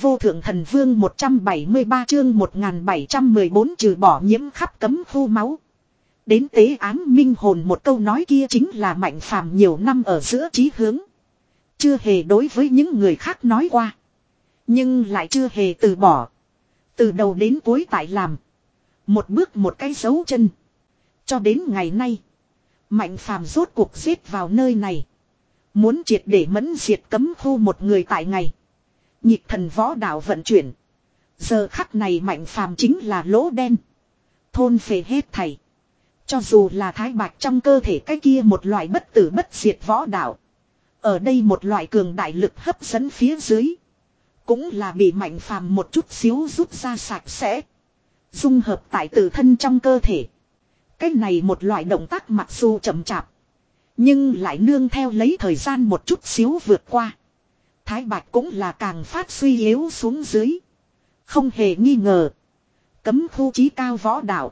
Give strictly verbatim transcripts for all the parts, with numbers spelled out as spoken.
vô thượng thần vương một trăm bảy mươi ba chương một nghìn bảy trăm mười bốn trừ bỏ nhiễm khắp cấm khu máu. Đến tế ám minh hồn một câu nói kia chính là Mạnh Phàm nhiều năm ở giữa chí hướng. Chưa hề đối với những người khác nói qua. Nhưng lại chưa hề từ bỏ. Từ đầu đến cuối tại làm. Một bước một cái dấu chân. Cho đến ngày nay. Mạnh Phàm rốt cuộc giết vào nơi này. Muốn triệt để mẫn diệt cấm khu một người tại ngày. Nhịp thần võ đạo vận chuyển. Giờ khắc này Mạnh Phàm chính là lỗ đen. Thôn phệ hết thảy. Cho dù là thái bạch trong cơ thể cái kia một loại bất tử bất diệt võ đạo. Ở đây một loại cường đại lực hấp dẫn phía dưới. Cũng là bị Mạnh Phàm một chút xíu rút ra sạch sẽ. Dung hợp tại tự thân trong cơ thể. Cái này một loại động tác mặc dù chậm chạp. Nhưng lại nương theo lấy thời gian một chút xíu vượt qua. Thái bạch cũng là càng phát suy yếu xuống dưới. Không hề nghi ngờ. Cấm khu chí cao võ đạo.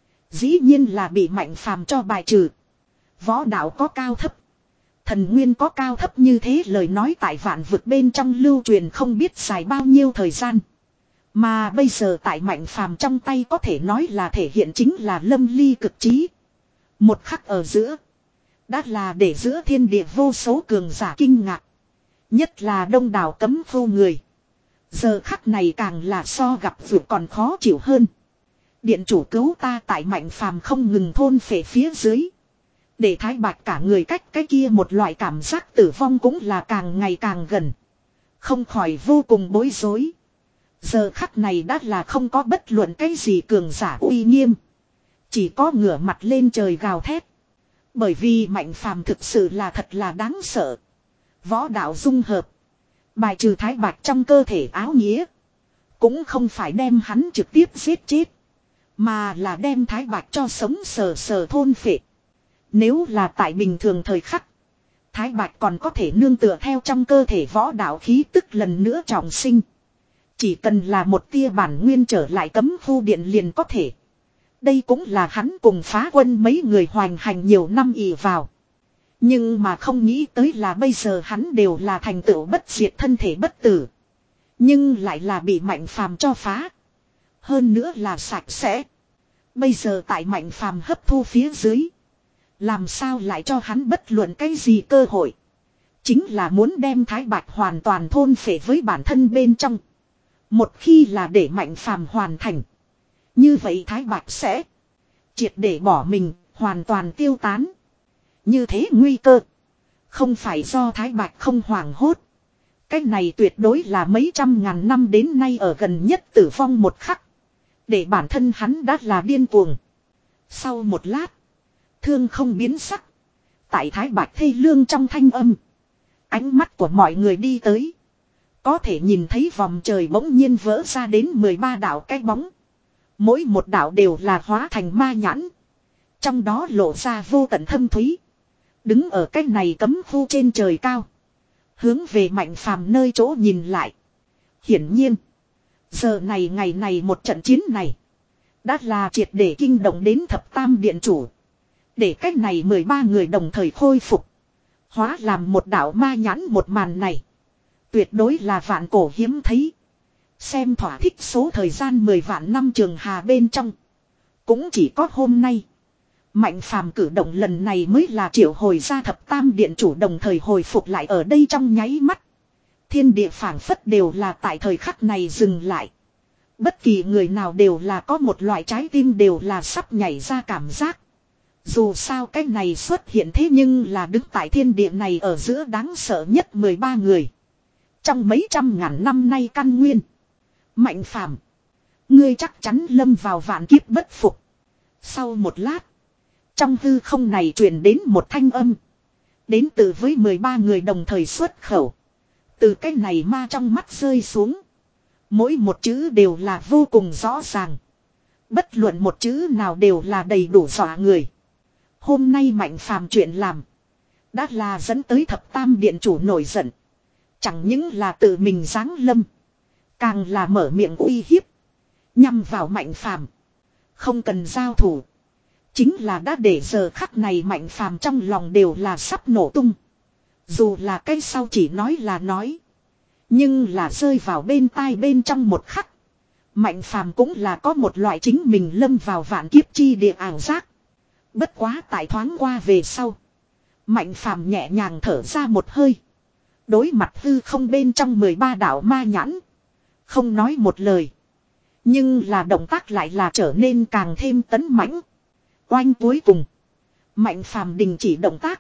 Dĩ nhiên là bị Mạnh Phàm cho bài trừ. Võ đạo có cao thấp. Thần nguyên có cao thấp như thế lời nói tại vạn vực bên trong lưu truyền không biết dài bao nhiêu thời gian. Mà bây giờ tại Mạnh Phàm trong tay có thể nói là thể hiện chính là lâm ly cực trí. Một khắc ở giữa. Đã là để giữa thiên địa vô số cường giả kinh ngạc. Nhất là đông đảo cấm khu người. Giờ khắc này càng là so gặp vượt còn khó chịu hơn. Điện chủ cứu ta tại Mạnh Phàm không ngừng thôn phệ phía dưới. Để thái bạch cả người cách cái kia một loại cảm giác tử vong cũng là càng ngày càng gần. Không khỏi vô cùng bối rối. Giờ khắc này đã là không có bất luận cái gì cường giả uy nghiêm. Chỉ có ngửa mặt lên trời gào thét. Bởi vì Mạnh Phàm thực sự là thật là đáng sợ. Võ đạo dung hợp. Bài trừ thái bạch trong cơ thể áo nghĩa. Cũng không phải đem hắn trực tiếp giết chết. Mà là đem thái bạch cho sống sờ sờ thôn phệ. Nếu là tại bình thường thời khắc. Thái bạch còn có thể nương tựa theo trong cơ thể võ đạo khí tức lần nữa trọng sinh. Chỉ cần là một tia bản nguyên trở lại cấm khu điện liền có thể. Đây cũng là hắn cùng phá quân mấy người hoành hành nhiều năm ỷ vào. Nhưng mà không nghĩ tới là bây giờ hắn đều là thành tựu bất diệt thân thể bất tử. Nhưng lại là bị Mạnh Phàm cho phá. Hơn nữa là sạch sẽ. Bây giờ tại Mạnh Phàm hấp thu phía dưới. Làm sao lại cho hắn bất luận cái gì cơ hội. Chính là muốn đem thái bạch hoàn toàn thôn phệ với bản thân bên trong. Một khi là để Mạnh Phàm hoàn thành. Như vậy thái bạch sẽ triệt để bỏ mình, hoàn toàn tiêu tán. Như thế nguy cơ. Không phải do thái bạch không hoảng hốt. Cái này tuyệt đối là mấy trăm ngàn năm đến nay ở gần nhất tử vong một khắc. Để bản thân hắn đã là điên cuồng. Sau một lát. Thương không biến sắc. Tại thái bạch thê lương trong thanh âm. Ánh mắt của mọi người đi tới. Có thể nhìn thấy vòng trời bỗng nhiên vỡ ra đến mười ba đạo cái bóng. Mỗi một đạo đều là hóa thành ma nhãn. Trong đó lộ ra vô tận thâm thúy. Đứng ở cái này cấm khu trên trời cao. Hướng về Mạnh Phàm nơi chỗ nhìn lại. Hiển nhiên. Giờ này ngày này một trận chiến này. Đã là triệt để kinh động đến thập tam điện chủ. Để cách này mười ba người đồng thời khôi phục. Hóa làm một đạo ma nhãn một màn này. Tuyệt đối là vạn cổ hiếm thấy. Xem thỏa thích số thời gian mười vạn năm trường hà bên trong. Cũng chỉ có hôm nay. Mạnh Phàm cử động lần này mới là triệu hồi ra thập tam điện chủ đồng thời hồi phục lại ở đây trong nháy mắt. Thiên địa phảng phất đều là tại thời khắc này dừng lại. Bất kỳ người nào đều là có một loại trái tim đều là sắp nhảy ra cảm giác. Dù sao cái này xuất hiện thế nhưng là đứng tại thiên địa này ở giữa đáng sợ nhất mười ba người. Trong mấy trăm ngàn năm nay căn nguyên. Mạnh Phàm, ngươi chắc chắn lâm vào vạn kiếp bất phục. Sau một lát. Trong hư không này truyền đến một thanh âm. Đến từ với mười ba người đồng thời xuất khẩu. Từ cái này ma trong mắt rơi xuống. Mỗi một chữ đều là vô cùng rõ ràng. Bất luận một chữ nào đều là đầy đủ dọa người. Hôm nay Mạnh Phàm chuyện làm. Đã là dẫn tới thập tam điện chủ nổi giận. Chẳng những là tự mình giáng lâm. Càng là mở miệng uy hiếp. Nhằm vào Mạnh Phàm. Không cần giao thủ. Chính là đã để giờ khắc này Mạnh Phàm trong lòng đều là sắp nổ tung. Dù là cái sau chỉ nói là nói. Nhưng là rơi vào bên tai bên trong một khắc. Mạnh phàm cũng là có một loại chính mình lâm vào vạn kiếp chi địa ảo giác. Bất quá tại thoáng qua về sau. Mạnh phàm nhẹ nhàng thở ra một hơi. Đối mặt hư không bên trong mười ba đạo ma nhãn. Không nói một lời. Nhưng là động tác lại là trở nên càng thêm tấn mãnh. Oanh cuối cùng. Mạnh phàm đình chỉ động tác.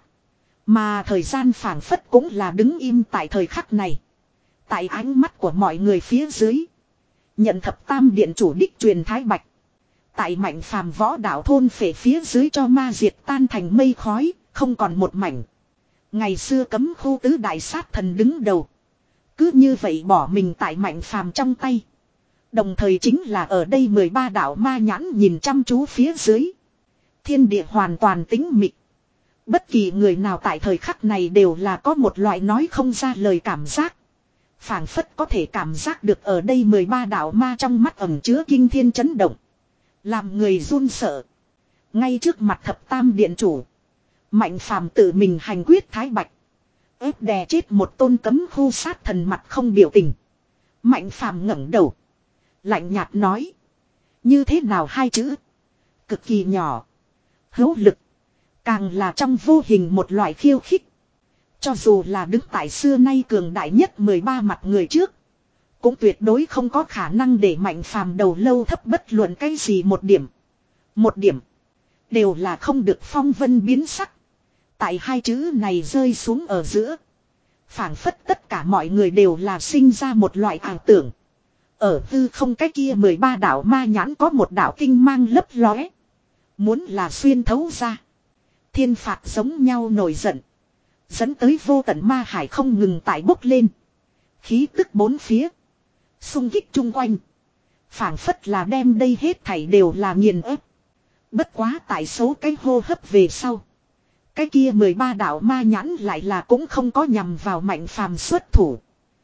Mà thời gian phảng phất cũng là đứng im tại thời khắc này. Tại ánh mắt của mọi người phía dưới. Nhận thập tam điện chủ đích truyền thái bạch. Tại mạnh phàm võ đạo thôn phệ phía dưới cho ma diệt tan thành mây khói. Không còn một mảnh. Ngày xưa cấm khu tứ đại sát thần đứng đầu. Cứ như vậy bỏ mình tại mạnh phàm trong tay. Đồng thời chính là ở đây mười ba đạo ma nhãn nhìn chăm chú phía dưới. Thiên địa hoàn toàn tĩnh mịch. Bất kỳ người nào tại thời khắc này đều là có một loại nói không ra lời cảm giác. Phảng phất có thể cảm giác được ở đây mười ba đạo ma trong mắt ẩn chứa kinh thiên chấn động. Làm người run sợ. Ngay trước mặt thập tam điện chủ. Mạnh phàm tự mình hành quyết thái bạch. Ép đè chết một tôn cấm khu sát thần mặt không biểu tình. Mạnh phàm ngẩng đầu. Lạnh nhạt nói. Như thế nào hai chữ. Cực kỳ nhỏ. Hữu lực. Càng là trong vô hình một loại khiêu khích. Cho dù là đứng tại xưa nay cường đại nhất mười ba mặt người trước. Cũng tuyệt đối không có khả năng để mạnh phàm đầu lâu thấp bất luận cái gì một điểm. Một điểm. Đều là không được phong vân biến sắc. Tại hai chữ này rơi xuống ở giữa. Phảng phất tất cả mọi người đều là sinh ra một loại ảo tưởng. Ở tư không cái kia mười ba đạo ma nhãn có một đạo tinh mang lấp lóe. Muốn là xuyên thấu ra. Thiên phạt giống nhau nổi giận. Dẫn tới vô tận ma hải không ngừng tại bốc lên. Khí tức bốn phía. Xung kích chung quanh. Phảng phất là đem đây hết thảy đều là nghiền ép. Bất quá tại số cái hô hấp về sau. Cái kia mười ba đạo ma nhãn lại là cũng không có nhằm vào mạnh phàm xuất thủ.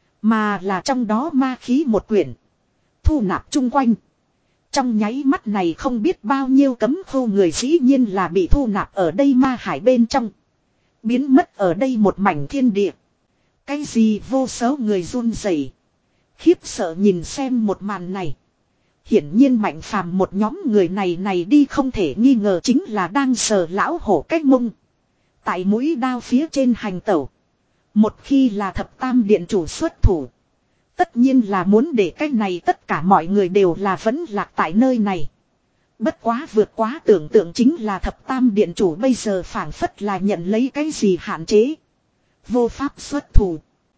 Mà là trong đó ma khí một quyển. Thu nạp chung quanh. Trong nháy mắt này không biết bao nhiêu cấm khu người dĩ nhiên là bị thu nạp ở đây ma hải bên trong. Biến mất ở đây một mảnh thiên địa. Cái gì vô số người run rẩy, khiếp sợ nhìn xem một màn này. Hiển nhiên mạnh phàm một nhóm người này này đi không thể nghi ngờ chính là đang sờ lão hổ cách mông. Tại mũi đao phía trên hành tẩu. Một khi là thập tam điện chủ xuất thủ. Tất nhiên là muốn để cái này tất cả mọi người đều là vẫn lạc tại nơi này. Bất quá vượt quá tưởng tượng chính là thập tam điện chủ bây giờ phảng phất là nhận lấy cái gì hạn chế. Vô pháp xuất thủ.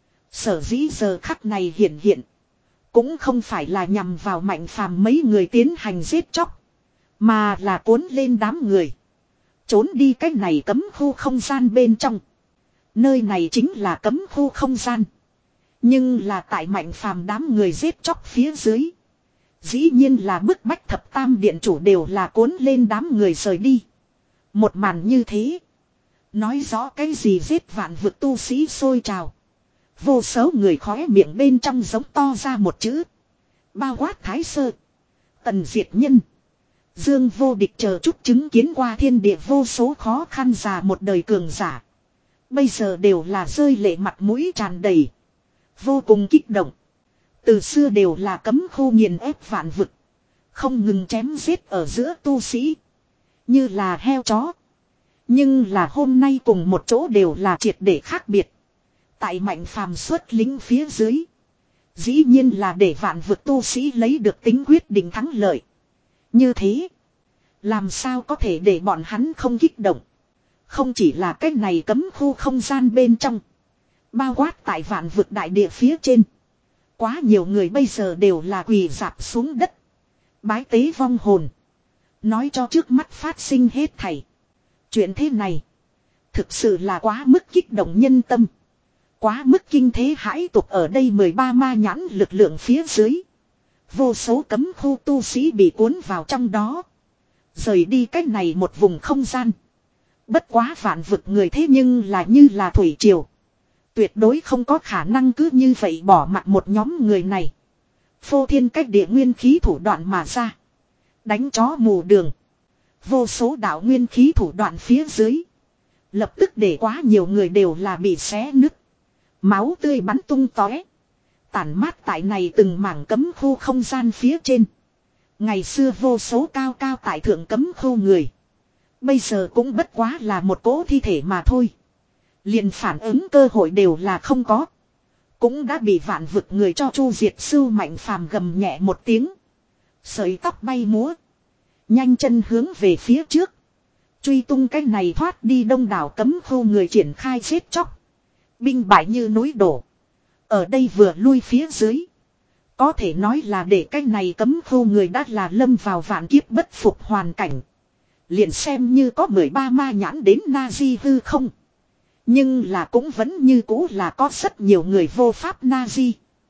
Sở dĩ giờ khắc này hiện hiện. Cũng không phải là nhằm vào mạnh phàm mấy người tiến hành giết chóc. Mà là cuốn lên đám người. Trốn đi cái này cấm khu không gian bên trong. Nơi này chính là cấm khu không gian. Nhưng là tại mạnh phàm đám người giết chóc phía dưới. Dĩ nhiên là bức bách thập tam điện chủ đều là cuốn lên đám người rời đi. Một màn như thế. Nói rõ cái gì giết vạn vực tu sĩ sôi trào. Vô số người khóe miệng bên trong giống to ra một chữ. Bao quát Thái Sơ. Tần Diệt Nhân. Dương Vô Địch chờ chút chứng kiến qua thiên địa vô số khó khăn già một đời cường giả. Bây giờ đều là rơi lệ mặt mũi tràn đầy. Vô cùng kích động. Từ xưa đều là cấm khu nghiền ép vạn vực. Không ngừng chém giết ở giữa tu sĩ. Như là heo chó. Nhưng là hôm nay cùng một chỗ đều là triệt để khác biệt. Tại mạnh phàm xuất lính phía dưới. Dĩ nhiên là để vạn vực tu sĩ lấy được tính quyết định thắng lợi. Như thế. Làm sao có thể để bọn hắn không kích động. Không chỉ là cái này cấm khu không gian bên trong. Bao quát tại vạn vực đại địa phía trên. Quá nhiều người bây giờ đều là quỳ dạp xuống đất. Bái tế vong hồn. Nói cho trước mắt phát sinh hết thảy. Chuyện thế này. Thực sự là quá mức kích động nhân tâm. Quá mức kinh thế hãi tục ở đây mười ba ma nhãn lực lượng phía dưới. Vô số cấm khu tu sĩ bị cuốn vào trong đó. Rời đi cách này một vùng không gian. Bất quá vạn vực người thế nhưng là như là thủy triều. Tuyệt đối không có khả năng cứ như vậy bỏ mặt một nhóm người này. Phô thiên cách địa nguyên khí thủ đoạn mà ra. Đánh chó mù đường. Vô số đạo nguyên khí thủ đoạn phía dưới. Lập tức để quá nhiều người đều là bị xé nứt. Máu tươi bắn tung tóe. Tản mát tại này từng mảng cấm khu không gian phía trên. Ngày xưa vô số cao cao tại thượng cấm khu người. Bây giờ cũng bất quá là một cỗ thi thể mà thôi. Liền phản ứng cơ hội đều là không có. Cũng đã bị vạn vực người cho chu diệt sưu Mạnh Phàm gầm nhẹ một tiếng. Sợi tóc bay múa. Nhanh chân hướng về phía trước. Truy tung cái này thoát đi đông đảo cấm khu người triển khai giết chóc. Binh bại như núi đổ. Ở đây vừa lui phía dưới. Có thể nói là để cái này cấm khu người đã là lâm vào vạn kiếp bất phục hoàn cảnh. Liền xem như có mười ba ma nhãn đến Nazi hư không. Nhưng là cũng vẫn như cũ là có rất nhiều người vô pháp Nazi.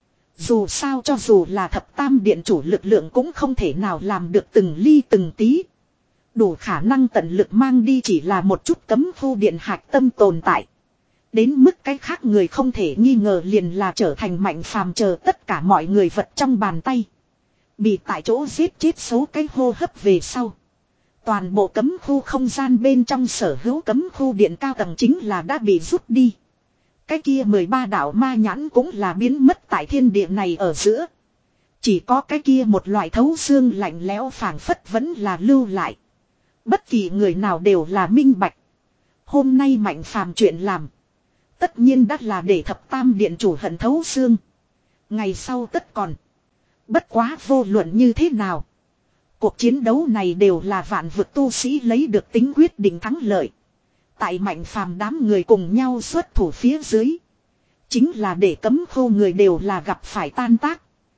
Dù sao cho dù là thập tam điện chủ lực lượng cũng không thể nào làm được từng ly từng tí. Đủ khả năng tận lực mang đi chỉ là một chút cấm khu điện hạch tâm tồn tại. Đến mức cái khác người không thể nghi ngờ liền là trở thành Mạnh Phàm chờ tất cả mọi người vật trong bàn tay. Bị tại chỗ giết chết số cái hô hấp về sau. Toàn bộ cấm khu không gian bên trong sở hữu cấm khu điện cao tầng chính là đã bị rút đi. Cái kia mười ba đạo ma nhãn cũng là biến mất tại thiên địa này ở giữa. Chỉ có cái kia một loại thấu xương lạnh lẽo phảng phất vẫn là lưu lại. Bất kỳ người nào đều là minh bạch. Hôm nay Mạnh Phàm chuyện làm. Tất nhiên đã là để thập tam điện chủ hận thấu xương. Ngày sau tất còn. Bất quá vô luận như thế nào. Cuộc chiến đấu này đều là vạn vực tu sĩ lấy được tính quyết định thắng lợi. Tại Mạnh Phàm đám người cùng nhau xuất thủ phía dưới. Chính là để cấm khu người đều là gặp phải tan tác.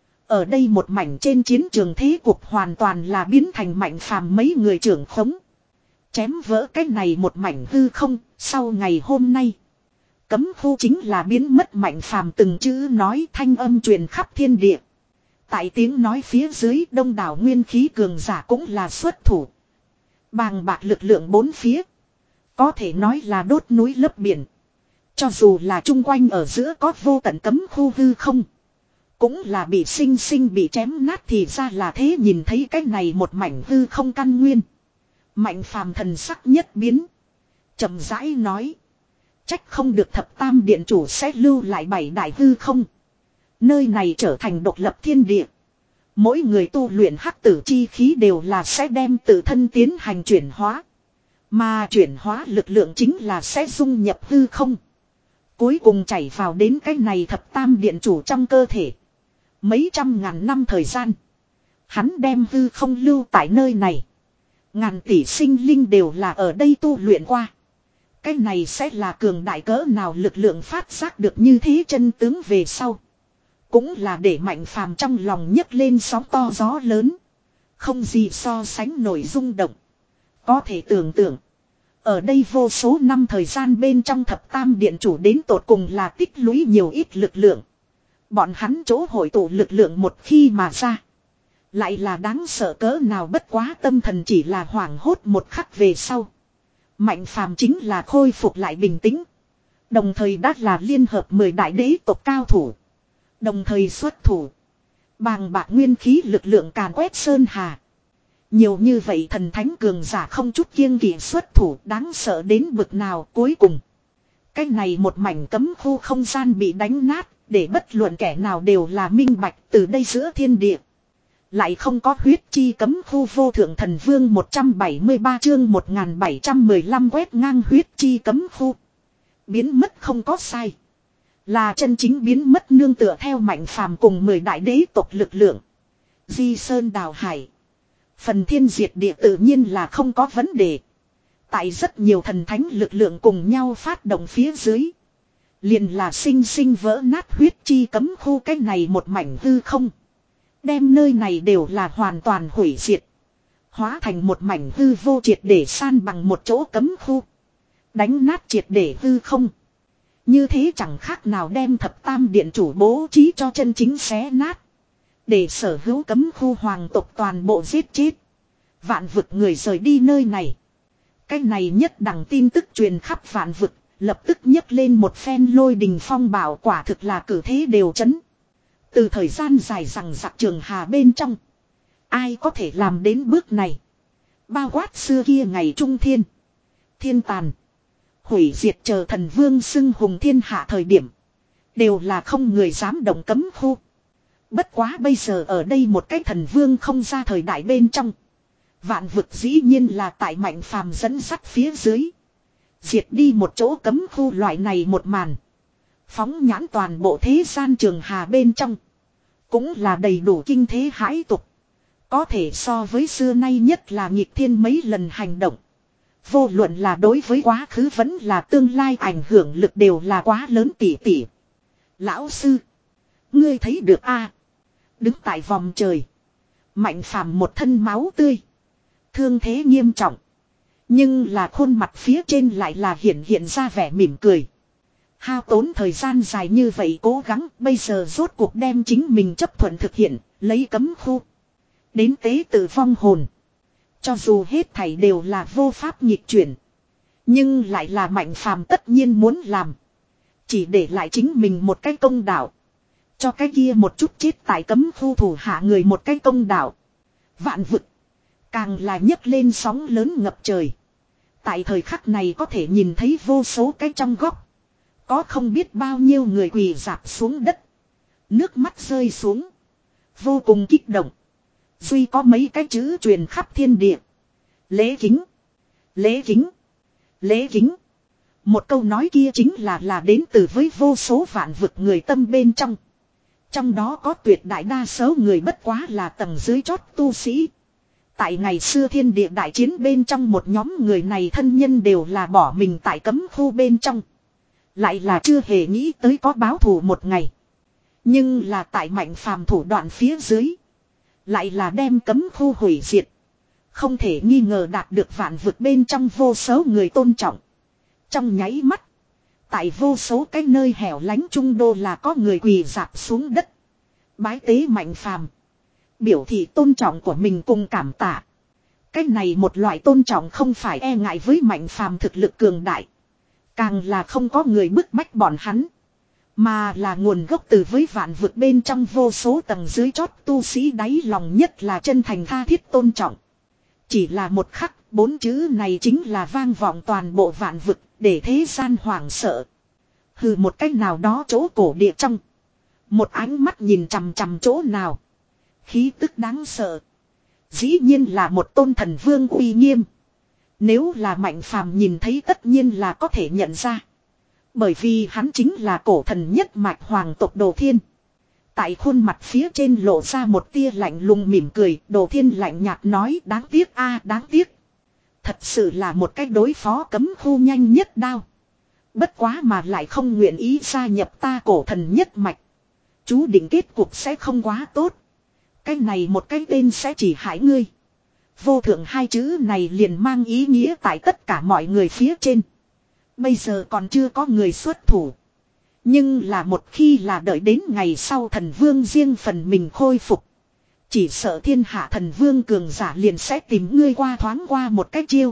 Ở đây một mảnh trên chiến trường thế cuộc hoàn toàn là biến thành Mạnh Phàm mấy người trưởng khống. Chém vỡ cái này một mảnh hư không, sau ngày hôm nay. Cấm khu chính là biến mất Mạnh Phàm từng chữ nói thanh âm truyền khắp thiên địa. Tại tiếng nói phía dưới đông đảo nguyên khí cường giả cũng là xuất thủ. Bàng bạc lực lượng bốn phía. Có thể nói là đốt núi lấp biển. Cho dù là chung quanh ở giữa có vô tận cấm khu hư không. Cũng là bị sinh sinh bị chém nát thì ra là thế nhìn thấy cái này một mảnh hư không căn nguyên. Mạnh Phàm thần sắc nhất biến. Chậm rãi nói. Trách không được thập tam điện chủ sẽ lưu lại bảy đại hư không. Nơi này trở thành độc lập thiên địa. Mỗi người tu luyện hắc tử chi khí đều là sẽ đem tự thân tiến hành chuyển hóa. Mà chuyển hóa lực lượng chính là sẽ dung nhập hư không. Cuối cùng chảy vào đến cái này thập tam điện chủ trong cơ thể. Mấy trăm ngàn năm thời gian. Hắn đem hư không lưu tại nơi này. Ngàn tỷ sinh linh đều là ở đây tu luyện qua. Cái này sẽ là cường đại cỡ nào lực lượng phát giác được như thế chân tướng về sau. Cũng là để Mạnh Phàm trong lòng nhấc lên sóng to gió lớn. Không gì so sánh nổi rung động. Có thể tưởng tượng. Ở đây vô số năm thời gian bên trong thập tam điện chủ đến tột cùng là tích lũy nhiều ít lực lượng. Bọn hắn chỗ hội tụ lực lượng một khi mà ra. Lại là đáng sợ cỡ nào bất quá tâm thần chỉ là hoảng hốt một khắc về sau. Mạnh Phàm chính là khôi phục lại bình tĩnh. Đồng thời đã là liên hợp mười đại đế tộc cao thủ. Đồng thời xuất thủ. Bàng bạc nguyên khí lực lượng càn quét sơn hà. Nhiều như vậy thần thánh cường giả không chút kiêng kỵ xuất thủ đáng sợ đến bực nào cuối cùng. Cái này một mảnh cấm khu không gian bị đánh nát. Để bất luận kẻ nào đều là minh bạch từ đây giữa thiên địa. Lại không có huyết chi cấm khu vô thượng thần vương một trăm bảy mươi ba chương một nghìn bảy trăm mười lăm quét ngang huyết chi cấm khu. Biến mất không có sai. Là chân chính biến mất nương tựa theo Mạnh Phàm cùng mười đại đế tộc lực lượng. Di sơn đào hải. Phần thiên diệt địa tự nhiên là không có vấn đề. Tại rất nhiều thần thánh lực lượng cùng nhau phát động phía dưới. Liền là sinh sinh vỡ nát huyết chi cấm khu cái này một mảnh hư không. Đem nơi này đều là hoàn toàn hủy diệt. Hóa thành một mảnh hư vô triệt để san bằng một chỗ cấm khu. Đánh nát triệt để hư không. Như thế chẳng khác nào đem thập tam điện chủ bố trí cho chân chính xé nát. Để sở hữu cấm khu hoàng tộc toàn bộ giết chết. Vạn vực người rời đi nơi này. Cái này nhất đẳng tin tức truyền khắp vạn vực. Lập tức nhấc lên một phen lôi đình phong bảo quả thực là cử thế đều chấn. Từ thời gian dài rằng giặc trường hà bên trong. Ai có thể làm đến bước này. Bao quát xưa kia ngày trung thiên. Thiên tàn. Hủy diệt chờ thần vương xưng hùng thiên hạ thời điểm. Đều là không người dám động cấm khu. Bất quá bây giờ ở đây một cái thần vương không ra thời đại bên trong. Vạn vực dĩ nhiên là tại Mạnh Phàm dẫn dắt phía dưới. Diệt đi một chỗ cấm khu loại này một màn. Phóng nhãn toàn bộ thế gian trường hà bên trong. Cũng là đầy đủ kinh thế hãi tục. Có thể so với xưa nay nhất là nghịch thiên mấy lần hành động. Vô luận là đối với quá khứ vẫn là tương lai ảnh hưởng lực đều là quá lớn tỉ tỉ. Lão sư. Ngươi thấy được a? Đứng tại vòng trời. Mạnh Phàm một thân máu tươi. Thương thế nghiêm trọng. Nhưng là khuôn mặt phía trên lại là hiện hiện ra vẻ mỉm cười. Hao tốn thời gian dài như vậy cố gắng bây giờ rốt cuộc đem chính mình chấp thuận thực hiện, lấy cấm khu. Đến tế tự vong hồn. Cho dù hết thảy đều là vô pháp nghịch chuyển. Nhưng lại là Mạnh Phàm tất nhiên muốn làm. Chỉ để lại chính mình một cái công đạo. Cho cái kia một chút chết tại cấm khu thủ hạ người một cái công đạo. Vạn vực. Càng là nhấc lên sóng lớn ngập trời. Tại thời khắc này có thể nhìn thấy vô số cái trong góc. Có không biết bao nhiêu người quỳ rạp xuống đất. Nước mắt rơi xuống. Vô cùng kích động. Duy có mấy cái chữ truyền khắp thiên địa. Lễ kính. Lễ kính. Lễ kính. Một câu nói kia chính là là đến từ với vô số vạn vực người tâm bên trong. Trong đó có tuyệt đại đa số người bất quá là tầng dưới chót tu sĩ. Tại ngày xưa thiên địa đại chiến bên trong một nhóm người này thân nhân đều là bỏ mình tại cấm khu bên trong. Lại là chưa hề nghĩ tới có báo thù một ngày. Nhưng là tại Mạnh Phàm thủ đoạn phía dưới. Lại là đem cấm khu hủy diệt. Không thể nghi ngờ đạt được vạn vực bên trong vô số người tôn trọng. Trong nháy mắt. Tại vô số cái nơi hẻo lánh trung đô là có người quỳ rạp xuống đất. Bái tế Mạnh Phàm. Biểu thị tôn trọng của mình cùng cảm tạ. Cái này một loại tôn trọng không phải e ngại với Mạnh Phàm thực lực cường đại. Càng là không có người bức bách bọn hắn. Mà là nguồn gốc từ với vạn vực bên trong vô số tầng dưới chót tu sĩ đáy lòng nhất là chân thành tha thiết tôn trọng. Chỉ là một khắc, bốn chữ này chính là vang vọng toàn bộ vạn vực, để thế gian hoảng sợ. Hừ một cách nào đó chỗ cổ địa trong. Một ánh mắt nhìn chằm chằm chỗ nào. Khí tức đáng sợ. Dĩ nhiên là một tôn thần vương uy nghiêm. Nếu là Mạnh Phàm nhìn thấy tất nhiên là có thể nhận ra. Bởi vì hắn chính là cổ thần nhất mạch hoàng tộc Đồ Thiên. Tại khuôn mặt phía trên lộ ra một tia lạnh lùng mỉm cười. Đồ Thiên lạnh nhạt nói đáng tiếc a đáng tiếc. Thật sự là một cách đối phó cấm khu nhanh nhất đao. Bất quá mà lại không nguyện ý gia nhập ta cổ thần nhất mạch. Chú định kết cục sẽ không quá tốt. Cái này một cái tên sẽ chỉ hại ngươi. Vô thượng hai chữ này liền mang ý nghĩa tại tất cả mọi người phía trên. Bây giờ còn chưa có người xuất thủ. Nhưng là một khi là đợi đến ngày sau thần vương riêng phần mình khôi phục. Chỉ sợ thiên hạ thần vương cường giả liền sẽ tìm ngươi qua thoáng qua một cái chiêu.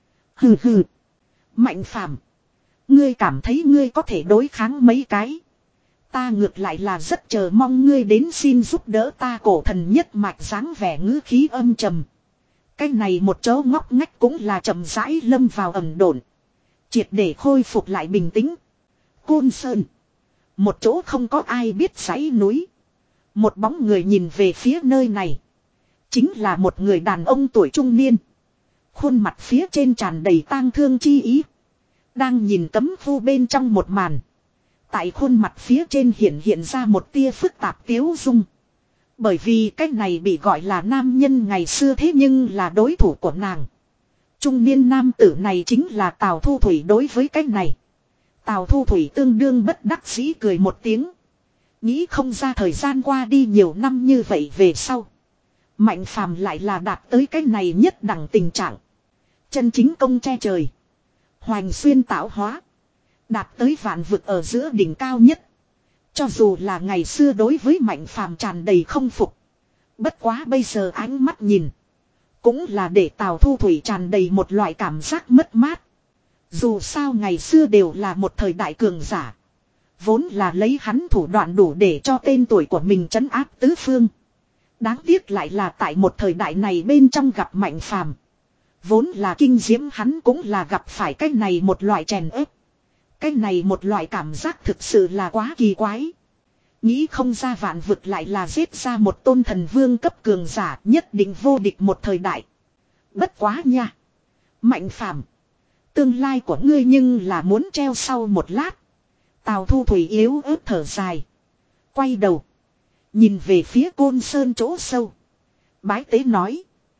Hừ hừ. Mạnh Phàm, ngươi cảm thấy ngươi có thể đối kháng mấy cái. Ta ngược lại là rất chờ mong ngươi đến xin giúp đỡ ta cổ thần nhất mạch dáng vẻ ngữ khí âm trầm. Cái này một chỗ ngóc ngách cũng là chậm rãi lâm vào ẩn độn. Triệt để khôi phục lại bình tĩnh. Côn Sơn. Một chỗ không có ai biết dãy núi. Một bóng người nhìn về phía nơi này. Chính là một người đàn ông tuổi trung niên. Khuôn mặt phía trên tràn đầy tang thương chi ý. Đang nhìn cấm khu bên trong một màn. Tại khuôn mặt phía trên hiện hiện ra một tia phức tạp tiếu dung. Bởi vì cái này bị gọi là nam nhân ngày xưa thế nhưng là đối thủ của nàng. Trung niên nam tử này chính là Tào Thu Thủy đối với cái này. Tào Thu Thủy tương đương bất đắc dĩ cười một tiếng. Nghĩ không ra thời gian qua đi nhiều năm như vậy về sau. Mạnh Phàm lại là đạt tới cái này nhất đẳng tình trạng. Chân chính công che trời. Hoành xuyên tạo hóa. Đạt tới vạn vực ở giữa đỉnh cao nhất. Cho dù là ngày xưa đối với Mạnh Phàm tràn đầy không phục. Bất quá bây giờ ánh mắt nhìn. Cũng là để Tào Thu Thủy tràn đầy một loại cảm giác mất mát. Dù sao ngày xưa đều là một thời đại cường giả. Vốn là lấy hắn thủ đoạn đủ để cho tên tuổi của mình trấn áp tứ phương. Đáng tiếc lại là tại một thời đại này bên trong gặp Mạnh Phàm. Vốn là kinh diễm hắn cũng là gặp phải cái này một loại chèn ép. Cái này một loại cảm giác thực sự là quá kỳ quái. Nghĩ không ra vạn vực lại là giết ra một tôn thần vương cấp cường giả, nhất định vô địch một thời đại. Bất quá nha. Mạnh phàm. Tương lai của ngươi nhưng là muốn treo sau một lát. Tào Thu Thủy yếu ớt thở dài. Quay đầu. Nhìn về phía Côn Sơn chỗ sâu. Bái tế nói.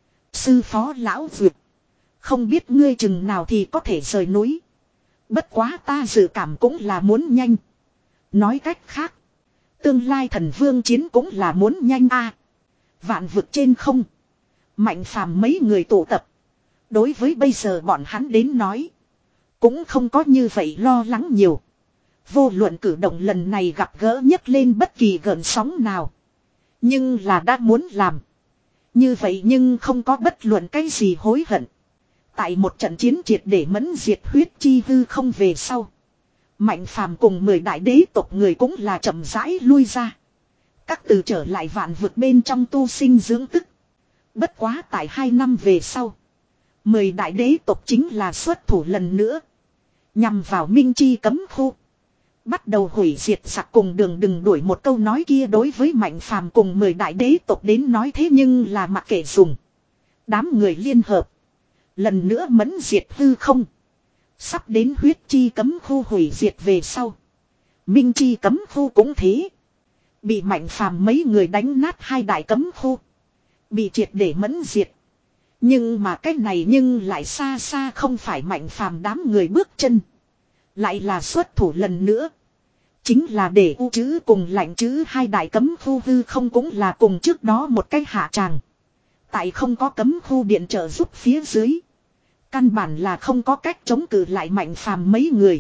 Sư phó lão vượt. Không biết ngươi chừng nào thì có thể rời núi. Bất quá ta dự cảm cũng là muốn nhanh. Nói cách khác. Tương lai thần vương chiến cũng là muốn nhanh a. Vạn vực trên không. Mạnh phàm mấy người tụ tập. Đối với bây giờ bọn hắn đến nói. Cũng không có như vậy lo lắng nhiều. Vô luận cử động lần này gặp gỡ nhấc lên bất kỳ gợn sóng nào. Nhưng là đã muốn làm. Như vậy nhưng không có bất luận cái gì hối hận. Tại một trận chiến triệt để mẫn diệt huyết chi hư không về sau. Mạnh phàm cùng mười đại đế tộc người cũng là chậm rãi lui ra. Các từ trở lại vạn vực bên trong tu sinh dưỡng tức. Bất quá tại hai năm về sau. Mười đại đế tộc chính là xuất thủ lần nữa. Nhằm vào Minh Chi cấm khu. Bắt đầu hủy diệt sặc cùng đường đừng đuổi một câu nói kia đối với Mạnh phàm cùng mười đại đế tộc đến nói thế nhưng là mặc kệ dùng. Đám người liên hợp. Lần nữa mẫn diệt hư không. Sắp đến huyết chi cấm khu hủy diệt về sau. Minh Chi cấm khu cũng thế. Bị Mạnh phàm mấy người đánh nát hai đại cấm khu. Bị triệt để mẫn diệt. Nhưng mà cái này nhưng lại xa xa không phải Mạnh phàm đám người bước chân. Lại là xuất thủ lần nữa. Chính là để u chữ cùng lạnh chữ hai đại cấm khu hư không cũng là cùng trước đó một cái hạ tràng. Tại không có cấm khu điện trợ giúp phía dưới. Căn bản là không có cách chống cự lại Mạnh phàm mấy người.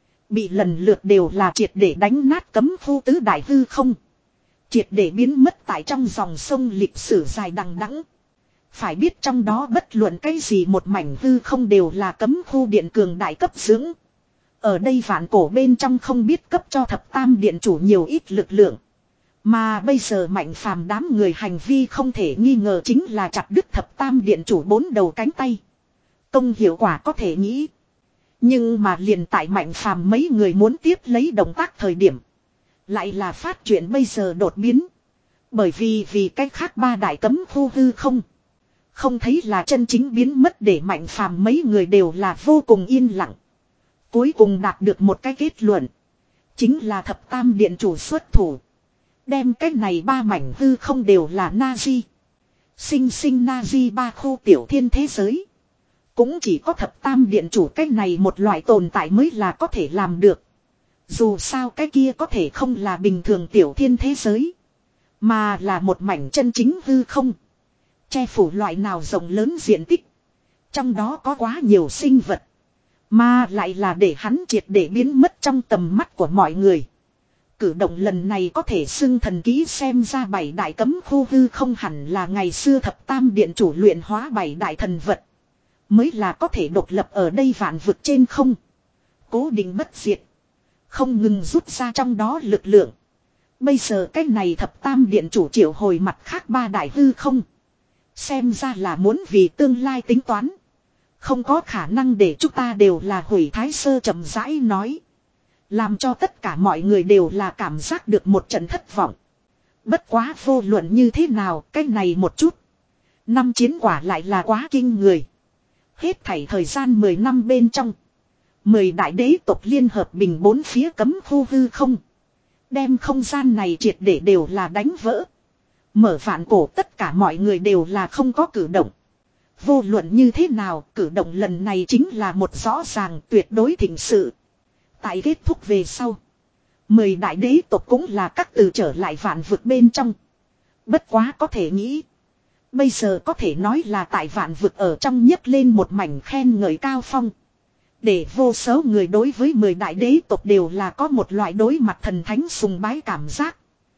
Bị lần lượt đều là triệt để đánh nát cấm khu tứ đại hư không. Triệt để biến mất tại trong dòng sông lịch sử dài đằng đẵng. Phải biết trong đó bất luận cái gì một mảnh hư không đều là cấm khu điện cường đại cấp dưỡng. Ở đây vạn cổ bên trong không biết cấp cho thập tam điện chủ nhiều ít lực lượng. Mà bây giờ Mạnh phàm đám người hành vi không thể nghi ngờ chính là chặt đứt thập tam điện chủ bốn đầu cánh tay. Công hiệu quả có thể nghĩ. Nhưng mà liền tại Mạnh phàm mấy người muốn tiếp lấy động tác thời điểm. Lại là phát chuyện bây giờ đột biến. Bởi vì vì cách khác ba đại cấm khu hư không. Không thấy là chân chính biến mất để Mạnh phàm mấy người đều là vô cùng yên lặng. Cuối cùng đạt được một cái kết luận. Chính là thập tam điện chủ xuất thủ. Đem cái này ba mảnh hư không đều là Nazi. Sinh sinh Nazi ba khu tiểu thiên thế giới. Cũng chỉ có thập tam điện chủ cái này một loại tồn tại mới là có thể làm được. Dù sao cái kia có thể không là bình thường tiểu thiên thế giới. Mà là một mảnh chân chính hư không. Che phủ loại nào rộng lớn diện tích. Trong đó có quá nhiều sinh vật. Mà lại là để hắn triệt để biến mất trong tầm mắt của mọi người. Cử động lần này có thể xưng thần ký xem ra bảy đại cấm khu hư không hẳn là ngày xưa thập tam điện chủ luyện hóa bảy đại thần vật. Mới là có thể độc lập ở đây vạn vực trên không. Cố định bất diệt. Không ngừng rút ra trong đó lực lượng. Bây giờ cái này thập tam điện chủ triệu hồi mặt khác ba đại hư không. Xem ra là muốn vì tương lai tính toán. Không có khả năng để chúng ta đều là hủy thái sơ chậm rãi nói. Làm cho tất cả mọi người đều là cảm giác được một trận thất vọng. Bất quá vô luận như thế nào, cái này một chút. Năm chiến quả lại là quá kinh người. Hết thảy thời gian mười năm bên trong. Mười đại đế tộc liên hợp bình bốn phía cấm khu hư không. Đem không gian này triệt để đều là đánh vỡ. Mở vạn cổ tất cả mọi người đều là không có cử động. Vô luận như thế nào, cử động lần này chính là một rõ ràng tuyệt đối thịnh sự. Tại kết thúc về sau. Mười đại đế tộc cũng là các từ trở lại vạn vực bên trong. Bất quá có thể nghĩ. Bây giờ có thể nói là tại vạn vực ở trong nhấc lên một mảnh khen ngợi cao phong. Để vô số người đối với mười đại đế tộc đều là có một loại đối mặt thần thánh sùng bái cảm giác.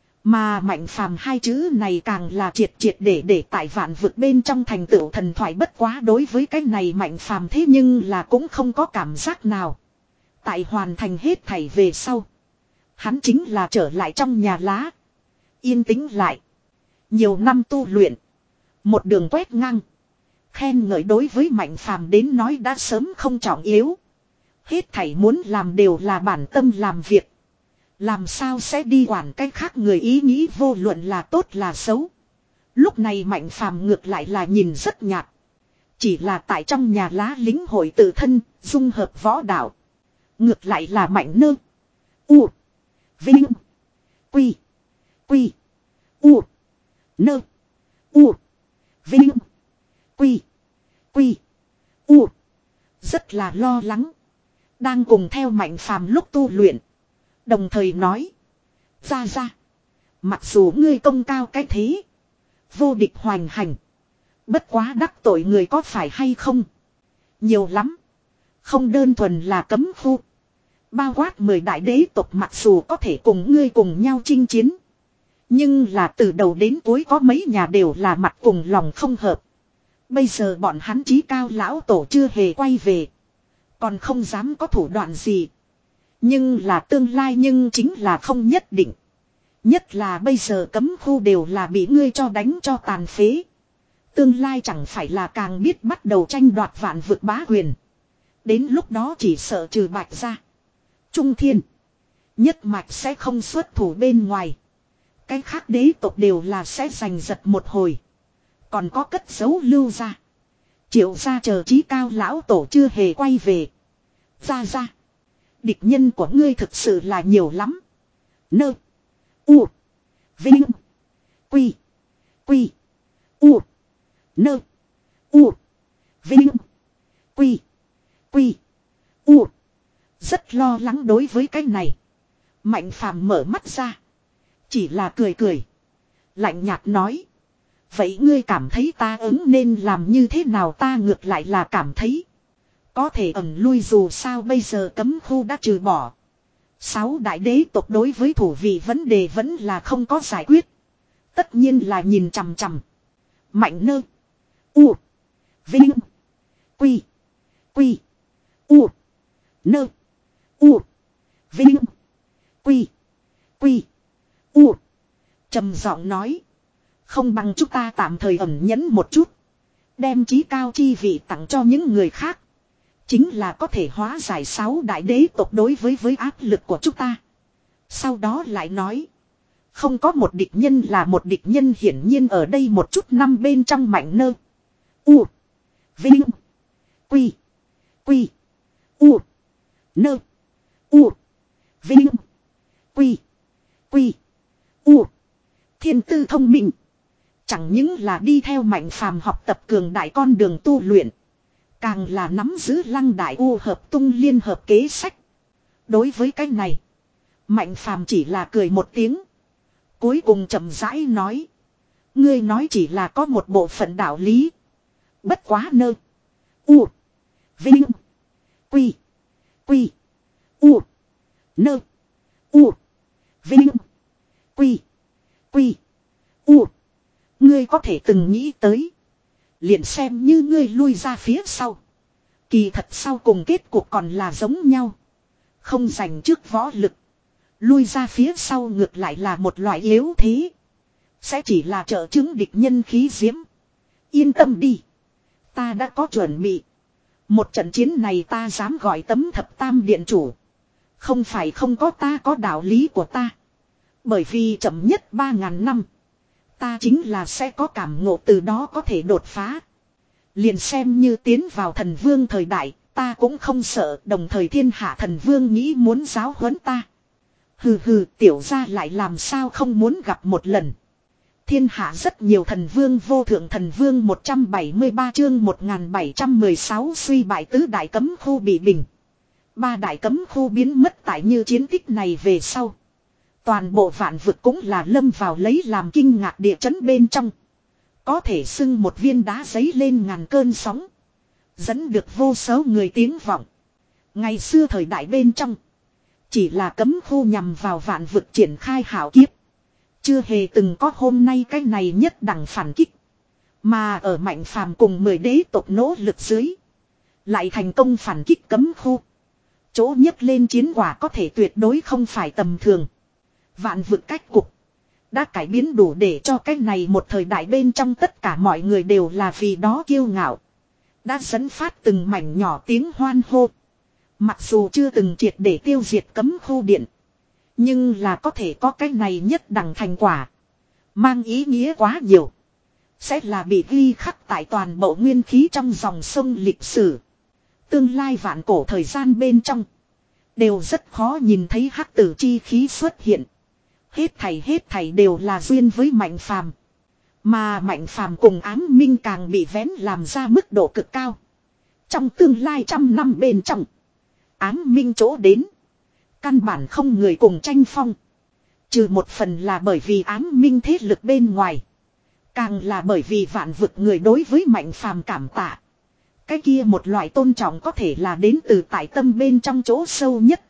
Mà Mạnh phàm hai chữ này càng là triệt triệt để để tại vạn vực bên trong thành tựu thần thoại bất quá đối với cái này Mạnh phàm thế nhưng là cũng không có cảm giác nào. Tại hoàn thành hết thảy về sau. Hắn chính là trở lại trong nhà lá. Yên tĩnh lại. Nhiều năm tu luyện. Một đường quét ngang. Khen ngợi đối với Mạnh phàm đến nói đã sớm không trọng yếu. Hết thảy muốn làm đều là bản tâm làm việc. Làm sao sẽ đi quản cái khác người ý nghĩ vô luận là tốt là xấu. Lúc này Mạnh Phàm ngược lại là nhìn rất nhạt. Chỉ là tại trong nhà lá lính hội tự thân, dung hợp võ đạo. Ngược lại là Mạnh Nơ. U. Vinh. Quy. Quy. U. Nơ. U. Vinh. Quy. Quy. U. Rất là lo lắng. Đang cùng theo Mạnh Phàm lúc tu luyện. Đồng thời nói. Ra ra. Mặc dù ngươi công cao cái thế. Vô địch hoành hành. Bất quá đắc tội người có phải hay không? Nhiều lắm. Không đơn thuần là cấm khu. Bao quát mười đại đế tộc mặc dù có thể cùng ngươi cùng nhau chinh chiến. Nhưng là từ đầu đến cuối có mấy nhà đều là mặt cùng lòng không hợp. Bây giờ bọn hắn chí cao lão tổ chưa hề quay về. Còn không dám có thủ đoạn gì. Nhưng là tương lai nhưng chính là không nhất định. Nhất là bây giờ cấm khu đều là bị ngươi cho đánh cho tàn phế. Tương lai chẳng phải là càng biết bắt đầu tranh đoạt vạn vực bá quyền. Đến lúc đó chỉ sợ trừ Bạch ra. Trung Thiên. Nhất mạch sẽ không xuất thủ bên ngoài. Cái khác đế tộc đều là sẽ giành giật một hồi. Còn có cất giấu lưu ra. Triệu ra chờ chí cao lão tổ chưa hề quay về. Ra ra. Địch nhân của ngươi thực sự là nhiều lắm. Nơ. U. Vinh. Quy. Quy. U. Nơ. U. Vinh. Quy. Quy. U. Rất lo lắng đối với cái này. Mạnh Phàm mở mắt ra. Chỉ là cười cười. Lạnh nhạt nói. Vậy ngươi cảm thấy ta ứng nên làm như thế nào? Ta ngược lại là cảm thấy. Có thể ẩn lui, dù sao bây giờ cấm khu đã trừ bỏ. Sáu đại đế tộc đối với thủ vị vấn đề vẫn là không có giải quyết. Tất nhiên là nhìn chằm chằm. Mạnh Nơ. U. Vinh. Quy. Quy. U. Nơ. U. Vinh. Quy. Quy. U. Trầm giọng nói. Không bằng chúng ta tạm thời ẩn nhẫn một chút. Đem chí cao chi vị tặng cho những người khác. Chính là có thể hóa giải sáu đại đế tộc đối với với áp lực của chúng ta. Sau đó lại nói. Không có một địch nhân là một địch nhân, hiển nhiên ở đây một chút năm bên trong Mạnh Nơ. U. Vinh. Quy. Quy. U. Nơ. U. Vinh. Quy. Quy. U. Thiên tư thông minh. Chẳng những là đi theo Mạnh Phàm học tập cường đại con đường tu luyện. Càng là nắm giữ Lăng Đại U hợp tung liên hợp kế sách. Đối với cái này. Mạnh Phàm chỉ là cười một tiếng. Cuối cùng chậm rãi nói. Ngươi nói chỉ là có một bộ phận đạo lý. Bất quá Nơ. U. Vinh. Quy. Quy. U. Nơ. U. Vinh. Quy. Quy. U. Ngươi có thể từng nghĩ tới. Liền xem như ngươi lui ra phía sau. Kỳ thật sau cùng kết cục còn là giống nhau. Không giành trước võ lực. Lui ra phía sau ngược lại là một loại yếu thế. Sẽ chỉ là trợ chứng địch nhân khí diễm. Yên tâm đi. Ta đã có chuẩn bị. Một trận chiến này ta dám gọi tấm thập tam điện chủ. Không phải không có, ta có đạo lý của ta. Bởi vì chậm nhất ba ngàn năm. Ta chính là sẽ có cảm ngộ, từ đó có thể đột phá. Liền xem như tiến vào thần vương thời đại, ta cũng không sợ. Đồng thời thiên hạ thần vương nghĩ muốn giáo huấn ta. Hừ hừ, tiểu gia lại làm sao không muốn gặp một lần. Thiên hạ rất nhiều thần vương, vô thượng thần vương một trăm bảy mươi ba chương một nghìn bảy trăm mười sáu suy bại tứ đại cấm khu bị bình. Ba đại cấm khu biến mất tại như chiến tích này về sau. Toàn bộ vạn vực cũng là lâm vào lấy làm kinh ngạc địa chấn bên trong. Có thể xưng một viên đá giấy lên ngàn cơn sóng. Dẫn được vô số người tiếng vọng. Ngày xưa thời đại bên trong. Chỉ là cấm khu nhằm vào vạn vực triển khai hảo kiếp. Chưa hề từng có hôm nay cái này nhất đẳng phản kích. Mà ở Mạnh Phàm cùng mười đế tộc nỗ lực dưới. Lại thành công phản kích cấm khu. Chỗ nhấc lên chiến quả có thể tuyệt đối không phải tầm thường. Vạn vực cách cục. Đã cải biến đủ để cho cái này một thời đại bên trong tất cả mọi người đều là vì đó kiêu ngạo. Đã dẫn phát từng mảnh nhỏ tiếng hoan hô. Mặc dù chưa từng triệt để tiêu diệt cấm khu điện. Nhưng là có thể có cái này nhất đẳng thành quả. Mang ý nghĩa quá nhiều. Sẽ là bị ghi khắc tại toàn bộ nguyên khí trong dòng sông lịch sử. Tương lai vạn cổ thời gian bên trong. Đều rất khó nhìn thấy hắc tử chi khí xuất hiện. Hết thảy hết thảy đều là duyên với Mạnh Phàm. Mà Mạnh Phàm cùng Ám Minh càng bị vén làm ra mức độ cực cao. Trong tương lai trăm năm bên trong. Ám Minh chỗ đến. Căn bản không người cùng tranh phong. Trừ một phần là bởi vì Ám Minh thế lực bên ngoài. Càng là bởi vì vạn vực người đối với Mạnh Phàm cảm tạ. Cái kia một loại tôn trọng có thể là đến từ tại tâm bên trong chỗ sâu nhất.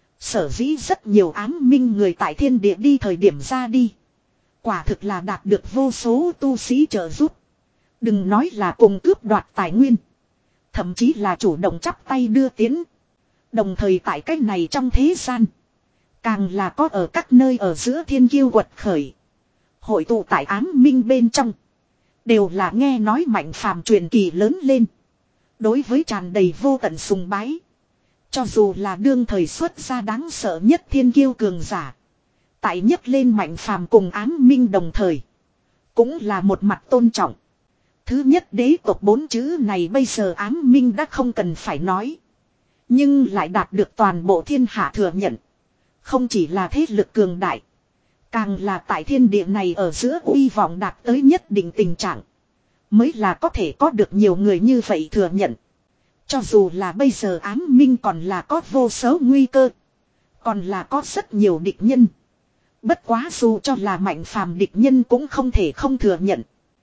Sở dĩ rất nhiều Ám Minh người tại thiên địa đi thời điểm ra đi. Quả thực là đạt được vô số tu sĩ trợ giúp. Đừng nói là cùng cướp đoạt tài nguyên. Thậm chí là chủ động chắp tay đưa tiến. Đồng thời tại cách này trong thế gian. Càng là có ở các nơi ở giữa thiên kiêu quật khởi. Hội tụ tại Ám Minh bên trong. Đều là nghe nói Mạnh Phàm truyền kỳ lớn lên. Đối với tràn đầy vô tận sùng bái. Cho dù là đương thời xuất ra đáng sợ nhất thiên kiêu cường giả. Tại nhấc lên Mạnh Phàm cùng Ám Minh đồng thời. Cũng là một mặt tôn trọng. Thứ nhất đế tộc bốn chữ này bây giờ Ám Minh đã không cần phải nói. Nhưng lại đạt được toàn bộ thiên hạ thừa nhận. Không chỉ là thế lực cường đại. Càng là tại thiên địa này ở giữa uy vọng đạt tới nhất định tình trạng. Mới là có thể có được nhiều người như vậy thừa nhận. Cho dù là bây giờ Ám Minh còn là có vô số nguy cơ. Còn là có rất nhiều địch nhân. Bất quá dù cho là Mạnh Phàm địch nhân cũng không thể không thừa nhận.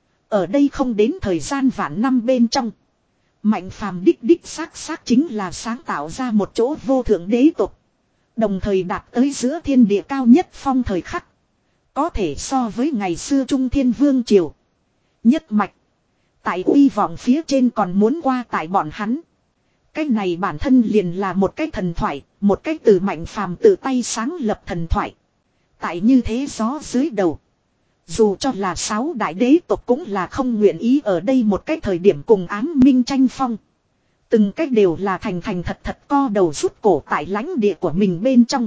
Ở đây không đến thời gian vạn năm bên trong. Mạnh Phàm đích đích xác xác chính là sáng tạo ra một chỗ vô thượng đế tộc. Đồng thời đạt tới giữa thiên địa cao nhất phong thời khắc. Có thể so với ngày xưa Trung Thiên Vương Triều. Nhất mạch. Tại uy vọng phía trên còn muốn qua tại bọn hắn. Cái này bản thân liền là một cái thần thoại. Một cái từ Mạnh Phàm tự tay sáng lập thần thoại. Tại như thế gió dưới đầu. Dù cho là sáu đại đế tộc cũng là không nguyện ý ở đây một cái thời điểm cùng Ám Minh tranh phong. Từng cách đều là thành thành thật thật co đầu rút cổ tại lãnh địa của mình bên trong.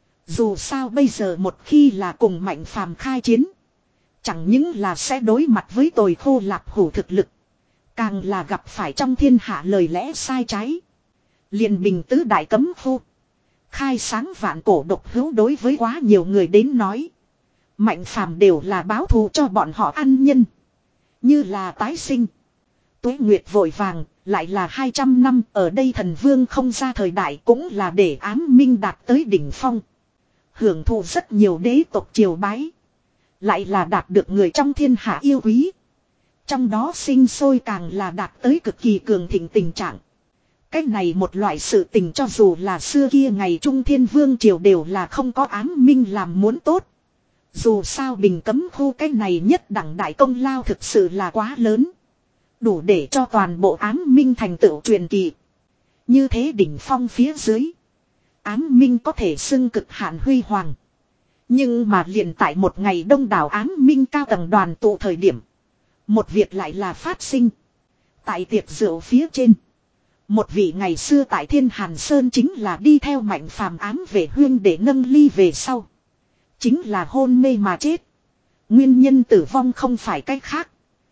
Dù sao bây giờ một khi là cùng Mạnh Phàm khai chiến. Chẳng những là sẽ đối mặt với tồi khô lạp hủ thực lực. Càng là gặp phải trong thiên hạ lời lẽ sai trái. Liền bình tứ đại cấm khu. Khai sáng vạn cổ độc hữu đối với quá nhiều người đến nói. Mạnh Phàm đều là báo thù cho bọn họ ăn nhân. Như là tái sinh. Tuế nguyệt vội vàng, lại là hai trăm năm ở đây thần vương không ra thời đại cũng là để Ám Minh đạt tới đỉnh phong. Hưởng thụ rất nhiều đế tộc triều bái. Lại là đạt được người trong thiên hạ yêu quý. Trong đó sinh sôi càng là đạt tới cực kỳ cường thịnh tình trạng. Cách này một loại sự tình cho dù là xưa kia ngày Trung Thiên Vương triều đều là không có Ám Minh làm muốn tốt. Dù sao bình cấm khu cái này nhất đẳng đại công lao thực sự là quá lớn. Đủ để cho toàn bộ Ám Minh thành tựu truyền kỳ. Như thế đỉnh phong phía dưới. Ám Minh có thể xưng cực hạn huy hoàng. Nhưng mà liền tại một ngày đông đảo Ám Minh cao tầng đoàn tụ thời điểm. Một việc lại là phát sinh. Tại tiệc rượu phía trên. Một vị ngày xưa tại Thiên Hàn Sơn chính là đi theo Mạnh Phàm ám về huyên để nâng ly về sau. Chính là hôn mê mà chết. Nguyên nhân tử vong không phải cách khác.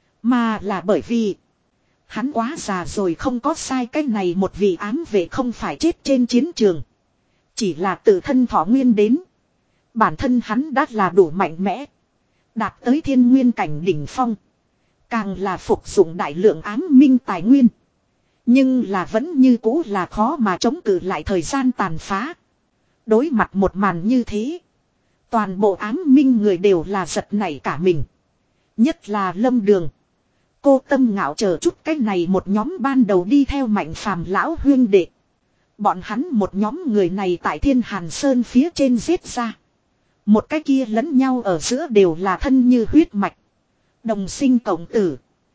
Mà là bởi vì. Hắn quá già rồi không có sai cái này một vị ám vệ không phải chết trên chiến trường. Chỉ là tự thân thọ nguyên đến. Bản thân hắn đã là đủ mạnh mẽ. Đạt tới thiên nguyên cảnh đỉnh phong. Càng là phục dụng đại lượng ám minh tài nguyên. Nhưng là vẫn như cũ là khó mà chống cự lại thời gian tàn phá. Đối mặt một màn như thế. Toàn bộ ám minh người đều là giật nảy cả mình. Nhất là Lâm Đường. Cô Tâm Ngạo chờ chút cái này một nhóm ban đầu đi theo Mạnh Phàm lão huyên đệ. Bọn hắn một nhóm người này tại Thiên Hàn Sơn phía trên giết ra. Một cái kia lẫn nhau ở giữa đều là thân như huyết mạch. Đồng sinh cộng tử.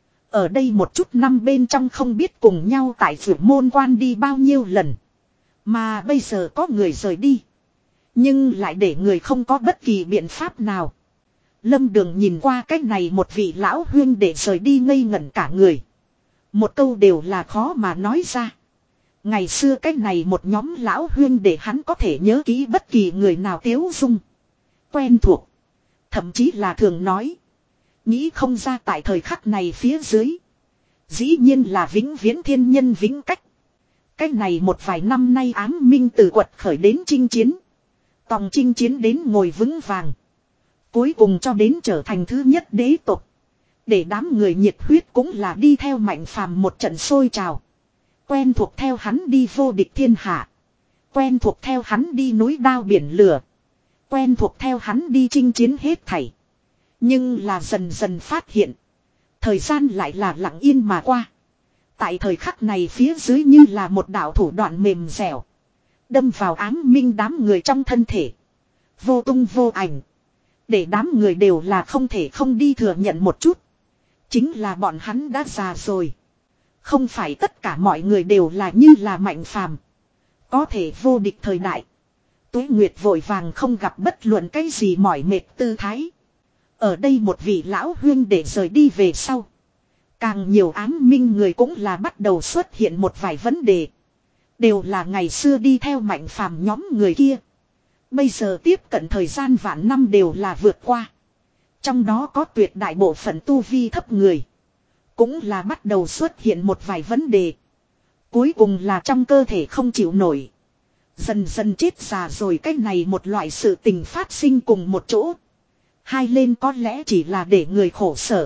Ở đây một chút năm bên trong không biết cùng nhau tại Phượng Môn Quan đi bao nhiêu lần. Mà bây giờ có người rời đi. Nhưng lại để người không có bất kỳ biện pháp nào. Lâm Đường nhìn qua cách này một vị lão huyên để rời đi ngây ngẩn cả người. Một câu đều là khó mà nói ra. Ngày xưa cái này một nhóm lão huyên để hắn có thể nhớ kỹ bất kỳ người nào tiếu dung. Quen thuộc. Thậm chí là thường nói. Nghĩ không ra tại thời khắc này phía dưới. Dĩ nhiên là vĩnh viễn thiên nhân vĩnh cách. Cái này một vài năm nay ám minh từ quật khởi đến chinh chiến. Tòng chinh chiến đến ngồi vững vàng. Cuối cùng cho đến trở thành thứ nhất đế tộc. Để đám người nhiệt huyết cũng là đi theo Mạnh Phàm một trận sôi trào. Quen thuộc theo hắn đi vô địch thiên hạ. Quen thuộc theo hắn đi núi đao biển lửa. Quen thuộc theo hắn đi chinh chiến hết thảy. Nhưng là dần dần phát hiện. Thời gian lại là lặng yên mà qua. Tại thời khắc này phía dưới như là một đạo thủ đoạn mềm dẻo. Đâm vào ám minh đám người trong thân thể. Vô tung vô ảnh. Để đám người đều là không thể không đi thừa nhận một chút. Chính là bọn hắn đã già rồi. Không phải tất cả mọi người đều là như là Mạnh Phàm. Có thể vô địch thời đại. Tuế Nguyệt vội vàng không gặp bất luận cái gì mỏi mệt tư thái. Ở đây một vị lão huyên để rời đi về sau. Càng nhiều ám minh người cũng là bắt đầu xuất hiện một vài vấn đề. Đều là ngày xưa đi theo Mạnh Phàm nhóm người kia. Bây giờ tiếp cận thời gian vạn năm đều là vượt qua. Trong đó có tuyệt đại bộ phận tu vi thấp người. Cũng là bắt đầu xuất hiện một vài vấn đề. Cuối cùng là trong cơ thể không chịu nổi. Dần dần chết già rồi, cái này một loại sự tình phát sinh cùng một chỗ. Hai lên có lẽ chỉ là để người khổ sở.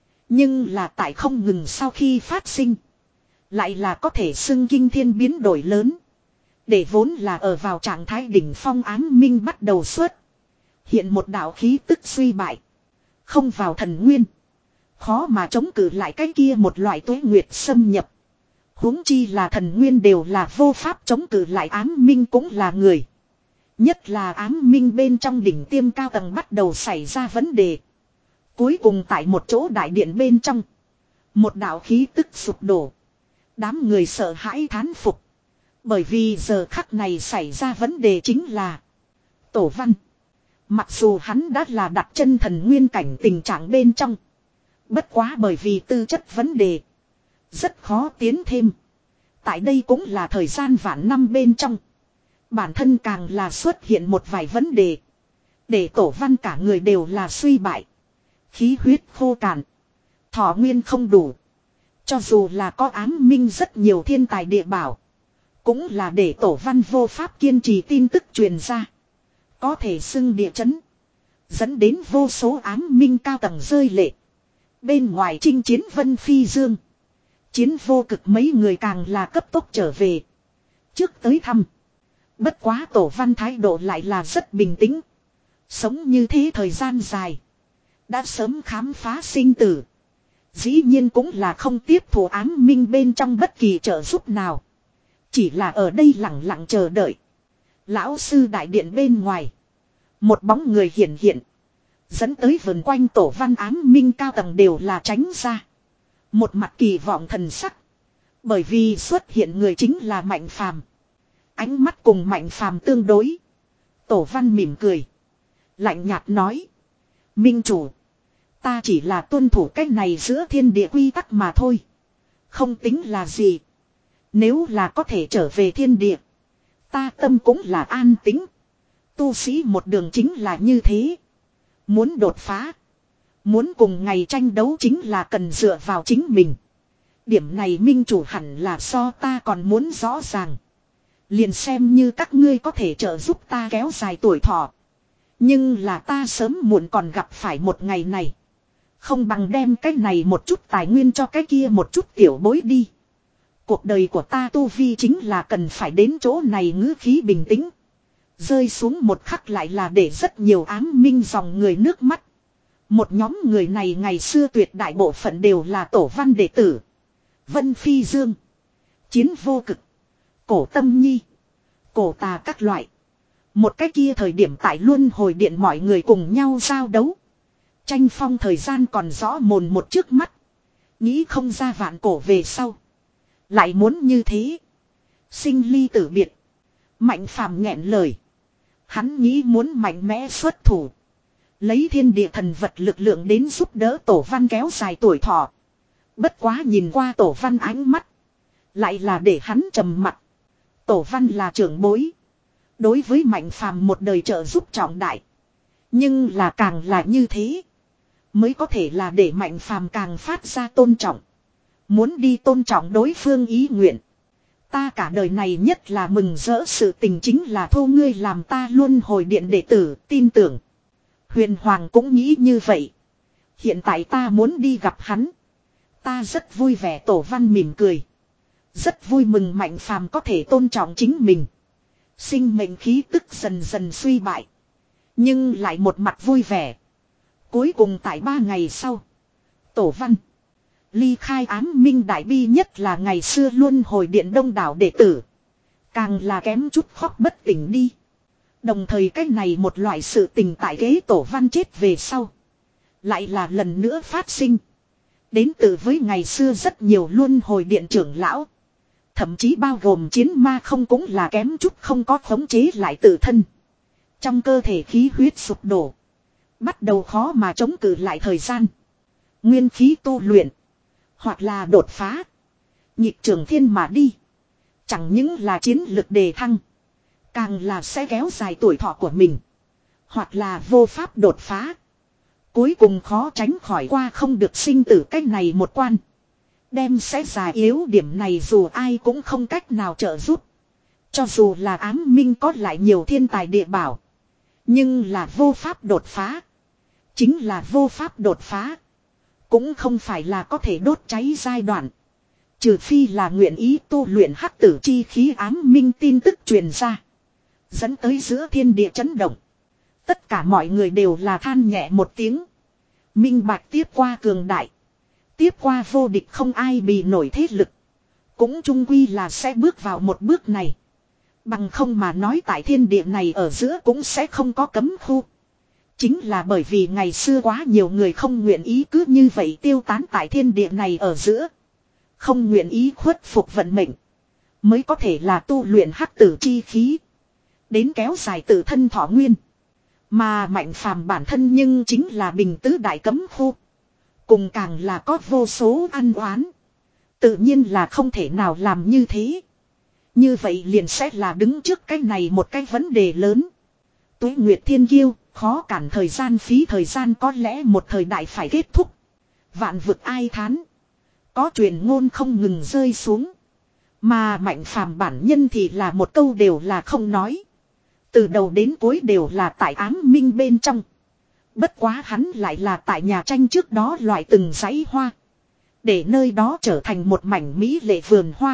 Nhưng là tại không ngừng sau khi phát sinh. Lại là có thể xưng kinh thiên biến đổi lớn. Để vốn là ở vào trạng thái đỉnh phong ám minh bắt đầu xuất. Hiện một đạo khí tức suy bại. Không vào thần nguyên. Khó mà chống cự lại cái kia một loại tuế nguyệt xâm nhập. Huống chi là thần nguyên đều là vô pháp chống cự lại ám minh cũng là người. Nhất là ám minh bên trong đỉnh tiêm cao tầng bắt đầu xảy ra vấn đề. Cuối cùng tại một chỗ đại điện bên trong. Một đạo khí tức sụp đổ. Đám người sợ hãi thán phục. Bởi vì giờ khắc này xảy ra vấn đề chính là Tổ Văn. Mặc dù hắn đã là đặt chân thần nguyên cảnh tình trạng bên trong. Bất quá bởi vì tư chất vấn đề. Rất khó tiến thêm. Tại đây cũng là thời gian vạn năm bên trong. Bản thân càng là xuất hiện một vài vấn đề. Để Tổ Văn cả người đều là suy bại. Khí huyết khô cạn. Thọ nguyên không đủ. Cho dù là có ám minh rất nhiều thiên tài địa bảo. Cũng là để Tổ Văn vô pháp kiên trì tin tức truyền ra. Có thể xưng địa chấn. Dẫn đến vô số ám minh cao tầng rơi lệ. Bên ngoài chinh chiến Vân Phi Dương. Chiến vô cực mấy người càng là cấp tốc trở về. Trước tới thăm. Bất quá Tổ Văn thái độ lại là rất bình tĩnh. Sống như thế thời gian dài. Đã sớm khám phá sinh tử. Dĩ nhiên cũng là không tiếp thủ ám minh bên trong bất kỳ trợ giúp nào. Chỉ là ở đây lặng lặng chờ đợi. Lão sư đại điện bên ngoài. Một bóng người hiện hiện. Dẫn tới vườn quanh Tổ Văn ám minh cao tầng đều là tránh ra. Một mặt kỳ vọng thần sắc. Bởi vì xuất hiện người chính là Mạnh Phàm. Ánh mắt cùng Mạnh Phàm tương đối. Tổ Văn mỉm cười. Lạnh nhạt nói. Minh chủ. Ta chỉ là tuân thủ cách này giữa thiên địa quy tắc mà thôi. Không tính là gì. Nếu là có thể trở về thiên địa. Ta tâm cũng là an tĩnh. Tu sĩ một đường chính là như thế. Muốn đột phá. Muốn cùng ngày tranh đấu chính là cần dựa vào chính mình. Điểm này minh chủ hẳn là so ta còn muốn rõ ràng. Liền xem như các ngươi có thể trợ giúp ta kéo dài tuổi thọ. Nhưng là ta sớm muộn còn gặp phải một ngày này. Không bằng đem cái này một chút tài nguyên cho cái kia một chút tiểu bối đi. Cuộc đời của ta tu vi chính là cần phải đến chỗ này, ngữ khí bình tĩnh. Rơi xuống một khắc lại là để rất nhiều ám minh dòng người nước mắt. Một nhóm người này ngày xưa tuyệt đại bộ phận đều là Tổ Văn đệ tử. Vân Phi Dương. Chiến vô cực. Cổ Tâm Nhi. Cổ Tà các loại. Một cái kia thời điểm tại luân hồi điện mọi người cùng nhau giao đấu. Tranh phong thời gian còn rõ mồn một trước mắt. Nghĩ không ra vạn cổ về sau. Lại muốn như thế. Sinh ly tử biệt. Mạnh Phàm nghẹn lời. Hắn nghĩ muốn mạnh mẽ xuất thủ. Lấy thiên địa thần vật lực lượng đến giúp đỡ Tổ Văn kéo dài tuổi thọ. Bất quá nhìn qua Tổ Văn ánh mắt. Lại là để hắn trầm mặc. Tổ Văn là trưởng bối. Đối với Mạnh Phàm một đời trợ giúp trọng đại. Nhưng là càng là như thế. Mới có thể là để Mạnh Phàm càng phát ra tôn trọng. Muốn đi tôn trọng đối phương ý nguyện. Ta cả đời này nhất là mừng rỡ sự tình chính là thu ngươi làm ta luôn hồi điện đệ tử tin tưởng. Huyền Hoàng cũng nghĩ như vậy. Hiện tại ta muốn đi gặp hắn. Ta rất vui vẻ. Tổ Văn mỉm cười. Rất vui mừng Mạnh Phàm có thể tôn trọng chính mình. Sinh mệnh khí tức dần dần suy bại. Nhưng lại một mặt vui vẻ. Cuối cùng tại ba ngày sau. Tổ Văn ly khai ám minh đại bi, nhất là ngày xưa luôn hồi điện đông đảo đệ tử. Càng là kém chút khóc bất tỉnh đi. Đồng thời cái này một loại sự tình tại ghế Tổ Văn chết về sau. Lại là lần nữa phát sinh. Đến từ với ngày xưa rất nhiều luôn hồi điện trưởng lão. Thậm chí bao gồm chiến ma không cũng là kém chút không có khống chế lại tự thân. Trong cơ thể khí huyết sụp đổ. Bắt đầu khó mà chống cự lại thời gian. Nguyên khí tu luyện. Hoặc là đột phá. Nhịp trường thiên mà đi. Chẳng những là chiến lực đề thăng. Càng là sẽ kéo dài tuổi thọ của mình. Hoặc là vô pháp đột phá. Cuối cùng khó tránh khỏi qua không được sinh tử cách này một quan. Đem sẽ già yếu điểm này dù ai cũng không cách nào trợ giúp. Cho dù là ám minh có lại nhiều thiên tài địa bảo. Nhưng là vô pháp đột phá. Chính là vô pháp đột phá. Cũng không phải là có thể đốt cháy giai đoạn. Trừ phi là nguyện ý tu luyện hắc tử chi khí ám minh tin tức truyền ra. Dẫn tới giữa thiên địa chấn động. Tất cả mọi người đều là than nhẹ một tiếng. Minh bạch tiếp qua cường đại. Tiếp qua vô địch không ai bị nổi thế lực. Cũng chung quy là sẽ bước vào một bước này. Bằng không mà nói tại thiên địa này ở giữa cũng sẽ không có cấm khu. Chính là bởi vì ngày xưa quá nhiều người không nguyện ý cứ như vậy tiêu tán tại thiên địa này ở giữa. Không nguyện ý khuất phục vận mệnh. Mới có thể là tu luyện hắc tử chi khí. Đến kéo dài tự thân thọ nguyên. Mà Mạnh Phàm bản thân nhưng chính là bình tứ đại cấm khu. Cùng càng là có vô số ăn oán. Tự nhiên là không thể nào làm như thế. Như vậy liền sẽ là đứng trước cái này một cái vấn đề lớn. Tuế Nguyệt Thiên Kiêu, khó cản thời gian phí thời gian có lẽ một thời đại phải kết thúc. Vạn vực ai thán. Có truyền ngôn không ngừng rơi xuống. Mà Mạnh Phàm bản nhân thì là một câu đều là không nói. Từ đầu đến cuối đều là tại ám minh bên trong. Bất quá hắn lại là tại nhà tranh trước đó loại từng dãy hoa. Để nơi đó trở thành một mảnh mỹ lệ vườn hoa.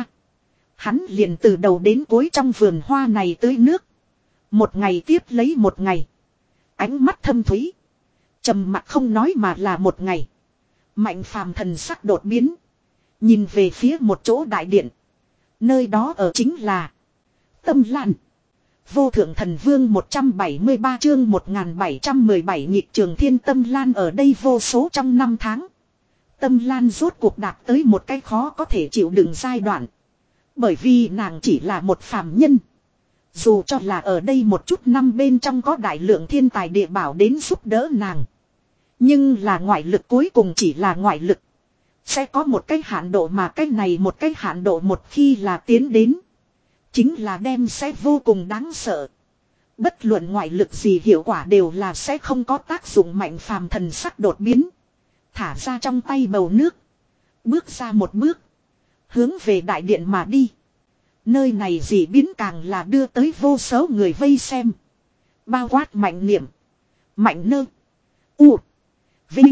Hắn liền từ đầu đến cuối trong vườn hoa này tưới nước. Một ngày tiếp lấy một ngày. Ánh mắt thâm thúy. Trầm mặc không nói mà là một ngày. Mạnh Phàm thần sắc đột biến. Nhìn về phía một chỗ đại điện. Nơi đó ở chính là Tâm Lan. Vô thượng thần vương một trăm bảy mươi ba chương một nghìn bảy trăm mười bảy nhịp trường thiên Tâm Lan ở đây vô số trong năm tháng. Tâm Lan rốt cuộc đạt tới một cái khó có thể chịu đựng giai đoạn. Bởi vì nàng chỉ là một phàm nhân. Dù cho là ở đây một chút năm bên trong có đại lượng thiên tài địa bảo đến giúp đỡ nàng. Nhưng là ngoại lực cuối cùng chỉ là ngoại lực. Sẽ có một cái hạn độ mà cái này một cái hạn độ một khi là tiến đến. Chính là đem sẽ vô cùng đáng sợ. Bất luận ngoại lực gì hiệu quả đều là sẽ không có tác dụng. Mạnh Phàm thần sắc đột biến. Thả ra trong tay bầu nước. Bước ra một bước. Hướng về đại điện mà đi. Nơi này dị biến càng là đưa tới vô số người vây xem. Bao quát Mạnh Niệm. Mạnh Nơ. U. Vinh.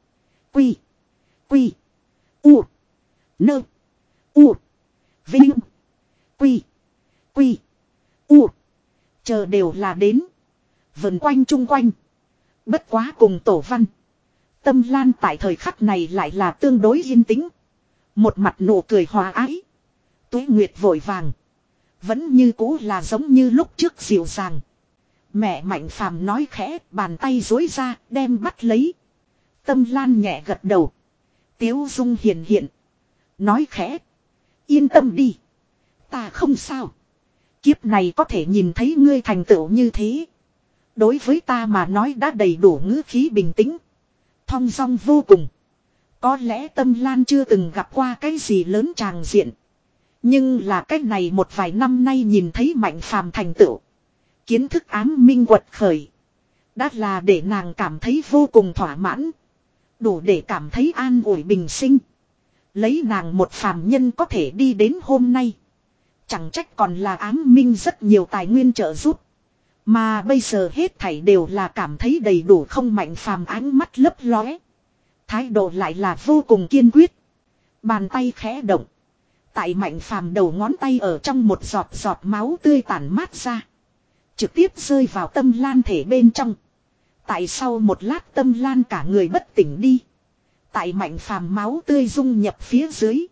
Quy. Quy. U. Nơ. U. Vinh. Quy. Quy. U. Chờ đều là đến. Vần quanh chung quanh. Bất quá cùng Tổ Văn. Tâm Lan tại thời khắc này lại là tương đối yên tĩnh. Một mặt nụ cười hòa ái. Tuế Nguyệt vội vàng. Vẫn như cũ là giống như lúc trước dịu dàng. Mẹ Mạnh Phàm nói khẽ, bàn tay dối ra, đem bắt lấy. Tâm Lan nhẹ gật đầu. Tiếu dung hiền hiện. Nói khẽ. Yên tâm đi. Ta không sao. Kiếp này có thể nhìn thấy ngươi thành tựu như thế. Đối với ta mà nói đã đầy đủ ngữ khí bình tĩnh. Thong dong vô cùng. Có lẽ Tâm Lan chưa từng gặp qua cái gì lớn tràng diện. Nhưng là cách này một vài năm nay nhìn thấy Mạnh Phàm thành tựu. Kiến thức ám minh quật khởi. Đã là để nàng cảm thấy vô cùng thỏa mãn. Đủ để cảm thấy an ủi bình sinh. Lấy nàng một phàm nhân có thể đi đến hôm nay. Chẳng trách còn là ám minh rất nhiều tài nguyên trợ giúp. Mà bây giờ hết thảy đều là cảm thấy đầy đủ không Mạnh Phàm ánh mắt lấp lóe. Thái độ lại là vô cùng kiên quyết. Bàn tay khẽ động. Tại Mạnh Phàm đầu ngón tay ở trong một giọt giọt máu tươi tản mát ra. Trực tiếp rơi vào tâm lan thể bên trong. Tại sau một lát tâm lan cả người bất tỉnh đi. Tại Mạnh Phàm máu tươi dung nhập phía dưới.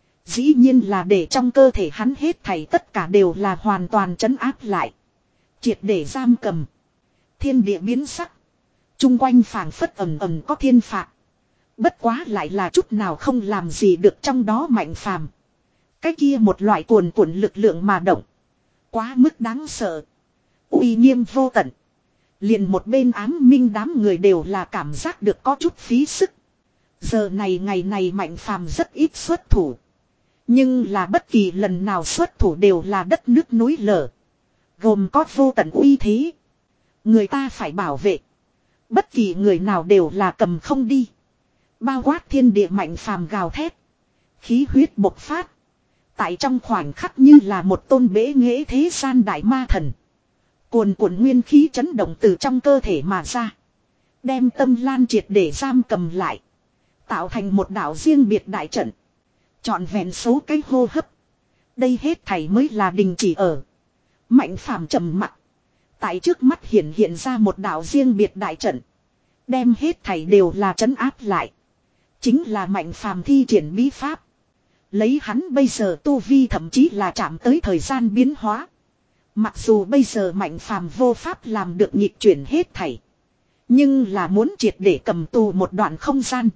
Dĩ nhiên là để trong cơ thể hắn hết thảy tất cả đều là hoàn toàn trấn áp lại. Triệt để giam cầm. Thiên địa biến sắc. Trung quanh phảng phất ầm ầm có thiên phạt. Bất quá lại là chút nào không làm gì được trong đó Mạnh Phàm. Cái kia một loại cuồn cuộn lực lượng mà động. Quá mức đáng sợ. Uy nghiêm vô tận. Liền một bên ám minh đám người đều là cảm giác được có chút phí sức. Giờ này ngày này Mạnh Phàm rất ít xuất thủ. Nhưng là bất kỳ lần nào xuất thủ đều là đất nước núi lở. Gồm có vô tận uy thế. Người ta phải bảo vệ. Bất kỳ người nào đều là cầm không đi. Bao quát thiên địa Mạnh Phàm gào thét. Khí huyết bộc phát. Tại trong khoảnh khắc như là một tôn bế nghệ thế gian đại ma thần. Cuồn cuộn nguyên khí chấn động từ trong cơ thể mà ra. Đem tâm lan triệt để giam cầm lại. Tạo thành một đảo riêng biệt đại trận. Chọn vẹn số cái hô hấp. Đây hết thảy mới là đình chỉ ở. Mạnh Phàm trầm mặc. Tại trước mắt hiện hiện ra một đảo riêng biệt đại trận. Đem hết thảy đều là trấn áp lại. Chính là Mạnh Phàm thi triển bí pháp. Lấy hắn bây giờ tu vi thậm chí là chạm tới thời gian biến hóa. Mặc dù bây giờ Mạnh Phàm vô pháp làm được nhịp chuyển hết thảy. Nhưng là muốn triệt để cầm tù một đoạn không gian.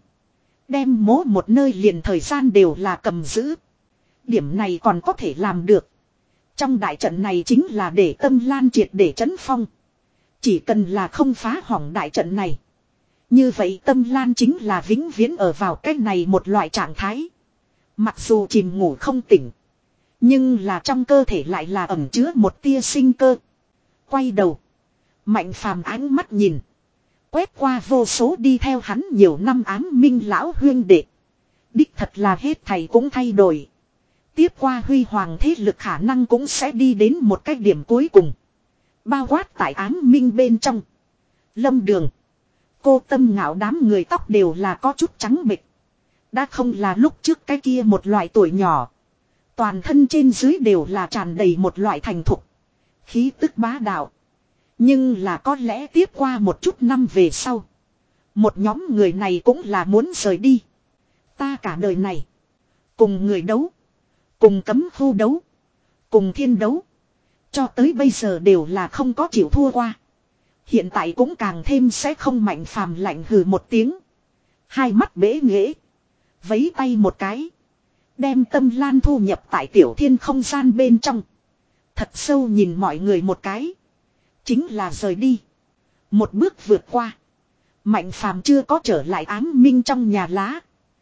Đem mố một nơi liền thời gian đều là cầm giữ. Điểm này còn có thể làm được. Trong đại trận này chính là để tâm lan triệt để trấn phong. Chỉ cần là không phá hỏng đại trận này. Như vậy tâm lan chính là vĩnh viễn ở vào cái này một loại trạng thái. Mặc dù chìm ngủ không tỉnh. Nhưng là trong cơ thể lại là ẩn chứa một tia sinh cơ. Quay đầu. Mạnh Phàm ánh mắt nhìn. Quét qua vô số đi theo hắn nhiều năm ám minh lão huyên đệ. Đích thật là hết thầy cũng thay đổi. Tiếp qua huy hoàng thế lực khả năng cũng sẽ đi đến một cái điểm cuối cùng. Bao quát tại ám minh bên trong. Lâm Đường. Cô Tâm Ngạo đám người tóc đều là có chút trắng bệch. Đã không là lúc trước cái kia một loại tuổi nhỏ. Toàn thân trên dưới đều là tràn đầy một loại thành thục. Khí tức bá đạo. Nhưng là có lẽ tiếp qua một chút năm về sau. Một nhóm người này cũng là muốn rời đi. Ta cả đời này. Cùng người đấu. Cùng cấm khu đấu. Cùng thiên đấu. Cho tới bây giờ đều là không có chịu thua qua. Hiện tại cũng càng thêm sẽ không Mạnh Phàm lạnh hừ một tiếng. Hai mắt bế nghễ. Vấy tay một cái. Đem tâm lan thu nhập tại tiểu thiên không gian bên trong. Thật sâu nhìn mọi người một cái. Chính là rời đi. Một bước vượt qua. Mạnh Phàm chưa có trở lại ám minh trong nhà lá.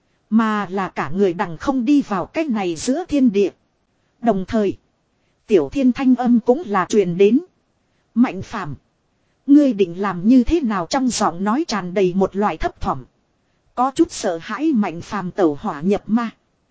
Mà là cả người đằng không đi vào cái này giữa thiên địa. Đồng thời. Tiểu thiên thanh âm cũng là truyền đến. Mạnh Phàm, ngươi định làm như thế nào trong giọng nói tràn đầy một loại thấp thỏm. Có chút sợ hãi Mạnh Phàm tẩu hỏa nhập ma.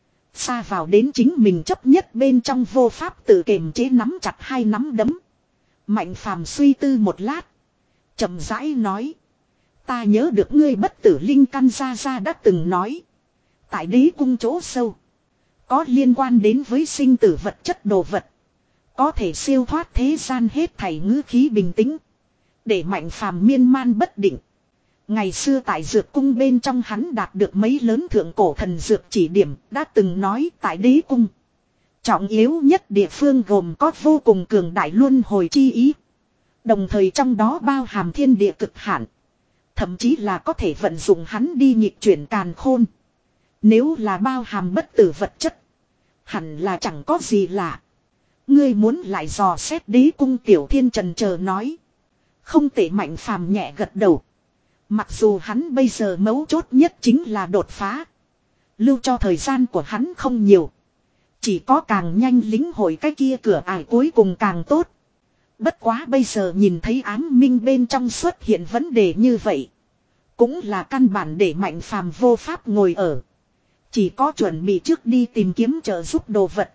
Xa vào đến chính mình chấp nhất bên trong vô pháp tự kiềm chế nắm chặt hai nắm đấm. Mạnh Phàm suy tư một lát. Chậm rãi nói. Ta nhớ được ngươi bất tử linh căn gia gia đã từng nói. Tại đế cung chỗ sâu. Có liên quan đến với sinh tử vật chất đồ vật. Có thể siêu thoát thế gian hết thảy ngữ khí bình tĩnh. Để Mạnh Phàm miên man bất định. Ngày xưa tại dược cung bên trong hắn đạt được mấy lớn thượng cổ thần dược chỉ điểm đã từng nói tại đế cung. Trọng yếu nhất địa phương gồm có vô cùng cường đại luân hồi chi ý. Đồng thời trong đó bao hàm thiên địa cực hạn. Thậm chí là có thể vận dụng hắn đi nghịch chuyển càn khôn. Nếu là bao hàm bất tử vật chất. Hẳn là chẳng có gì lạ. Ngươi muốn lại dò xét đế cung Tiểu Thiên trần chờ nói. Không tệ Mạnh Phàm nhẹ gật đầu. Mặc dù hắn bây giờ mấu chốt nhất chính là đột phá. Lưu cho thời gian của hắn không nhiều. Chỉ có càng nhanh lĩnh hội cái kia cửa ải cuối cùng càng tốt. Bất quá bây giờ nhìn thấy ám minh bên trong xuất hiện vấn đề như vậy. Cũng là căn bản để Mạnh Phàm vô pháp ngồi ở. Chỉ có chuẩn bị trước đi tìm kiếm trợ giúp đồ vật.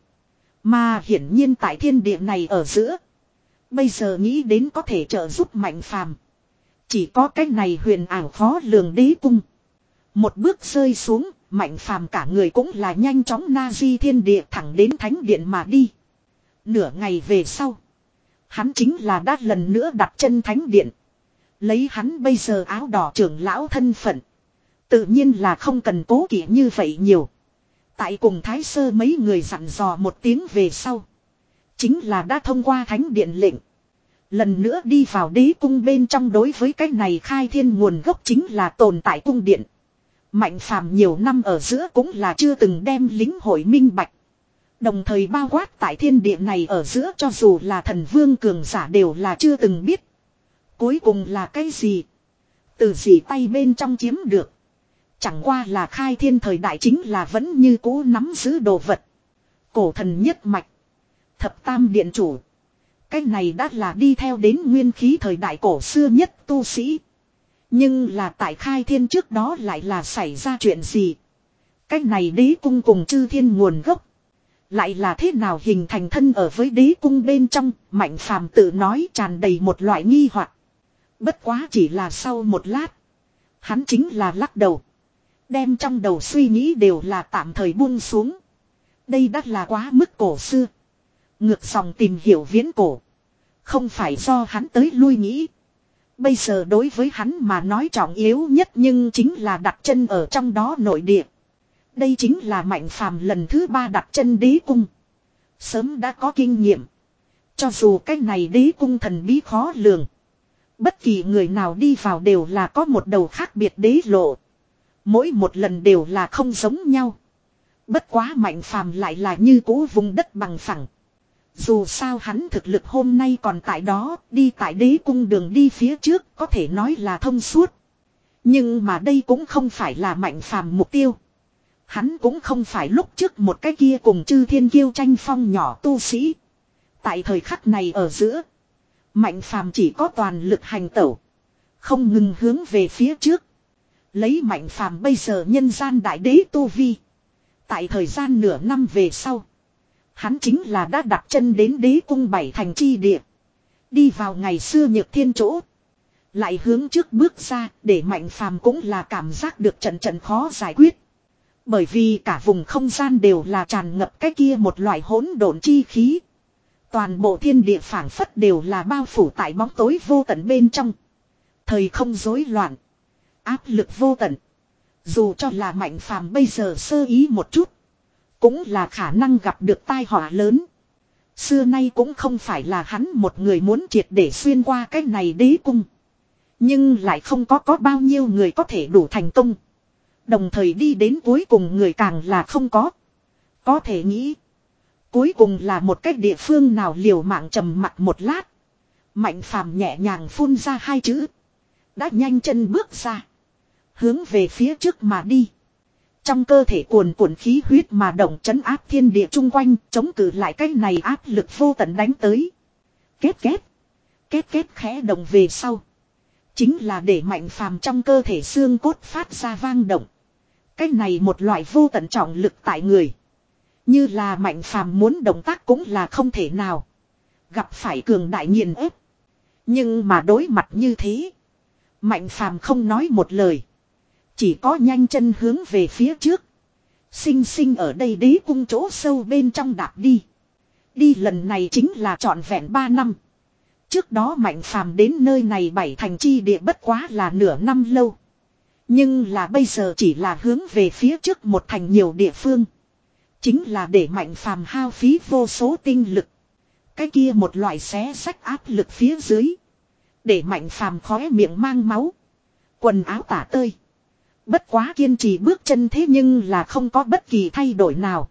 Mà hiển nhiên tại thiên địa này ở giữa. Bây giờ nghĩ đến có thể trợ giúp Mạnh Phàm. Chỉ có cái này huyền ảo khó lường đế cung. Một bước rơi xuống, Mạnh Phàm cả người cũng là nhanh chóng na di thiên địa thẳng đến thánh điện mà đi. Nửa ngày về sau. Hắn chính là đã lần nữa đặt chân thánh điện. Lấy hắn bây giờ áo đỏ trưởng lão thân phận. Tự nhiên là không cần cố kỵ như vậy nhiều. Tại cùng Thái Sơ mấy người dặn dò một tiếng về sau. Chính là đã thông qua thánh điện lệnh. Lần nữa đi vào đế cung bên trong đối với cái này khai thiên nguồn gốc chính là tồn tại cung điện. Mạnh Phàm nhiều năm ở giữa cũng là chưa từng đem lính hội minh bạch. Đồng thời bao quát tại thiên địa này ở giữa cho dù là thần vương cường giả đều là chưa từng biết. Cuối cùng là cái gì? Từ gì tay bên trong chiếm được. Chẳng qua là khai thiên thời đại chính là vẫn như cũ nắm giữ đồ vật. Cổ thần nhất mạch. Thập tam điện chủ. Cái này đã là đi theo đến nguyên khí thời đại cổ xưa nhất tu sĩ. Nhưng là tại khai thiên trước đó lại là xảy ra chuyện gì? Cái này đế cung cùng chư thiên nguồn gốc. Lại là thế nào hình thành thân ở với đế cung bên trong, Mạnh Phàm tự nói tràn đầy một loại nghi hoặc. Bất quá chỉ là sau một lát. Hắn chính là lắc đầu. Đem trong đầu suy nghĩ đều là tạm thời buông xuống. Đây đắt là quá mức cổ xưa. Ngược dòng tìm hiểu viễn cổ. Không phải do hắn tới lui nghĩ. Bây giờ đối với hắn mà nói trọng yếu nhất nhưng chính là đặt chân ở trong đó nội địa. Đây chính là Mạnh Phàm lần thứ ba đặt chân đế cung. Sớm đã có kinh nghiệm. Cho dù cái này đế cung thần bí khó lường. Bất kỳ người nào đi vào đều là có một đầu khác biệt đế lộ. Mỗi một lần đều là không giống nhau. Bất quá Mạnh Phàm lại là như cũ vùng đất bằng phẳng. Dù sao hắn thực lực hôm nay còn tại đó, đi tại đế cung đường đi phía trước có thể nói là thông suốt. Nhưng mà đây cũng không phải là Mạnh Phàm mục tiêu. Hắn cũng không phải lúc trước một cái kia cùng chư thiên kiêu tranh phong nhỏ tu sĩ. Tại thời khắc này ở giữa, Mạnh Phàm chỉ có toàn lực hành tẩu, không ngừng hướng về phía trước. Lấy Mạnh Phàm bây giờ nhân gian đại đế tu vi. Tại thời gian nửa năm về sau, hắn chính là đã đặt chân đến đế cung bảy thành chi địa. Đi vào ngày xưa Nhược Thiên chỗ. Lại hướng trước bước ra để Mạnh Phàm cũng là cảm giác được trận trận khó giải quyết. Bởi vì cả vùng không gian đều là tràn ngập cái kia một loại hỗn độn chi khí. Toàn bộ thiên địa phảng phất đều là bao phủ tại bóng tối vô tận bên trong. Thời không rối loạn. Áp lực vô tận. Dù cho là Mạnh Phàm bây giờ sơ ý một chút. Cũng là khả năng gặp được tai họa lớn. Xưa nay cũng không phải là hắn một người muốn triệt để xuyên qua cái này đế cung. Nhưng lại không có có bao nhiêu người có thể đủ thành công. Đồng thời đi đến cuối cùng người càng là không có. Có thể nghĩ. Cuối cùng là một cách địa phương nào liều mạng trầm mặc một lát. Mạnh Phàm nhẹ nhàng phun ra hai chữ. Đã nhanh chân bước ra. Hướng về phía trước mà đi. Trong cơ thể cuồn cuộn khí huyết mà động trấn áp thiên địa chung quanh. Chống cự lại cái này áp lực vô tận đánh tới. Két két. Két két khẽ động về sau. Chính là để Mạnh Phàm trong cơ thể xương cốt phát ra vang động. Cái này một loại vô tận trọng lực tại người. Như là Mạnh Phàm muốn động tác cũng là không thể nào. Gặp phải cường đại nghiền ép. Nhưng mà đối mặt như thế. Mạnh Phàm không nói một lời. Chỉ có nhanh chân hướng về phía trước. Sinh sinh ở đây đế cung chỗ sâu bên trong đạp đi. Đi lần này chính là trọn vẹn ba năm. Trước đó Mạnh Phàm đến nơi này bảy thành chi địa bất quá là nửa năm lâu. Nhưng là bây giờ chỉ là hướng về phía trước một thành nhiều địa phương. Chính là để Mạnh Phàm hao phí vô số tinh lực. Cái kia một loại xé xách áp lực phía dưới. Để Mạnh Phàm khóe miệng mang máu. Quần áo tả tơi. Bất quá kiên trì bước chân thế nhưng là không có bất kỳ thay đổi nào.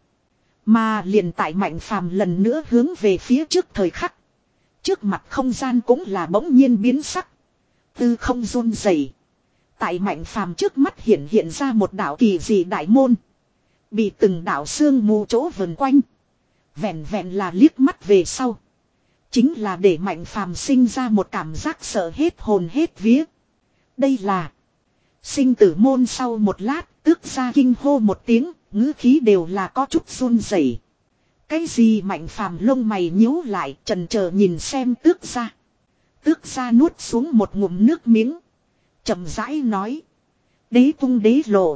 Mà liền tại Mạnh Phàm lần nữa hướng về phía trước thời khắc. Trước mặt không gian cũng là bỗng nhiên biến sắc. Tư không run rẩy. Tại Mạnh Phàm trước mắt hiện hiện ra một đạo kỳ dị đại môn. Bị từng đạo sương mù chỗ vần quanh. Vẹn vẹn là liếc mắt về sau. Chính là để Mạnh Phàm sinh ra một cảm giác sợ hết hồn hết vía. Đây là sinh tử môn. Sau một lát, Tước Gia kinh hô một tiếng, ngữ khí đều là có chút run rẩy. Cái gì? Mạnh Phàm lông mày nhíu lại, chần chờ nhìn xem Tước Gia. Tước Gia nuốt xuống một ngụm nước miếng, chậm rãi nói: Đế cung đế lộ,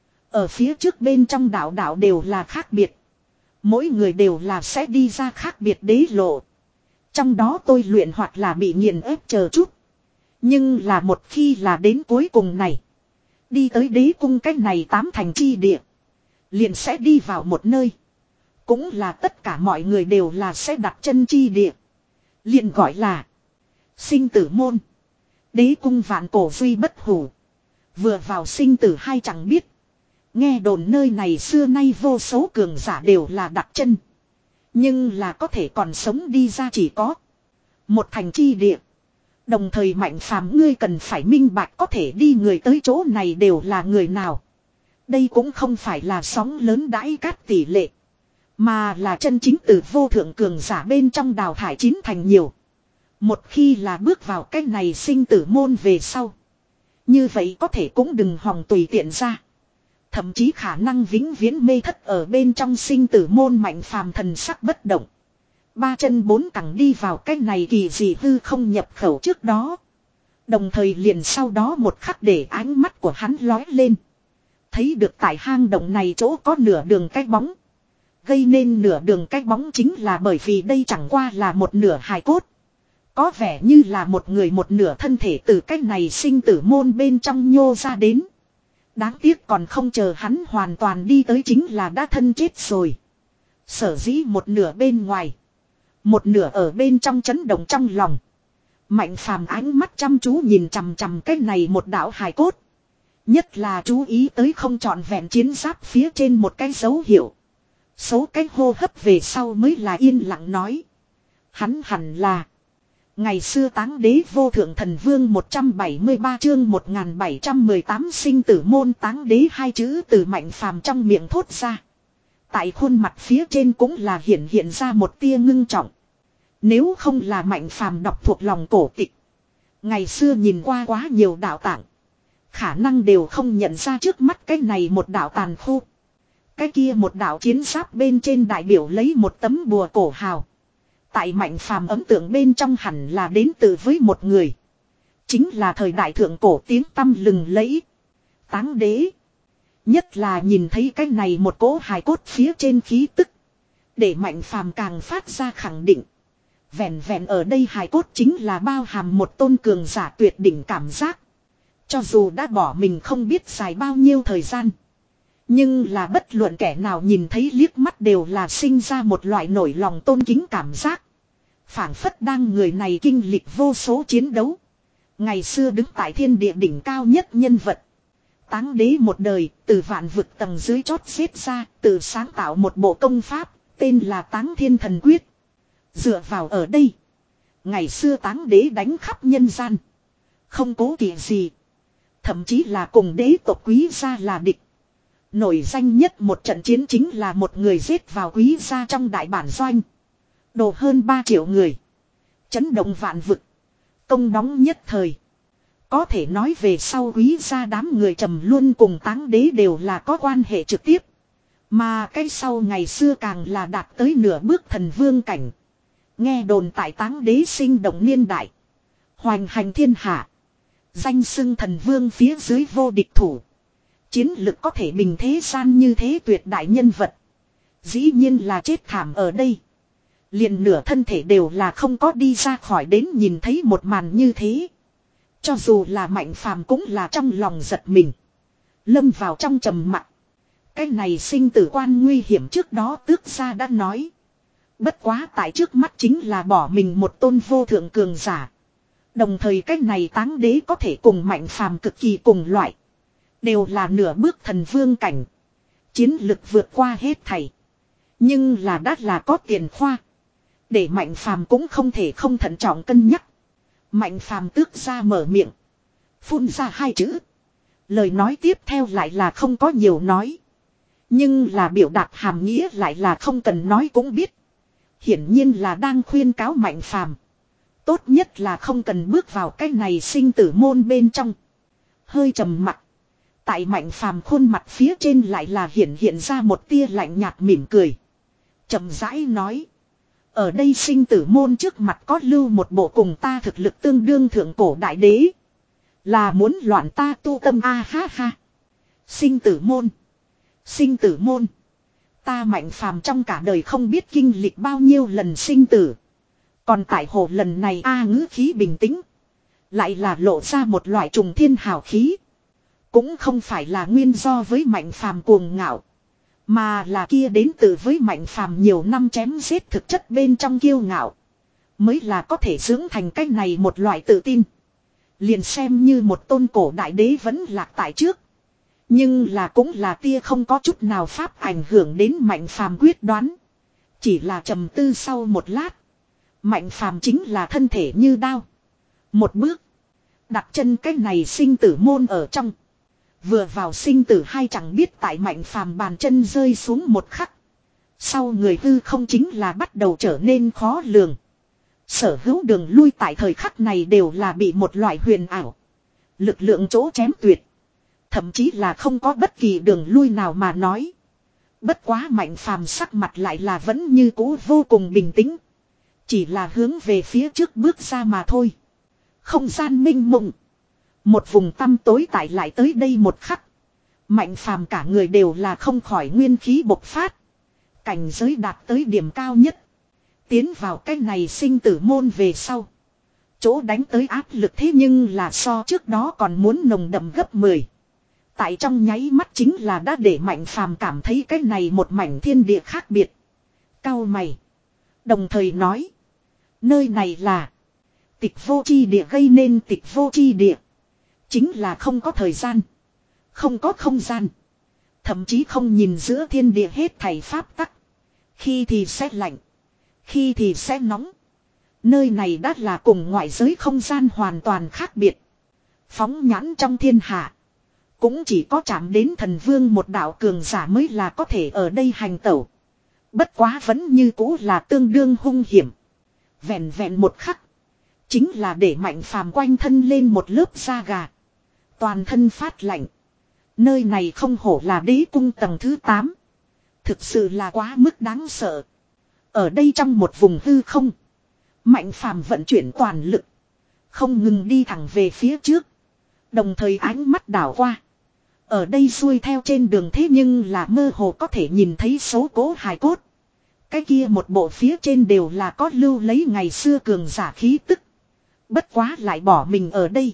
ở phía trước bên trong đạo đạo đều là khác biệt. Mỗi người đều là sẽ đi ra khác biệt đế lộ. Trong đó tôi luyện hoặc là bị nghiền ép chờ chút. Nhưng là một khi là đến cuối cùng này, đi tới đế cung cách này tám thành chi địa, liền sẽ đi vào một nơi. Cũng là tất cả mọi người đều là sẽ đặt chân chi địa. Liền gọi là sinh tử môn. Đế cung vạn cổ duy bất hủ. Vừa vào sinh tử hay chẳng biết. Nghe đồn nơi này xưa nay vô số cường giả đều là đặt chân. Nhưng là có thể còn sống đi ra chỉ có một thành chi địa. Đồng thời Mạnh Phàm ngươi cần phải minh bạch có thể đi người tới chỗ này đều là người nào. Đây cũng không phải là sóng lớn đãi cát tỷ lệ. Mà là chân chính từ vô thượng cường giả bên trong đào thải chín thành nhiều. Một khi là bước vào cái này sinh tử môn về sau, như vậy có thể cũng đừng hòng tùy tiện ra. Thậm chí khả năng vĩnh viễn mê thất ở bên trong sinh tử môn. Mạnh Phàm thần sắc bất động, ba chân bốn cẳng đi vào cái này kỳ dị hư không nhập khẩu trước đó. Đồng thời liền sau đó một khắc để ánh mắt của hắn lói lên. Thấy được tại hang động này chỗ có nửa đường cái bóng. Gây nên nửa đường cái bóng chính là bởi vì đây chẳng qua là một nửa hài cốt. Có vẻ như là một người một nửa thân thể từ cái này sinh tử môn bên trong nhô ra đến. Đáng tiếc còn không chờ hắn hoàn toàn đi tới chính là đã thân chết rồi. Sở dĩ một nửa bên ngoài, một nửa ở bên trong chấn động trong lòng. Mạnh Phàm ánh mắt chăm chú nhìn chằm chằm cái này một đạo hài cốt. Nhất là chú ý tới không trọn vẹn chiến giáp phía trên một cái dấu hiệu. Số cái hô hấp về sau mới là yên lặng nói: Hắn hẳn là ngày xưa Táng Đế Vô Thượng Thần Vương. Một trăm bảy mươi ba chương một nghìn bảy trăm mười tám sinh tử môn. Táng Đế hai chữ từ Mạnh Phàm trong miệng thốt ra. Tại khuôn mặt phía trên cũng là hiện hiện ra một tia ngưng trọng. Nếu không là Mạnh Phàm đọc thuộc lòng cổ tịch, ngày xưa nhìn qua quá nhiều đạo tạng, khả năng đều không nhận ra trước mắt cái này một đạo tàn khu. Cái kia một đạo chiến giáp bên trên đại biểu lấy một tấm bùa cổ hào. Tại Mạnh Phàm ấn tượng bên trong hẳn là đến từ với một người. Chính là thời đại thượng cổ tiếng tăm lừng lẫy Táng Đế. Nhất là nhìn thấy cái này một cỗ hài cốt phía trên khí tức, để Mạnh Phàm càng phát ra khẳng định. Vẹn vẹn ở đây hài cốt chính là bao hàm một tôn cường giả tuyệt đỉnh cảm giác. Cho dù đã bỏ mình không biết dài bao nhiêu thời gian, nhưng là bất luận kẻ nào nhìn thấy liếc mắt đều là sinh ra một loại nổi lòng tôn kính cảm giác. Phảng phất đang người này kinh lịch vô số chiến đấu. Ngày xưa đứng tại thiên địa đỉnh cao nhất nhân vật. Táng Đế một đời, từ vạn vực tầng dưới chót xếp ra, tự sáng tạo một bộ công pháp, tên là Táng Thiên Thần Quyết. Dựa vào ở đây, ngày xưa Táng Đế đánh khắp nhân gian, không cố kỵ gì. Thậm chí là cùng đế tộc Quý gia là địch. Nổi danh nhất một trận chiến chính là một người giết vào Quý gia trong đại bản doanh. Đồ hơn ba triệu người. Chấn động vạn vực. Công đóng nhất thời. Có thể nói về sau Quý gia đám người trầm luôn cùng Táng Đế đều là có quan hệ trực tiếp. Mà cái sau ngày xưa càng là đạt tới nửa bước thần vương cảnh. Nghe đồn tại Táng Đế sinh động niên đại, hoành hành thiên hạ, danh xưng thần vương phía dưới vô địch thủ. Chiến lực có thể bình thế gian như thế tuyệt đại nhân vật, dĩ nhiên là chết thảm ở đây. Liền nửa thân thể đều là không có đi ra khỏi đến nhìn thấy một màn như thế. Cho dù là Mạnh Phàm cũng là trong lòng giật mình, lâm vào trong trầm mặc. Cái này sinh tử quan nguy hiểm trước đó Tước gia đã nói. Bất quá tại trước mắt chính là bỏ mình một tôn vô thượng cường giả. Đồng thời cái này Táng Đế có thể cùng Mạnh Phàm cực kỳ cùng loại. Đều là nửa bước thần vương cảnh. Chiến lực vượt qua hết thảy. Nhưng là đắt là có tiền khoa. Để Mạnh Phàm cũng không thể không thận trọng cân nhắc. Mạnh Phàm Tước ra mở miệng, phun ra hai chữ. Lời nói tiếp theo lại là không có nhiều nói, nhưng là biểu đạt hàm nghĩa lại là không cần nói cũng biết. Hiển nhiên là đang khuyên cáo Mạnh Phàm, tốt nhất là không cần bước vào cái này sinh tử môn bên trong. Hơi trầm mặc. Tại Mạnh Phàm khuôn mặt phía trên lại là hiện hiện ra một tia lạnh nhạt mỉm cười. Chậm rãi nói. Ở đây sinh tử môn trước mặt có lưu một bộ cùng ta thực lực tương đương thượng cổ đại đế. Là muốn loạn ta tu tâm a ha ha. Sinh tử môn. Sinh tử môn. Ta Mạnh Phàm trong cả đời không biết kinh lịch bao nhiêu lần sinh tử. Còn tại hồ lần này a ngữ khí bình tĩnh. Lại là lộ ra một loại trùng thiên hào khí. Cũng không phải là nguyên do với Mạnh Phàm cuồng ngạo. Mà là kia đến từ với Mạnh Phàm nhiều năm chém giết thực chất bên trong kiêu ngạo. Mới là có thể dưỡng thành cách này một loại tự tin. Liền xem như một tôn cổ đại đế vẫn lạc tại trước. Nhưng là cũng là tia không có chút nào pháp ảnh hưởng đến Mạnh Phàm quyết đoán. Chỉ là trầm tư sau một lát. Mạnh Phàm chính là thân thể như đao. Một bước. Đặt chân cái này sinh tử môn ở trong. Vừa vào sinh tử hay chẳng biết tại Mạnh Phàm bàn chân rơi xuống một khắc. Sau người hư không chính là bắt đầu trở nên khó lường. Sở hữu đường lui tại thời khắc này đều là bị một loại huyền ảo. Lực lượng chỗ chém tuyệt. Thậm chí là không có bất kỳ đường lui nào mà nói. Bất quá Mạnh Phàm sắc mặt lại là vẫn như cũ vô cùng bình tĩnh. Chỉ là hướng về phía trước bước ra mà thôi. Không gian minh mộng. Một vùng tăm tối tại lại tới đây một khắc. Mạnh Phàm cả người đều là không khỏi nguyên khí bộc phát. Cảnh giới đạt tới điểm cao nhất. Tiến vào cái này sinh tử môn về sau. Chỗ đánh tới áp lực thế nhưng là so trước đó còn muốn nồng đậm gấp mười. Tại trong nháy mắt chính là đã để Mạnh Phàm cảm thấy cái này một mảnh thiên địa khác biệt. Cao mày. Đồng thời nói. Nơi này là tịch vô chi địa, gây nên tịch vô chi địa. Chính là không có thời gian. Không có không gian. Thậm chí không nhìn giữa thiên địa hết thảy pháp tắc. Khi thì sẽ lạnh. Khi thì sẽ nóng. Nơi này đã là cùng ngoại giới không gian hoàn toàn khác biệt. Phóng nhãn trong thiên hạ. Cũng chỉ có chạm đến thần vương một đạo cường giả mới là có thể ở đây hành tẩu. Bất quá vẫn như cũ là tương đương hung hiểm. Vẹn vẹn một khắc. Chính là để Mạnh Phàm quanh thân lên một lớp da gà. Toàn thân phát lạnh. Nơi này không hổ là đế cung tầng thứ tám. Thực sự là quá mức đáng sợ. Ở đây trong một vùng hư không. Mạnh Phàm vận chuyển toàn lực. Không ngừng đi thẳng về phía trước. Đồng thời ánh mắt đảo qua. Ở đây xuôi theo trên đường thế nhưng là mơ hồ có thể nhìn thấy số cố hài cốt. Cái kia một bộ phía trên đều là có lưu lấy ngày xưa cường giả khí tức. Bất quá lại bỏ mình ở đây.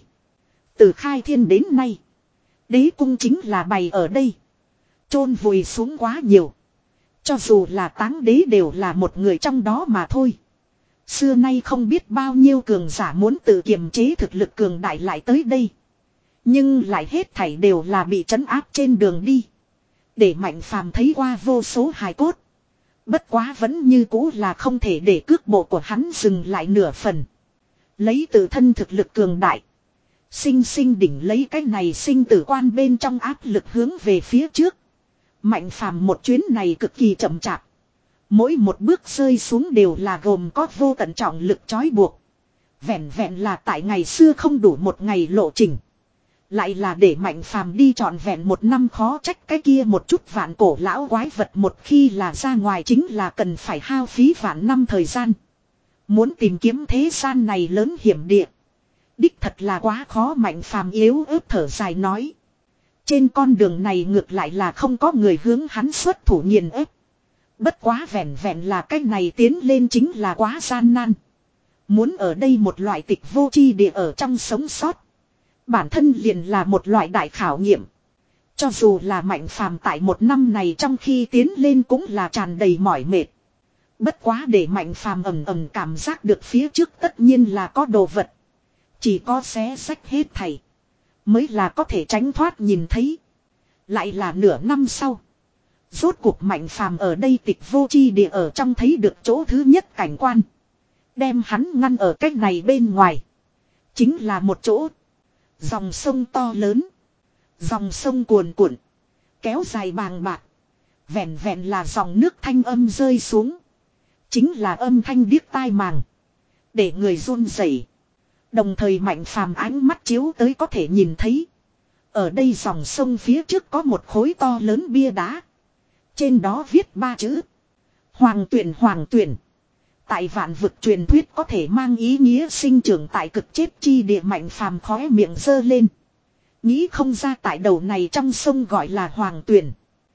Từ khai thiên đến nay. Đế cung chính là bày ở đây. Chôn vùi xuống quá nhiều. Cho dù là táng đế đều là một người trong đó mà thôi. Xưa nay không biết bao nhiêu cường giả muốn tự kiềm chế thực lực cường đại lại tới đây. Nhưng lại hết thảy đều là bị trấn áp trên đường đi. Để Mạnh Phàm thấy qua vô số hài cốt. Bất quá vẫn như cũ là không thể để cước bộ của hắn dừng lại nửa phần. Lấy tự thân thực lực cường đại. Sinh sinh đỉnh lấy cái này sinh tử quan bên trong áp lực hướng về phía trước. Mạnh Phàm một chuyến này cực kỳ chậm chạp. Mỗi một bước rơi xuống đều là gồm có vô tận trọng lực trói buộc. Vẹn vẹn là tại ngày xưa không đủ một ngày lộ trình. Lại là để Mạnh Phàm đi trọn vẹn một năm, khó trách cái kia một chút vạn cổ lão quái vật một khi là ra ngoài chính là cần phải hao phí vạn năm thời gian. Muốn tìm kiếm thế gian này lớn hiểm địa. Đích thật là quá khó. Mạnh Phàm yếu ớt thở dài nói. Trên con đường này ngược lại là không có người hướng hắn xuất thủ nghiền ép. Bất quá vẹn vẹn là cái này tiến lên chính là quá gian nan. Muốn ở đây một loại tịch vô chi địa ở trong sống sót. Bản thân liền là một loại đại khảo nghiệm. Cho dù là Mạnh Phàm tại một năm này trong khi tiến lên cũng là tràn đầy mỏi mệt. Bất quá để Mạnh Phàm ầm ầm cảm giác được phía trước tất nhiên là có đồ vật. Chỉ có xé sách hết thảy. Mới là có thể tránh thoát nhìn thấy. Lại là nửa năm sau. Rốt cuộc Mạnh Phàm ở đây tịch vô chi địa ở trong thấy được chỗ thứ nhất cảnh quan. Đem hắn ngăn ở cách này bên ngoài. Chính là một chỗ. Dòng sông to lớn. Dòng sông cuồn cuộn. Kéo dài bàng bạc. Vẹn vẹn là dòng nước thanh âm rơi xuống. Chính là âm thanh điếc tai màng. Để người run rẩy. Đồng thời Mạnh Phàm ánh mắt chiếu tới có thể nhìn thấy. Ở đây dòng sông phía trước có một khối to lớn bia đá. Trên đó viết ba chữ. Hoàng tuyển hoàng tuyển. Tại vạn vực truyền thuyết có thể mang ý nghĩa sinh trưởng tại cực chết chi địa. Mạnh Phàm khóe miệng giơ lên. Nghĩ không ra tại đầu này trong sông gọi là hoàng tuyển.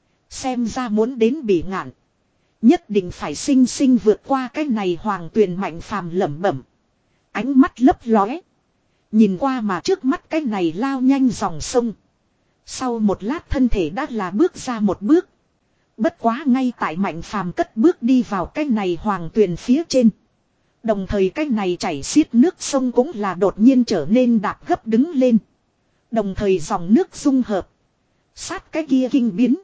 Xem ra muốn đến Bỉ Ngạn. Nhất định phải sinh sinh vượt qua cái này hoàng tuyển. Mạnh Phàm lẩm bẩm. Ánh mắt lấp lóe. Nhìn qua mà trước mắt cái này lao nhanh dòng sông. Sau một lát thân thể đã là bước ra một bước. Bất quá ngay tại Mạnh Phàm cất bước đi vào cái này hoàng tuyền phía trên. Đồng thời cái này chảy xiết nước sông cũng là đột nhiên trở nên đạp gấp đứng lên. Đồng thời dòng nước dung hợp. Sát cái kia kinh biến.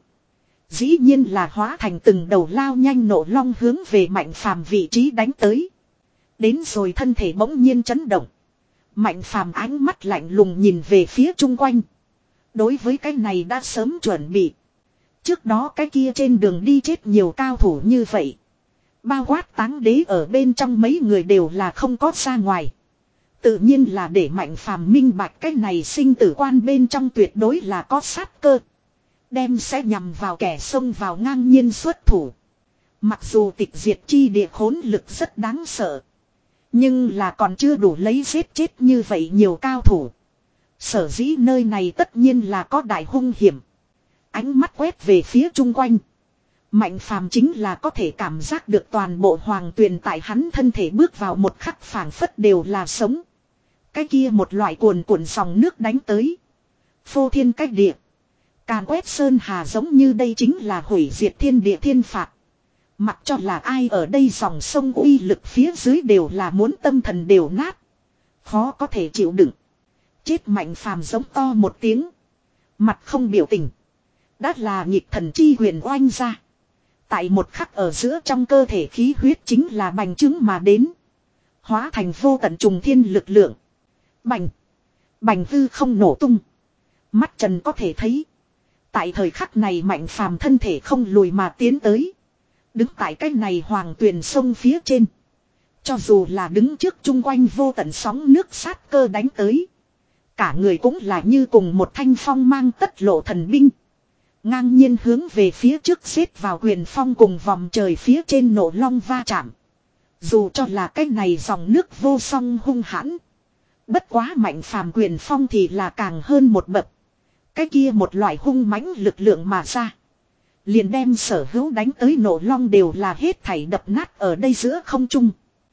Dĩ nhiên là hóa thành từng đầu lao nhanh nổ long hướng về Mạnh Phàm vị trí đánh tới. Đến rồi thân thể bỗng nhiên chấn động. Mạnh Phàm ánh mắt lạnh lùng nhìn về phía chung quanh. Đối với cái này đã sớm chuẩn bị. Trước đó cái kia trên đường đi chết nhiều cao thủ như vậy. Bao quát Táng Đế ở bên trong mấy người đều là không có ra ngoài. Tự nhiên là để Mạnh Phàm minh bạch cái này sinh tử quan bên trong tuyệt đối là có sát cơ. Đem sẽ nhằm vào kẻ xông vào ngang nhiên xuất thủ. Mặc dù tịch diệt chi địa khốn lực rất đáng sợ. Nhưng là còn chưa đủ lấy giết chết như vậy nhiều cao thủ. Sở dĩ nơi này tất nhiên là có đại hung hiểm. Ánh mắt quét về phía chung quanh. Mạnh Phàm chính là có thể cảm giác được toàn bộ hoàng tuyền tại hắn thân thể bước vào một khắc phảng phất đều là sống. Cái kia một loại cuồn cuộn dòng nước đánh tới. Phô thiên cách địa. Càn quét sơn hà giống như đây chính là hủy diệt thiên địa thiên phạt. Mặc cho là ai ở đây dòng sông uy lực phía dưới đều là muốn tâm thần đều nát. Khó có thể chịu đựng. Chết Mạnh Phàm giống to một tiếng. Mặt không biểu tình. Đã là nhịp thần chi huyền oanh ra. Tại một khắc ở giữa trong cơ thể khí huyết chính là bành trướng mà đến. Hóa thành vô tận trùng thiên lực lượng. Bành. Bành hư không nổ tung. Mắt trần có thể thấy. Tại thời khắc này Mạnh Phàm thân thể không lùi mà tiến tới. Đứng tại cái này hoàng tuyền sông phía trên. Cho dù là đứng trước chung quanh vô tận sóng nước sát cơ đánh tới. Cả người cũng là như cùng một thanh phong mang tất lộ thần binh. Ngang nhiên hướng về phía trước xếp vào quyền phong cùng vòng trời phía trên nổ long va chạm. Dù cho là cái này dòng nước vô song hung hãn. Bất quá Mạnh Phàm quyền phong thì là càng hơn một bậc. Cái kia một loại hung mãnh lực lượng mà ra. Liền đem sở hữu đánh tới nổ long đều là hết thảy đập nát ở đây giữa không trung.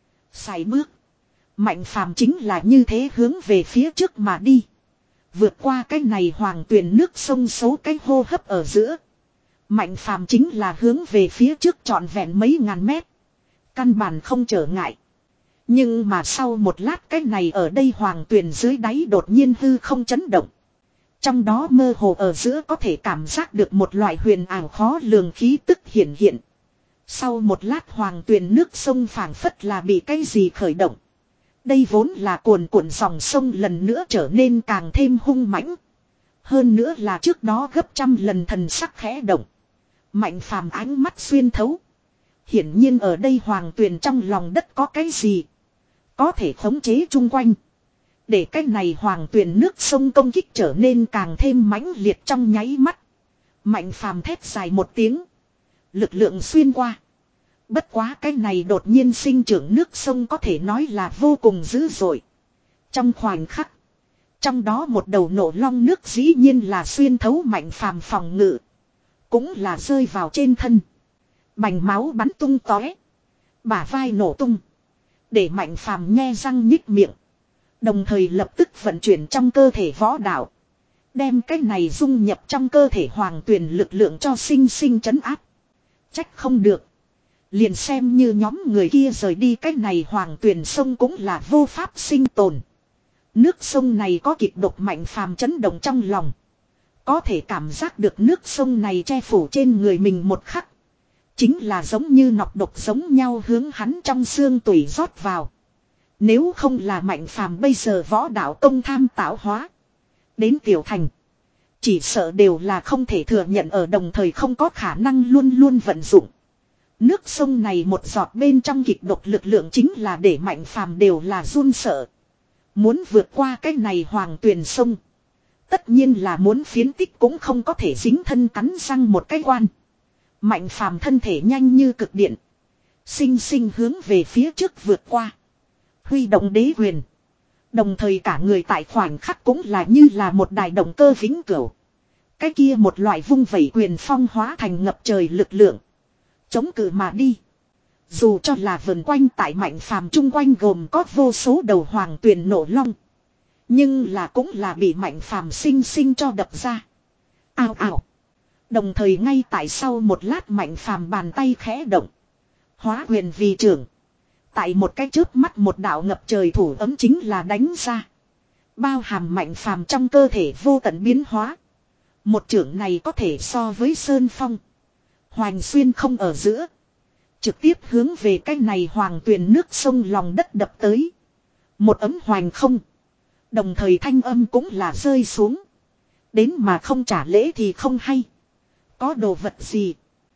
Xài bước. Mạnh Phàm chính là như thế hướng về phía trước mà đi. Vượt qua cái này hoàng tuyền nước sông xấu cái hô hấp ở giữa. Mạnh Phàm chính là hướng về phía trước trọn vẹn mấy ngàn mét. Căn bản không trở ngại. Nhưng mà sau một lát cái này ở đây hoàng tuyền dưới đáy đột nhiên hư không chấn động. Trong đó mơ hồ ở giữa có thể cảm giác được một loại huyền ảo khó lường khí tức hiện hiện. Sau một lát hoàng tuyền nước sông phảng phất là bị cái gì khởi động. Đây vốn là cuồn cuộn dòng sông lần nữa trở nên càng thêm hung mãnh. Hơn nữa là trước đó gấp trăm lần thần sắc khẽ động. Mạnh Phàm ánh mắt xuyên thấu. Hiển nhiên ở đây hoàng tuyền trong lòng đất có cái gì. Có thể khống chế chung quanh. Để cái này hoàng tuyền nước sông công kích trở nên càng thêm mãnh liệt trong nháy mắt. Mạnh Phàm thét dài một tiếng. Lực lượng xuyên qua. Bất quá cái này đột nhiên sinh trưởng nước sông có thể nói là vô cùng dữ dội. Trong khoảnh khắc. Trong đó một đầu nổ long nước dĩ nhiên là xuyên thấu Mạnh Phàm phòng ngự. Cũng là rơi vào trên thân. Bành máu bắn tung tóe. Bả vai nổ tung. Để Mạnh Phàm nhe răng nhích miệng. Đồng thời lập tức vận chuyển trong cơ thể võ đạo. Đem cái này dung nhập trong cơ thể hoàng tuyền lực lượng cho sinh sinh trấn áp. Trách không được. Liền xem như nhóm người kia rời đi cái này hoàng tuyền sông cũng là vô pháp sinh tồn. Nước sông này có kịch độc Mạnh Phàm chấn động trong lòng. Có thể cảm giác được nước sông này che phủ trên người mình một khắc. Chính là giống như nọc độc giống nhau hướng hắn trong xương tủy rót vào. Nếu không là Mạnh Phàm bây giờ võ đạo công tham tạo hóa. Đến tiểu thành. Chỉ sợ đều là không thể thừa nhận ở đồng thời không có khả năng luôn luôn vận dụng. Nước sông này một giọt bên trong kịch độc lực lượng chính là để Mạnh Phàm đều là run sợ. Muốn vượt qua cái này hoàng tuyền sông. Tất nhiên là muốn phiến tích cũng không có thể dính thân cắn răng một cái quan. Mạnh Phàm thân thể nhanh như cực điện. Sinh sinh hướng về phía trước vượt qua. Huy động đế quyền. Đồng thời cả người tại khoảnh khắc cũng là như là một đài động cơ vĩnh cửu. Cái kia một loại vung vẩy quyền phong hóa thành ngập trời lực lượng. Chống cự mà đi. Dù cho là vần quanh tại Mạnh Phàm chung quanh gồm có vô số đầu hoàng tuyền nổ long. Nhưng là cũng là bị Mạnh Phàm sinh sinh cho đập ra. Ao ào. Đồng thời ngay tại sau một lát Mạnh Phàm bàn tay khẽ động. Hóa quyền vì trưởng. Tại một cái chớp mắt một đạo ngập trời thủ ấm chính là đánh ra. Bao hàm Mạnh Phàm trong cơ thể vô tận biến hóa. Một trưởng này có thể so với Sơn Phong. Hoành xuyên không ở giữa. Trực tiếp hướng về cái này hoàng tuyền nước sông lòng đất đập tới. Một ấm hoành không. Đồng thời thanh âm cũng là rơi xuống. Đến mà không trả lễ thì không hay. Có đồ vật gì?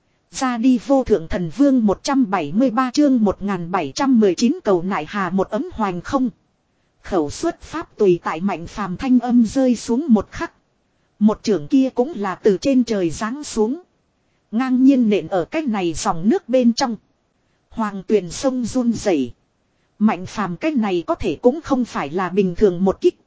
Ra đi vô thượng thần vương một trăm bảy mươi ba chương một nghìn bảy trăm mười chín cầu nại hà một ấm hoành không. Khẩu xuất pháp tùy tại Mạnh Phàm thanh âm rơi xuống một khắc. Một trưởng kia cũng là từ trên trời giáng xuống. Ngang nhiên nện ở cái này dòng nước bên trong. Hoàng tuyền sông run rẩy. Mạnh Phàm cái này có thể cũng không phải là bình thường một kích.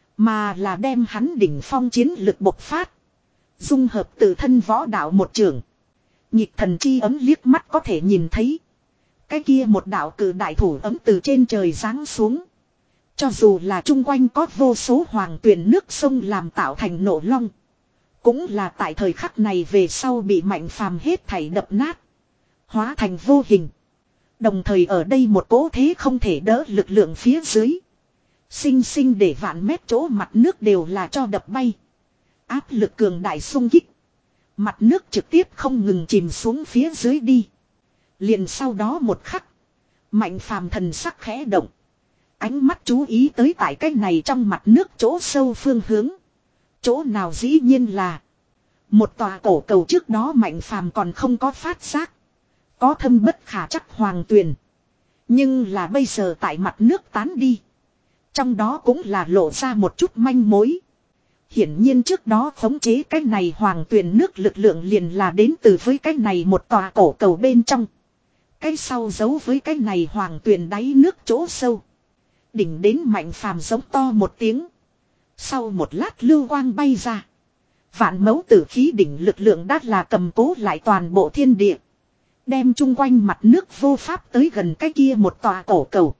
Mà là đem hắn đỉnh phong chiến lực bộc phát. Dung hợp tự thân võ đạo một trường. Nhịp thần chi ấm liếc mắt có thể nhìn thấy. Cái kia một đạo cử đại thủ ấm từ trên trời giáng xuống. Cho dù là chung quanh có vô số hoàng tuyền nước sông làm tạo thành nổ long. Cũng là tại thời khắc này về sau bị Mạnh Phàm hết thảy đập nát. Hóa thành vô hình. Đồng thời ở đây một cỗ thế không thể đỡ lực lượng phía dưới. Sinh sinh để vạn mét chỗ mặt nước đều là cho đập bay. Áp lực cường đại xung kích. Mặt nước trực tiếp không ngừng chìm xuống phía dưới đi. Liền sau đó một khắc. Mạnh Phàm thần sắc khẽ động. Ánh mắt chú ý tới tại cái này trong mặt nước chỗ sâu phương hướng. Chỗ nào dĩ nhiên là. Một tòa cổ cầu trước đó Mạnh Phàm còn không có phát giác. Có thâm bất khả trắc hoàng tuyền. Nhưng là bây giờ tại mặt nước tán đi. Trong đó cũng là lộ ra một chút manh mối. Hiển nhiên trước đó khống chế cái này hoàng tuyền nước lực lượng liền là đến từ với cái này một tòa cổ cầu bên trong. Cái sau giấu với cái này hoàng tuyền đáy nước chỗ sâu. Đỉnh đến Mạnh Phàm giống to một tiếng. Sau một lát lưu quang bay ra. Vạn mẫu tử khí đỉnh lực lượng đã là cầm cố lại toàn bộ thiên địa. Đem chung quanh mặt nước vô pháp tới gần cái kia một tòa cổ cầu.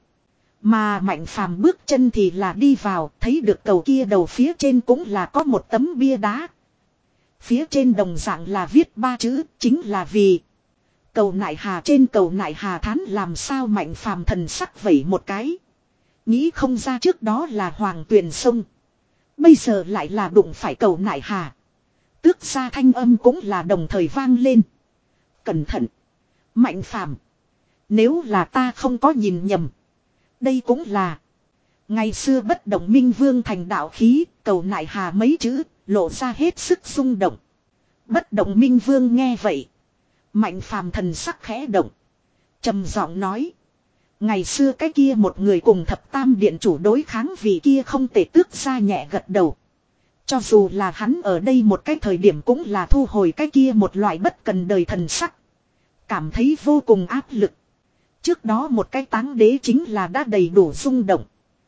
Mà Mạnh Phàm bước chân thì là đi vào, thấy được cầu kia đầu phía trên cũng là có một tấm bia đá. Phía trên đồng dạng là viết ba chữ, chính là vì cầu nại hà. Trên cầu nại hà thán làm sao Mạnh Phàm thần sắc vẩy một cái. Nghĩ không ra trước đó là hoàng tuyền sông. Bây giờ lại là đụng phải cầu nại hà. Tước ra thanh âm cũng là đồng thời vang lên. Cẩn thận. Mạnh Phàm, nếu là ta không có nhìn nhầm. Đây cũng là. Ngày xưa bất động minh vương thành đạo khí. Cầu nại hà mấy chữ. Lộ ra hết sức rung động. Bất động minh vương nghe vậy. Mạnh Phàm thần sắc khẽ động. Trầm giọng nói. Ngày xưa cái kia một người cùng thập tam điện chủ đối kháng vì kia không thể tước ra nhẹ gật đầu. Cho dù là hắn ở đây một cái thời điểm cũng là thu hồi cái kia một loại bất cần đời thần sắc. Cảm thấy vô cùng áp lực. Trước đó một cái táng đế chính là đã đầy đủ rung động.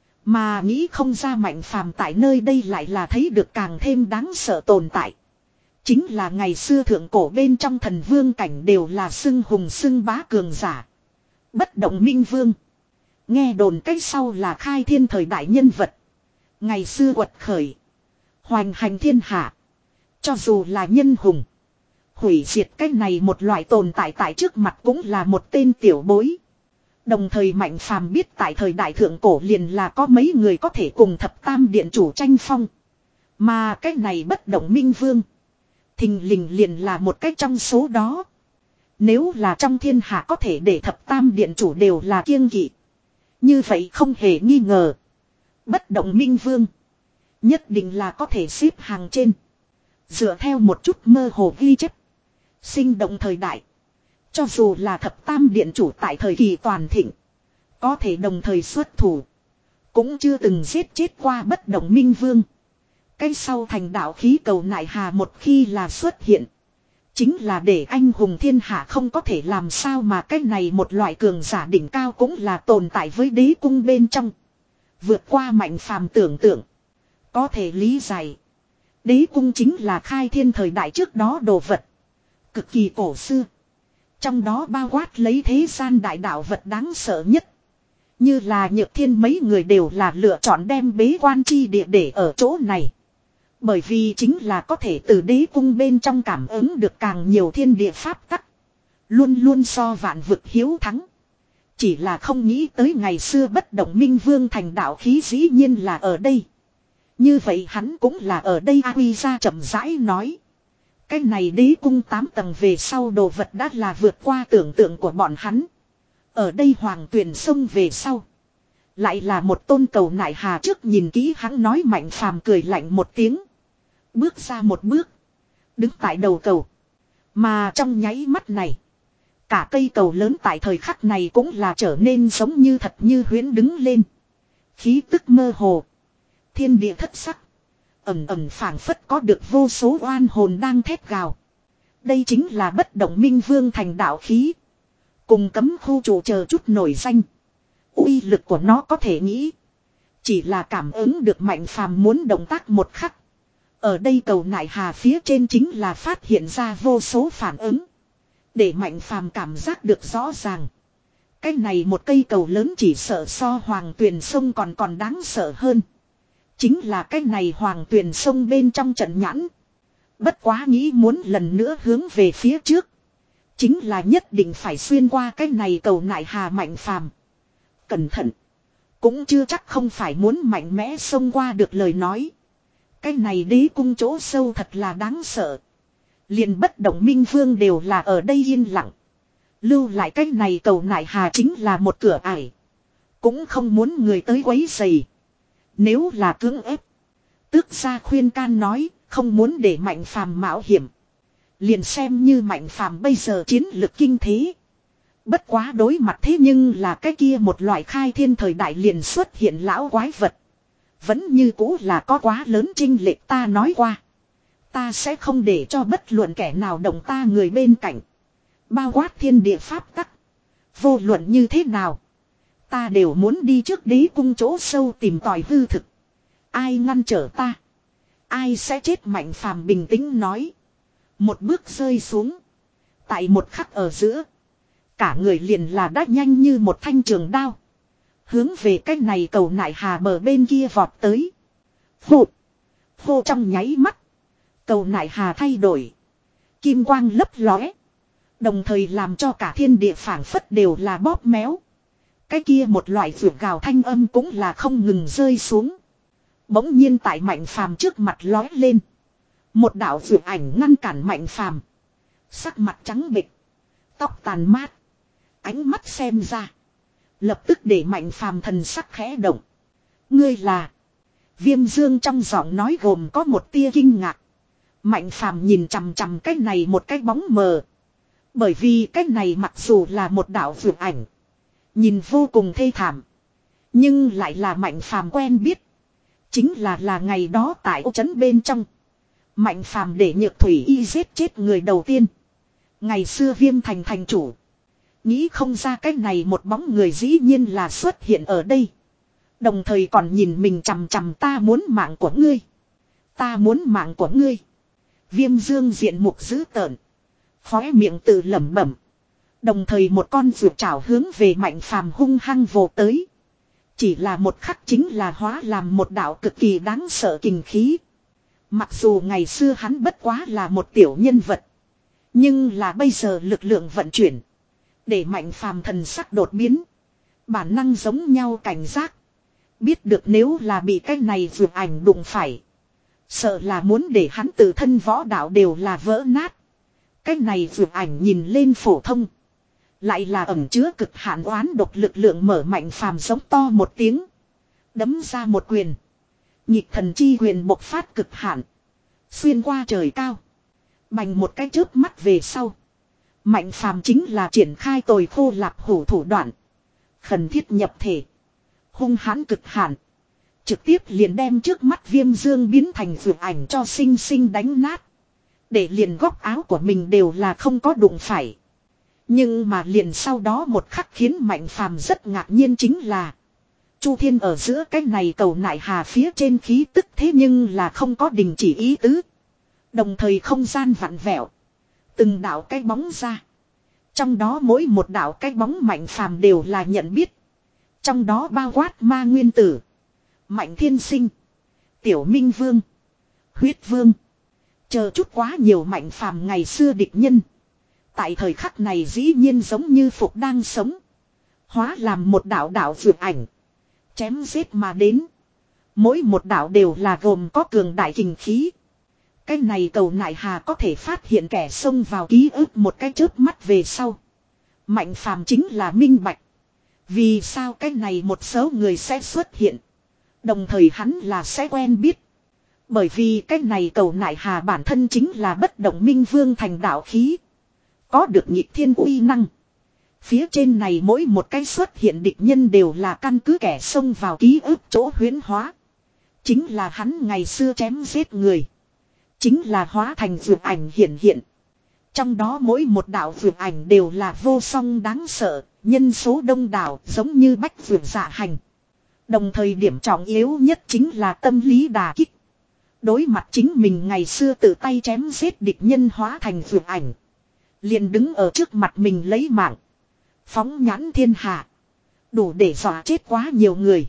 Mà nghĩ không ra Mạnh Phàm tại nơi đây lại là thấy được càng thêm đáng sợ tồn tại. Chính là ngày xưa thượng cổ bên trong thần vương cảnh đều là xưng hùng xưng bá cường giả. Bất động minh vương. Nghe đồn cách sau là khai thiên thời đại nhân vật. Ngày xưa quật khởi. Hoành hành thiên hạ. Cho dù là nhân hùng. Hủy diệt cái này một loại tồn tại tại trước mặt cũng là một tên tiểu bối. Đồng thời Mạnh Phàm biết tại thời đại thượng cổ liền là có mấy người có thể cùng thập tam điện chủ tranh phong. Mà cái này bất động minh vương. Thình lình liền là một cách trong số đó. Nếu là trong thiên hạ có thể để thập tam điện chủ đều là kiêng kỵ. Như vậy không hề nghi ngờ. Bất động minh vương. Nhất định là có thể xếp hàng trên. Dựa theo một chút mơ hồ ghi chép. Sinh động thời đại. Cho dù là thập tam điện chủ tại thời kỳ toàn thịnh. Có thể đồng thời xuất thủ. Cũng chưa từng giết chết qua bất động minh vương. Cái sau thành đạo khí cầu nại hà một khi là xuất hiện. Chính là để anh hùng thiên hạ không có thể làm sao mà cái này một loại cường giả đỉnh cao cũng là tồn tại với đế cung bên trong. Vượt qua mạnh phàm tưởng tượng. Có thể lý giải. Đế cung chính là khai thiên thời đại trước đó đồ vật. Cực kỳ cổ xưa. Trong đó bao quát lấy thế gian đại đạo vật đáng sợ nhất. Như là Nhược Thiên mấy người đều là lựa chọn đem bế quan chi địa để ở chỗ này. Bởi vì chính là có thể từ đế cung bên trong cảm ứng được càng nhiều thiên địa pháp tắc. Luôn luôn so vạn vực hiếu thắng. Chỉ là không nghĩ tới ngày xưa bất động minh vương thành đạo khí dĩ nhiên là ở đây. Như vậy hắn cũng là ở đây. A Huy ra chậm rãi nói. Cái này đế cung tám tầng về sau đồ vật đã là vượt qua tưởng tượng của bọn hắn. Ở đây hoàng tuyền sông về sau. Lại là một tôn cầu nại hà trước nhìn kỹ hắn nói Mạnh Phàm cười lạnh một tiếng. Bước ra một bước. Đứng tại đầu cầu. Mà trong nháy mắt này. Cả cây cầu lớn tại thời khắc này cũng là trở nên giống như thật như huyễn đứng lên. Khí tức mơ hồ. Thiên địa thất sắc. Ẩm ẩm phảng phất có được vô số oan hồn đang thét gào. Đây chính là bất động minh vương thành đạo khí. Cùng cấm khu chủ chờ chút nổi danh. Uy lực của nó có thể nghĩ. Chỉ là cảm ứng được Mạnh Phàm muốn động tác một khắc. Ở đây cầu nại hà phía trên chính là phát hiện ra vô số phản ứng. Để Mạnh Phàm cảm giác được rõ ràng. Cái này một cây cầu lớn chỉ sợ so hoàng tuyền sông còn còn đáng sợ hơn. Chính là cái này hoàng tuyền sông bên trong trận nhãn. Bất quá nghĩ muốn lần nữa hướng về phía trước. Chính là nhất định phải xuyên qua cái này cầu nại hà Mạnh Phàm. Cẩn thận. Cũng chưa chắc không phải muốn mạnh mẽ xông qua được lời nói. Cái này đế cung chỗ sâu thật là đáng sợ. Liền bất động minh vương đều là ở đây yên lặng. Lưu lại cái này cầu nại hà chính là một cửa ải. Cũng không muốn người tới quấy rầy. Nếu là cưỡng ép. Tước gia khuyên can nói không muốn để Mạnh Phàm mạo hiểm. Liền xem như Mạnh Phàm bây giờ chiến lực kinh thế. Bất quá đối mặt thế nhưng là cái kia một loại khai thiên thời đại liền xuất hiện lão quái vật. Vẫn như cũ là có quá lớn chênh lệch ta nói qua. Ta sẽ không để cho bất luận kẻ nào động ta người bên cạnh. Bao quát thiên địa pháp tắc. Vô luận như thế nào. Ta đều muốn đi trước đế cung chỗ sâu tìm tòi hư thực. Ai ngăn trở ta. Ai sẽ chết Mạnh Phàm bình tĩnh nói. Một bước rơi xuống. Tại một khắc ở giữa. Cả người liền là đã nhanh như một thanh trường đao. Hướng về cái này cầu nại hà bờ bên kia vọt tới. Hô. Hô trong nháy mắt. Cầu nại hà thay đổi. Kim quang lấp lóe. Đồng thời làm cho cả thiên địa phảng phất đều là bóp méo. Cái kia một loại vượt gào thanh âm cũng là không ngừng rơi xuống. Bỗng nhiên tại Mạnh Phàm trước mặt lóe lên. Một đạo vượt ảnh ngăn cản Mạnh Phàm. Sắc mặt trắng bệch. Tóc tàn mát. Ánh mắt xem ra. Lập tức để Mạnh Phàm thần sắc khẽ động. Ngươi là. Viêm Dương trong giọng nói gồm có một tia kinh ngạc. Mạnh Phàm nhìn chằm chằm cái này một cái bóng mờ. Bởi vì cái này mặc dù là một đạo vượt ảnh. Nhìn vô cùng thê thảm. Nhưng lại là Mạnh Phàm quen biết. Chính là là ngày đó tại ô trấn bên trong. Mạnh Phàm để Nhược Thủy Y giết chết người đầu tiên. Ngày xưa Viêm Thành thành chủ. Nghĩ không ra cái này một bóng người dĩ nhiên là xuất hiện ở đây. Đồng thời còn nhìn mình chằm chằm ta muốn mạng của ngươi. Ta muốn mạng của ngươi. Viêm Dương diện mục dữ tợn. Khóe miệng tự lẩm bẩm. Đồng thời một con vượt trảo hướng về Mạnh Phàm hung hăng vồ tới. Chỉ là một khắc chính là hóa làm một đạo cực kỳ đáng sợ kình khí. Mặc dù ngày xưa hắn bất quá là một tiểu nhân vật. Nhưng là bây giờ lực lượng vận chuyển. Để Mạnh Phàm thần sắc đột biến. Bản năng giống nhau cảnh giác. Biết được nếu là bị cái này vượt ảnh đụng phải. Sợ là muốn để hắn tự thân võ đạo đều là vỡ nát. Cái này vượt ảnh nhìn lên phổ thông. Lại là ẩn chứa cực hạn oán độc lực lượng mở Mạnh Phàm giống to một tiếng. Đấm ra một quyền. Nhịp thần chi quyền bộc phát cực hạn. Xuyên qua trời cao. Bành một cái chớp mắt về sau. Mạnh phàm chính là triển khai tồi khô lạp hủ thủ đoạn. Khẩn thiết nhập thể. Hung hãn cực hạn. Trực tiếp liền đem trước mắt Viêm Dương biến thành vượt ảnh cho sinh sinh đánh nát. Để liền góc áo của mình đều là không có đụng phải. Nhưng mà liền sau đó một khắc khiến Mạnh phàm rất ngạc nhiên chính là Chu Thiên ở giữa cái này cầu nại hà phía trên khí tức thế nhưng là không có đình chỉ ý tứ. Đồng thời không gian vặn vẹo. Từng đạo cái bóng ra. Trong đó mỗi một đạo cái bóng Mạnh phàm đều là nhận biết. Trong đó bao quát ma nguyên tử. Mạnh thiên sinh. Tiểu Minh Vương. Huyết Vương. Chờ chút quá nhiều Mạnh phàm ngày xưa địch nhân. Tại thời khắc này dĩ nhiên giống như phục đang sống. Hóa làm một đạo đạo vượt ảnh. Chém giết mà đến. Mỗi một đạo đều là gồm có cường đại kình khí. Cái này cầu nại hà có thể phát hiện kẻ xông vào ký ức một cái chớp mắt về sau. Mạnh phàm chính là minh bạch. Vì sao cái này một số người sẽ xuất hiện. Đồng thời hắn là sẽ quen biết. Bởi vì cái này cầu nại hà bản thân chính là bất động minh vương thành đạo khí. Có được nhịp thiên uy năng. Phía trên này mỗi một cái xuất hiện địch nhân đều là căn cứ kẻ xông vào ký ức chỗ huyễn hóa. Chính là hắn ngày xưa chém giết người. Chính là hóa thành vượt ảnh hiện hiện. Trong đó mỗi một đạo vượt ảnh đều là vô song đáng sợ, nhân số đông đảo giống như bách vượt dạ hành. Đồng thời điểm trọng yếu nhất chính là tâm lý đà kích. Đối mặt chính mình ngày xưa tự tay chém giết địch nhân hóa thành vượt ảnh. Liền đứng ở trước mặt mình lấy mạng. Phóng nhãn thiên hạ. Đủ để dọa chết quá nhiều người.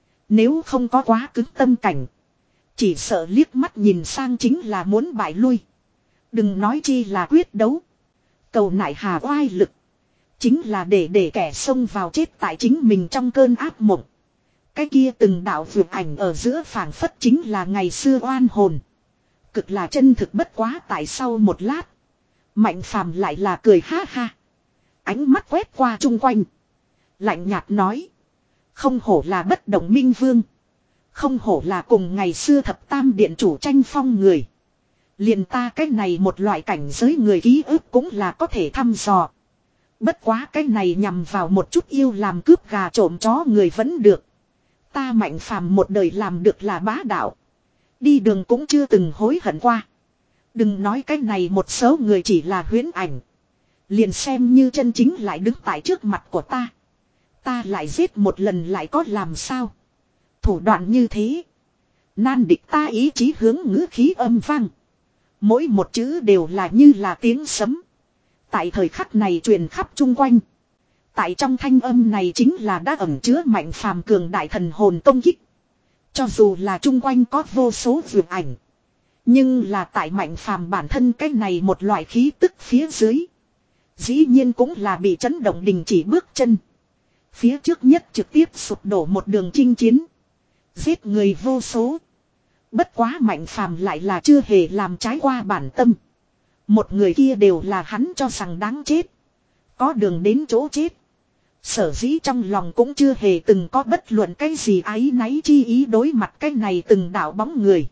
Nếu không có quá cứng tâm cảnh. Chỉ sợ liếc mắt nhìn sang chính là muốn bại lui. Đừng nói chi là quyết đấu. Cầu nại hà oai lực. Chính là để để kẻ xông vào chết tại chính mình trong cơn ác mộng. Cái kia từng đạo vượt ảnh ở giữa phảng phất chính là ngày xưa oan hồn. Cực là chân thực bất quá tại sau một lát. Mạnh phàm lại là cười ha ha. Ánh mắt quét qua chung quanh. Lạnh nhạt nói. Không hổ là bất động minh vương. Không hổ là cùng ngày xưa thập tam điện chủ tranh phong người. Liền ta cái này một loại cảnh giới người ký ức cũng là có thể thăm dò. Bất quá cái này nhằm vào một chút yêu làm cướp gà trộm chó người vẫn được. Ta Mạnh phàm một đời làm được là bá đạo. Đi đường cũng chưa từng hối hận qua. Đừng nói cái này một số người chỉ là huyễn ảnh. Liền xem như chân chính lại đứng tại trước mặt của ta. Ta lại giết một lần lại có làm sao. Thủ đoạn như thế. Nan địch ta ý chí hướng ngữ khí âm vang. Mỗi một chữ đều là như là tiếng sấm. Tại thời khắc này truyền khắp chung quanh. Tại trong thanh âm này chính là đã ẩn chứa Mạnh phàm cường đại thần hồn công kích. Cho dù là chung quanh có vô số vượt ảnh. Nhưng là tại Mạnh phàm bản thân cái này một loại khí tức phía dưới. Dĩ nhiên cũng là bị chấn động đình chỉ bước chân. Phía trước nhất trực tiếp sụp đổ một đường chinh chiến. Giết người vô số. Bất quá Mạnh phàm lại là chưa hề làm trái qua bản tâm. Một người kia đều là hắn cho rằng đáng chết. Có đường đến chỗ chết. Sở dĩ trong lòng cũng chưa hề từng có bất luận cái gì áy náy chi ý đối mặt cái này từng đạo bóng người.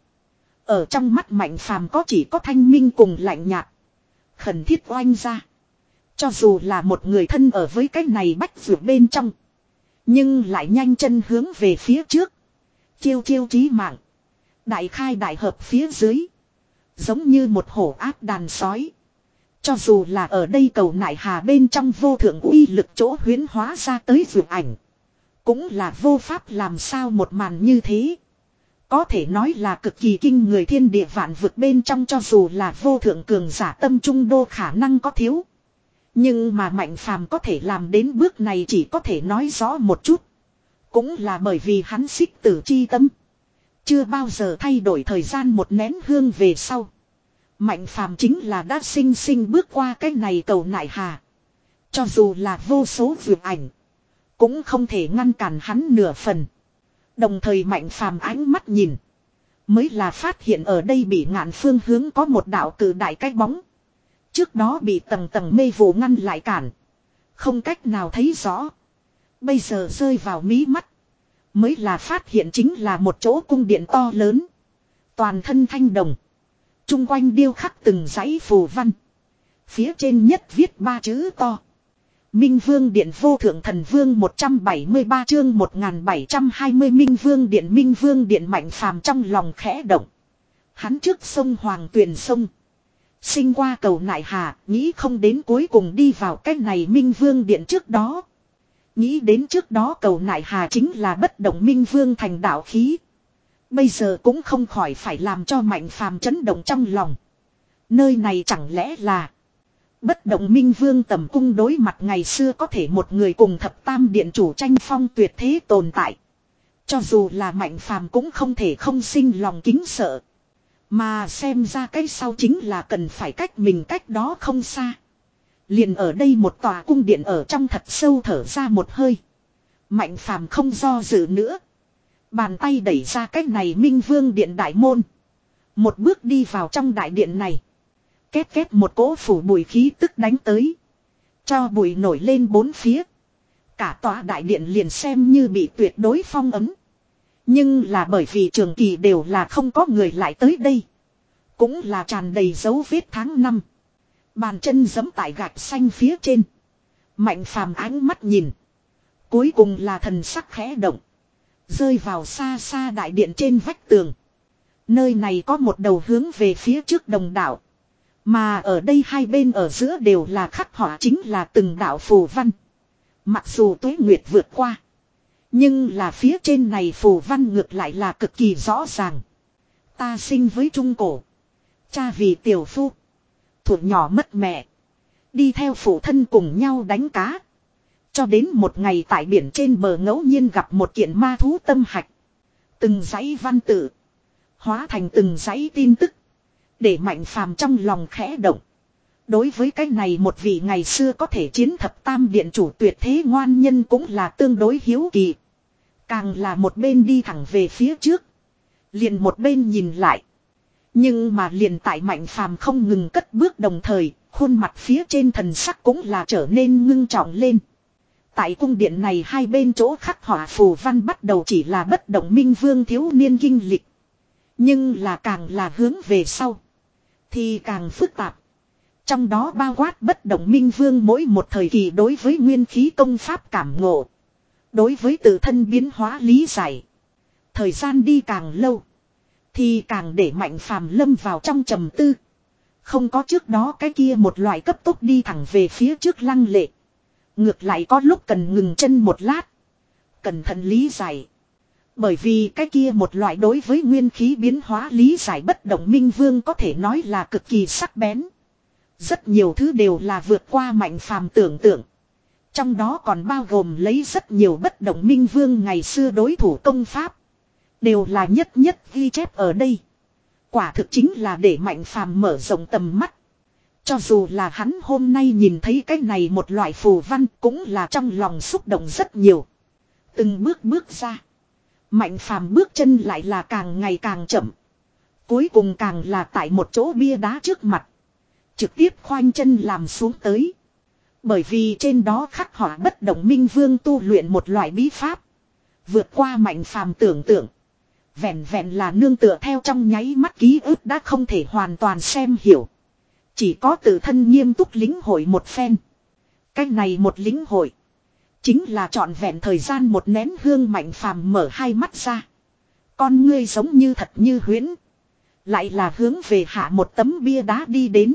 Ở trong mắt Mạnh phàm có chỉ có thanh minh cùng lạnh nhạt. Khẩn thiết oanh ra. Cho dù là một người thân ở với cái này bách vượt bên trong. Nhưng lại nhanh chân hướng về phía trước. Chiêu chiêu chí mạng. Đại khai đại hợp phía dưới. Giống như một hổ áp đàn sói. Cho dù là ở đây cầu nại hà bên trong vô thượng uy lực chỗ huyến hóa ra tới vượt ảnh. Cũng là vô pháp làm sao một màn như thế. Có thể nói là cực kỳ kinh người thiên địa vạn vực bên trong cho dù là vô thượng cường giả tâm trung đô khả năng có thiếu. Nhưng mà Mạnh phàm có thể làm đến bước này chỉ có thể nói rõ một chút. Cũng là bởi vì hắn xích tử chi tâm. Chưa bao giờ thay đổi thời gian một nén hương về sau. Mạnh phàm chính là đã sinh sinh bước qua cái này cầu nại hà. Cho dù là vô số vượt ảnh. Cũng không thể ngăn cản hắn nửa phần. Đồng thời Mạnh phàm ánh mắt nhìn. Mới là phát hiện ở đây bị ngạn phương hướng có một đạo cử đại cái bóng. Trước đó bị tầng tầng mê vụ ngăn lại cản. Không cách nào thấy rõ. Bây giờ rơi vào mí mắt. Mới là phát hiện chính là một chỗ cung điện to lớn. Toàn thân thanh đồng. Trung quanh điêu khắc từng dãy phù văn. Phía trên nhất viết ba chữ to. Minh Vương Điện Vô Thượng Thần Vương một trăm bảy mươi ba chương một nghìn bảy trăm hai mươi Minh Vương Điện Minh Vương Điện Mạnh Phàm trong lòng khẽ động. Hắn trước sông Hoàng Tuyền sông. Sinh qua cầu nại hà, nghĩ không đến cuối cùng đi vào cái này Minh Vương Điện trước đó. Nghĩ đến trước đó cầu nại hà chính là bất động Minh Vương thành đạo khí. Bây giờ cũng không khỏi phải làm cho Mạnh Phàm chấn động trong lòng. Nơi này chẳng lẽ là bất động Minh Vương tầm cung đối mặt ngày xưa có thể một người cùng thập tam điện chủ tranh phong tuyệt thế tồn tại. Cho dù là Mạnh Phàm cũng không thể không sinh lòng kính sợ. Mà xem ra cái sau chính là cần phải cách mình cách đó không xa. Liền ở đây một tòa cung điện ở trong thật sâu thở ra một hơi. Mạnh Phàm không do dự nữa. Bàn tay đẩy ra cái này Minh Vương Điện đại môn. Một bước đi vào trong đại điện này. Két két một cỗ phủ bụi khí tức đánh tới. Cho bụi nổi lên bốn phía. Cả tòa đại điện liền xem như bị tuyệt đối phong ấm. Nhưng là bởi vì trường kỳ đều là không có người lại tới đây. Cũng là tràn đầy dấu vết tháng năm. Bàn chân giẫm tại gạch xanh phía trên. Mạnh Phàm ánh mắt nhìn. Cuối cùng là thần sắc khẽ động. Rơi vào xa xa đại điện trên vách tường. Nơi này có một đầu hướng về phía trước đồng đảo. Mà ở đây hai bên ở giữa đều là khắc họa chính là từng đạo phù văn. Mặc dù tuế nguyệt vượt qua. Nhưng là phía trên này phù văn ngược lại là cực kỳ rõ ràng. Ta sinh với Trung Cổ. Cha vì tiểu phu. Thuở nhỏ mất mẹ. Đi theo phụ thân cùng nhau đánh cá. Cho đến một ngày tại biển trên bờ ngẫu nhiên gặp một kiện ma thú tâm hạch. Từng dãy văn tự. Hóa thành từng dãy tin tức. Để Mạnh Phàm trong lòng khẽ động. Đối với cái này một vị ngày xưa có thể chiến thập tam điện chủ tuyệt thế ngoan nhân cũng là tương đối hiếu kỳ. Càng là một bên đi thẳng về phía trước. Liền một bên nhìn lại. Nhưng mà liền tại Mạnh Phàm không ngừng cất bước đồng thời, khuôn mặt phía trên thần sắc cũng là trở nên ngưng trọng lên. Tại cung điện này hai bên chỗ khắc họa phù văn bắt đầu chỉ là bất động Minh Vương thiếu niên kinh lịch. Nhưng là càng là hướng về sau. Thì càng phức tạp. Trong đó bao quát bất động Minh Vương mỗi một thời kỳ đối với nguyên khí công pháp cảm ngộ. Đối với tự thân biến hóa lý giải. Thời gian đi càng lâu. Thì càng để Mạnh Phàm lâm vào trong trầm tư. Không có trước đó cái kia một loại cấp tốc đi thẳng về phía trước lăng lệ. Ngược lại có lúc cần ngừng chân một lát. Cẩn thận lý giải. Bởi vì cái kia một loại đối với nguyên khí biến hóa lý giải bất động Minh Vương có thể nói là cực kỳ sắc bén. Rất nhiều thứ đều là vượt qua Mạnh Phàm tưởng tượng. Trong đó còn bao gồm lấy rất nhiều bất động Minh Vương ngày xưa đối thủ công pháp. Đều là nhất nhất ghi chép ở đây. Quả thực chính là để Mạnh Phàm mở rộng tầm mắt. Cho dù là hắn hôm nay nhìn thấy cái này một loại phù văn cũng là trong lòng xúc động rất nhiều. Từng bước bước ra. Mạnh Phàm bước chân lại là càng ngày càng chậm. Cuối cùng càng là tại một chỗ bia đá trước mặt. Trực tiếp khoanh chân làm xuống tới. Bởi vì trên đó khắc họa bất động Minh Vương tu luyện một loại bí pháp. Vượt qua Mạnh Phàm tưởng tượng. Vẹn vẹn là nương tựa theo trong nháy mắt ký ức đã không thể hoàn toàn xem hiểu. Chỉ có tự thân nghiêm túc lĩnh hội một phen. Cái này một lĩnh hội. Chính là trọn vẹn thời gian một nén hương. Mạnh Phàm mở hai mắt ra. Con ngươi giống như thật như huyễn. Lại là hướng về hạ một tấm bia đá đi đến.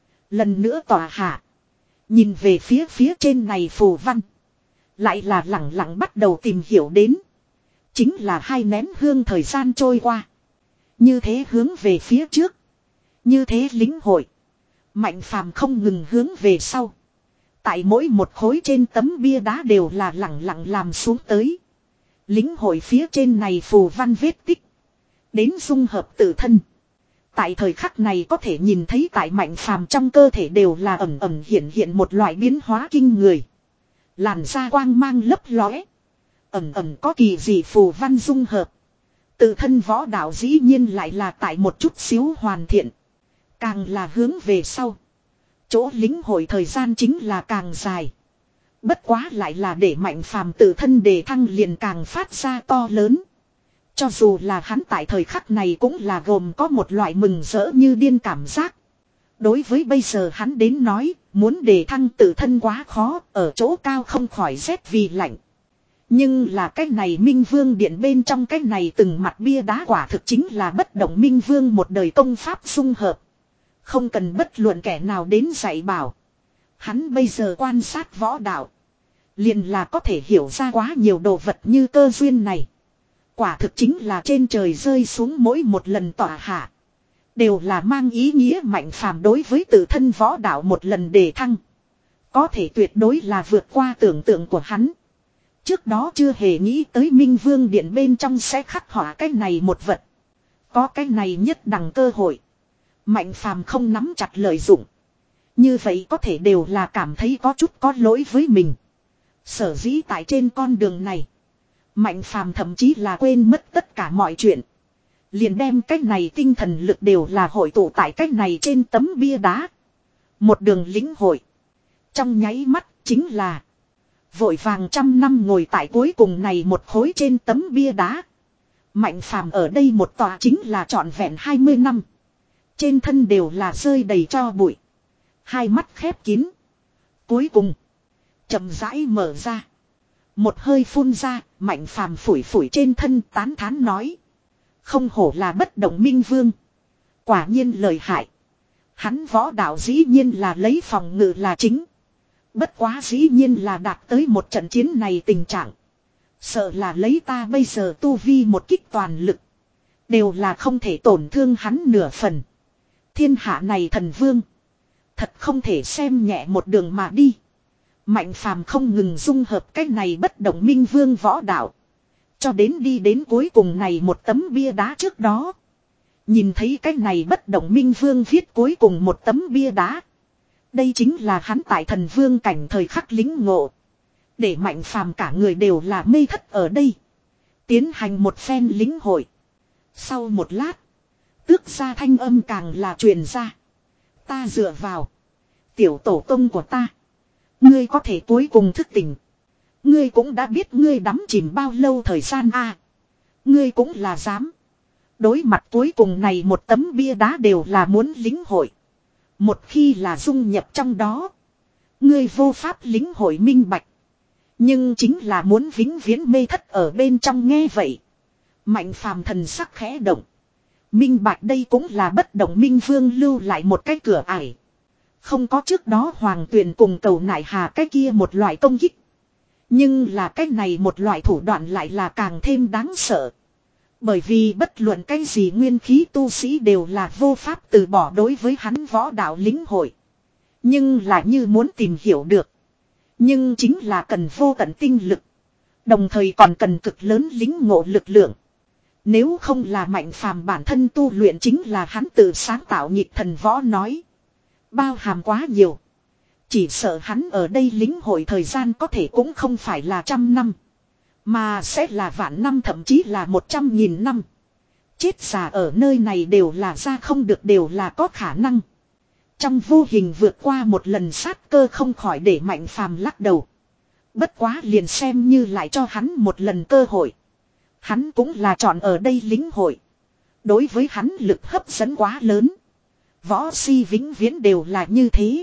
Lần nữa tỏa hạ. Nhìn về phía phía trên này phù văn. Lại là lặng lặng bắt đầu tìm hiểu đến. Chính là hai nén hương thời gian trôi qua. Như thế hướng về phía trước. Như thế lĩnh hội. Mạnh Phàm không ngừng hướng về sau. Tại mỗi một khối trên tấm bia đá đều là lặng lặng làm xuống tới. Lĩnh hội phía trên này phù văn vết tích. Đến dung hợp tự thân. Tại thời khắc này có thể nhìn thấy tại Mạnh Phàm trong cơ thể đều là ẩn ẩn hiện hiện một loại biến hóa kinh người. Làn da quang mang lấp lóe. Ẩn ẩn có kỳ dị phù văn dung hợp. Tự thân võ đạo dĩ nhiên lại là tại một chút xíu hoàn thiện. Càng là hướng về sau. Chỗ lĩnh hội thời gian chính là càng dài. Bất quá lại là để Mạnh Phàm tự thân đề thăng liền càng phát ra to lớn. Cho dù là hắn tại thời khắc này cũng là gồm có một loại mừng rỡ như điên cảm giác. Đối với bây giờ hắn đến nói, muốn đề thăng tự thân quá khó, ở chỗ cao không khỏi rét vì lạnh. Nhưng là cái này Minh Vương Điện bên trong cái này từng mặt bia đá quả thực chính là bất động Minh Vương một đời công pháp dung hợp. Không cần bất luận kẻ nào đến dạy bảo. Hắn bây giờ quan sát võ đạo. Liền là có thể hiểu ra quá nhiều đồ vật như cơ duyên này. Quả thực chính là trên trời rơi xuống mỗi một lần tỏa hạ. Đều là mang ý nghĩa Mạnh Phàm đối với tự thân võ đạo một lần đề thăng. Có thể tuyệt đối là vượt qua tưởng tượng của hắn. Trước đó chưa hề nghĩ tới Minh Vương Điện bên trong sẽ khắc họa cái này một vật. Có cái này nhất đẳng cơ hội. Mạnh Phàm không nắm chặt lợi dụng. Như vậy có thể đều là cảm thấy có chút có lỗi với mình. Sở dĩ tại trên con đường này. Mạnh Phàm thậm chí là quên mất tất cả mọi chuyện. Liền đem cái này tinh thần lực đều là hội tụ tại cái này trên tấm bia đá. Một đường lĩnh hội. Trong nháy mắt chính là. Vội vàng trăm năm ngồi tại cuối cùng này một khối trên tấm bia đá. Mạnh Phàm ở đây một tòa chính là trọn vẹn hai mươi năm. Trên thân đều là rơi đầy tro bụi. Hai mắt khép kín. Cuối cùng. Chậm rãi mở ra. Một hơi phun ra. Mạnh Phàm phủi phủi trên thân tán thán nói. Không hổ là bất động Minh Vương. Quả nhiên lợi hại. Hắn võ đạo dĩ nhiên là lấy phòng ngự là chính. Bất quá dĩ nhiên là đạt tới một trận chiến này tình trạng. Sợ là lấy ta bây giờ tu vi một kích toàn lực. Đều là không thể tổn thương hắn nửa phần. Thiên hạ này thần vương. Thật không thể xem nhẹ một đường mà đi. Mạnh Phàm không ngừng dung hợp cái này bất động Minh Vương võ đạo. Cho đến đi đến cuối cùng này một tấm bia đá trước đó. Nhìn thấy cái này bất động Minh Vương viết cuối cùng một tấm bia đá. Đây chính là hắn tại thần vương cảnh thời khắc lính ngộ. Để Mạnh Phàm cả người đều là mê thất ở đây. Tiến hành một phen lính hội. Sau một lát. Tước ra thanh âm càng là truyền ra. Ta dựa vào. Tiểu tổ tông của ta. Ngươi có thể cuối cùng thức tỉnh. Ngươi cũng đã biết ngươi đắm chìm bao lâu thời gian a. À, ngươi cũng là dám. Đối mặt cuối cùng này một tấm bia đá đều là muốn lính hội. Một khi là dung nhập trong đó. Ngươi vô pháp lính hội minh bạch. Nhưng chính là muốn vĩnh viễn mê thất ở bên trong nghe vậy. Mạnh Phàm thần sắc khẽ động. Minh bạch đây cũng là bất động Minh Vương lưu lại một cái cửa ải. Không có trước đó Hoàng Tuyền cùng Cầu Nại Hà cái kia một loại công kích. Nhưng là cái này một loại thủ đoạn lại là càng thêm đáng sợ. Bởi vì bất luận cái gì nguyên khí tu sĩ đều là vô pháp từ bỏ đối với hắn võ đạo lĩnh hội. Nhưng là như muốn tìm hiểu được. Nhưng chính là cần vô tận tinh lực. Đồng thời còn cần cực lớn lĩnh ngộ lực lượng. Nếu không là Mạnh Phàm bản thân tu luyện chính là hắn tự sáng tạo nhịp thần võ nói. Bao hàm quá nhiều. Chỉ sợ hắn ở đây lĩnh hội thời gian có thể cũng không phải là trăm năm. Mà sẽ là vạn năm thậm chí là một trăm nghìn năm. Chết già ở nơi này đều là ra không được đều là có khả năng. Trong vô hình vượt qua một lần sát cơ không khỏi để Mạnh Phàm lắc đầu. Bất quá liền xem như lại cho hắn một lần cơ hội. Hắn cũng là chọn ở đây lĩnh hội. Đối với hắn lực hấp dẫn quá lớn. Võ si vĩnh viễn đều là như thế.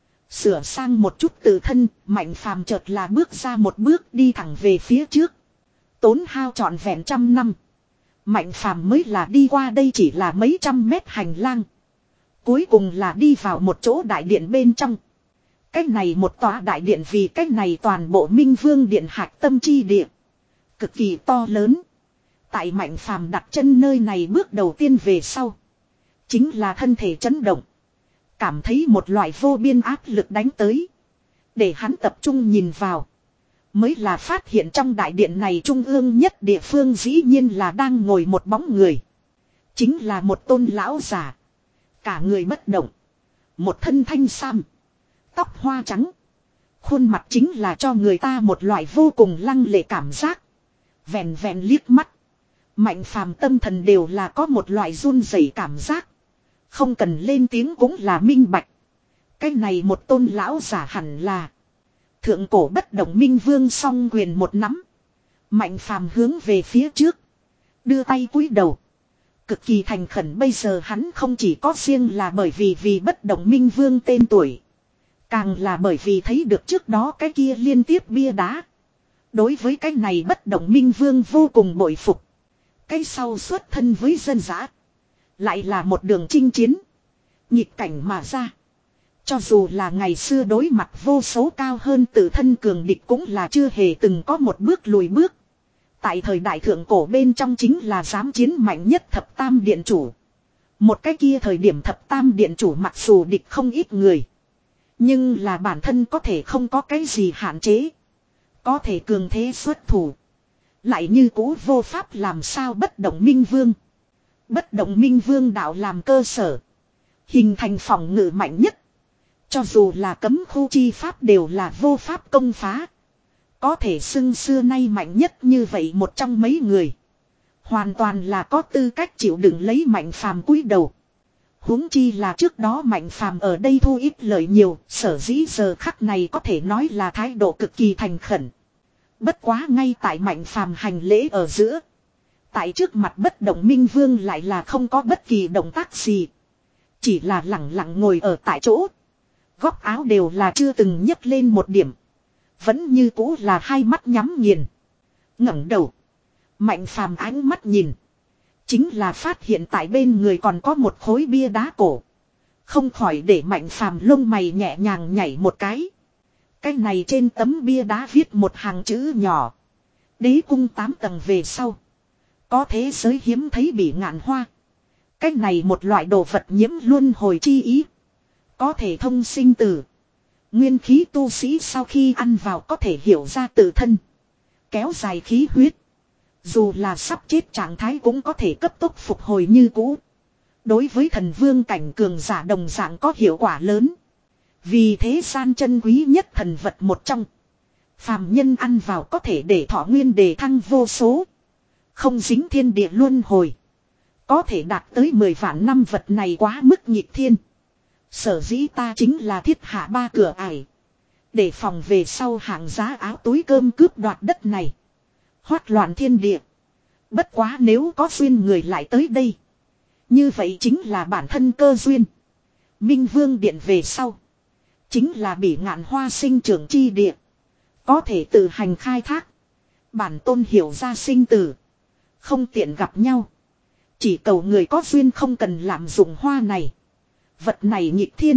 Sửa sang một chút tự thân, Mạnh Phàm chợt là bước ra một bước đi thẳng về phía trước. Tốn hao trọn vẹn trăm năm. Mạnh Phàm mới là đi qua đây chỉ là mấy trăm mét hành lang. Cuối cùng là đi vào một chỗ đại điện bên trong. Cách này một tòa đại điện vì cách này toàn bộ Minh Vương Điện hạch tâm chi địa. Cực kỳ to lớn. Tại Mạnh Phàm đặt chân nơi này bước đầu tiên về sau. Chính là thân thể chấn động. Cảm thấy một loại vô biên áp lực đánh tới. Để hắn tập trung nhìn vào. Mới là phát hiện trong đại điện này trung ương nhất địa phương dĩ nhiên là đang ngồi một bóng người. Chính là một tôn lão giả. Cả người bất động. Một thân thanh sam. Tóc hoa trắng. Khuôn mặt chính là cho người ta một loại vô cùng lăng lệ cảm giác. Vẹn vẹn liếc mắt. Mạnh Phàm tâm thần đều là có một loại run rẩy cảm giác. Không cần lên tiếng cũng là minh bạch. Cái này một tôn lão giả hẳn là. Thượng cổ bất động Minh Vương song quyền một nắm. Mạnh Phàm hướng về phía trước. Đưa tay cúi đầu. cực kỳ thành khẩn, bây giờ hắn không chỉ có riêng là bởi vì vì bất động minh vương tên tuổi. Càng là bởi vì thấy được trước đó cái kia liên tiếp bia đá. Đối với cái này bất động minh vương vô cùng bội phục. Cái sau xuất thân với dân dã. Lại là một đường chinh chiến. Nhịp cảnh mà ra. Cho dù là ngày xưa đối mặt vô số cao hơn tự thân cường địch cũng là chưa hề từng có một bước lùi bước. Tại thời đại thượng cổ bên trong chính là dám chiến mạnh nhất thập tam điện chủ. Một cái kia thời điểm thập tam điện chủ mặc dù địch không ít người. Nhưng là bản thân có thể không có cái gì hạn chế. Có thể cường thế xuất thủ. Lại như cũ vô pháp làm sao bất động minh vương. Bất động minh vương đạo làm cơ sở. Hình thành phòng ngự mạnh nhất. Cho dù là cấm khu chi pháp đều là vô pháp công phá. Có thể xưng xưa nay mạnh nhất như vậy một trong mấy người. Hoàn toàn là có tư cách chịu đựng lấy Mạnh Phàm cúi đầu. Huống chi là trước đó Mạnh Phàm ở đây thu ít lợi nhiều, sở dĩ giờ khắc này có thể nói là thái độ cực kỳ thành khẩn. Bất quá ngay tại Mạnh Phàm hành lễ ở giữa. Tại trước mặt bất động minh vương lại là không có bất kỳ động tác gì. Chỉ là lặng lặng ngồi ở tại chỗ. Góc áo đều là chưa từng nhấc lên một điểm. Vẫn như cũ là hai mắt nhắm nghiền. Ngẩng đầu. Mạnh Phàm ánh mắt nhìn. Chính là phát hiện tại bên người còn có một khối bia đá cổ. Không khỏi để Mạnh Phàm lông mày nhẹ nhàng nhảy một cái. Cái này trên tấm bia đá viết một hàng chữ nhỏ. Đế cung tám tầng về sau. Có thế giới hiếm thấy bị ngạn hoa. Cái này một loại đồ vật nhiễm luân hồi chi ý. Có thể thông sinh tử. Nguyên khí tu sĩ sau khi ăn vào có thể hiểu ra tự thân. Kéo dài khí huyết. Dù là sắp chết trạng thái cũng có thể cấp tốc phục hồi như cũ. Đối với thần vương cảnh cường giả đồng dạng có hiệu quả lớn. Vì thế gian chân quý nhất thần vật một trong. Phàm nhân ăn vào có thể để thọ nguyên đề thăng vô số. Không dính thiên địa luân hồi. Có thể đạt tới mười vạn năm, vật này quá mức nhịp thiên. Sở dĩ ta chính là thiết hạ ba cửa ải. Để phòng về sau hạng giá áo túi cơm cướp đoạt đất này. Hoát loạn thiên địa. Bất quá nếu có duyên người lại tới đây. Như vậy chính là bản thân cơ duyên. Minh Vương Điện về sau. Chính là bỉ ngạn hoa sinh trưởng chi địa. Có thể tự hành khai thác. Bản tôn hiểu ra sinh tử. Không tiện gặp nhau. Chỉ cầu người có duyên không cần lạm dụng hoa này. Vật này nhịp thiên.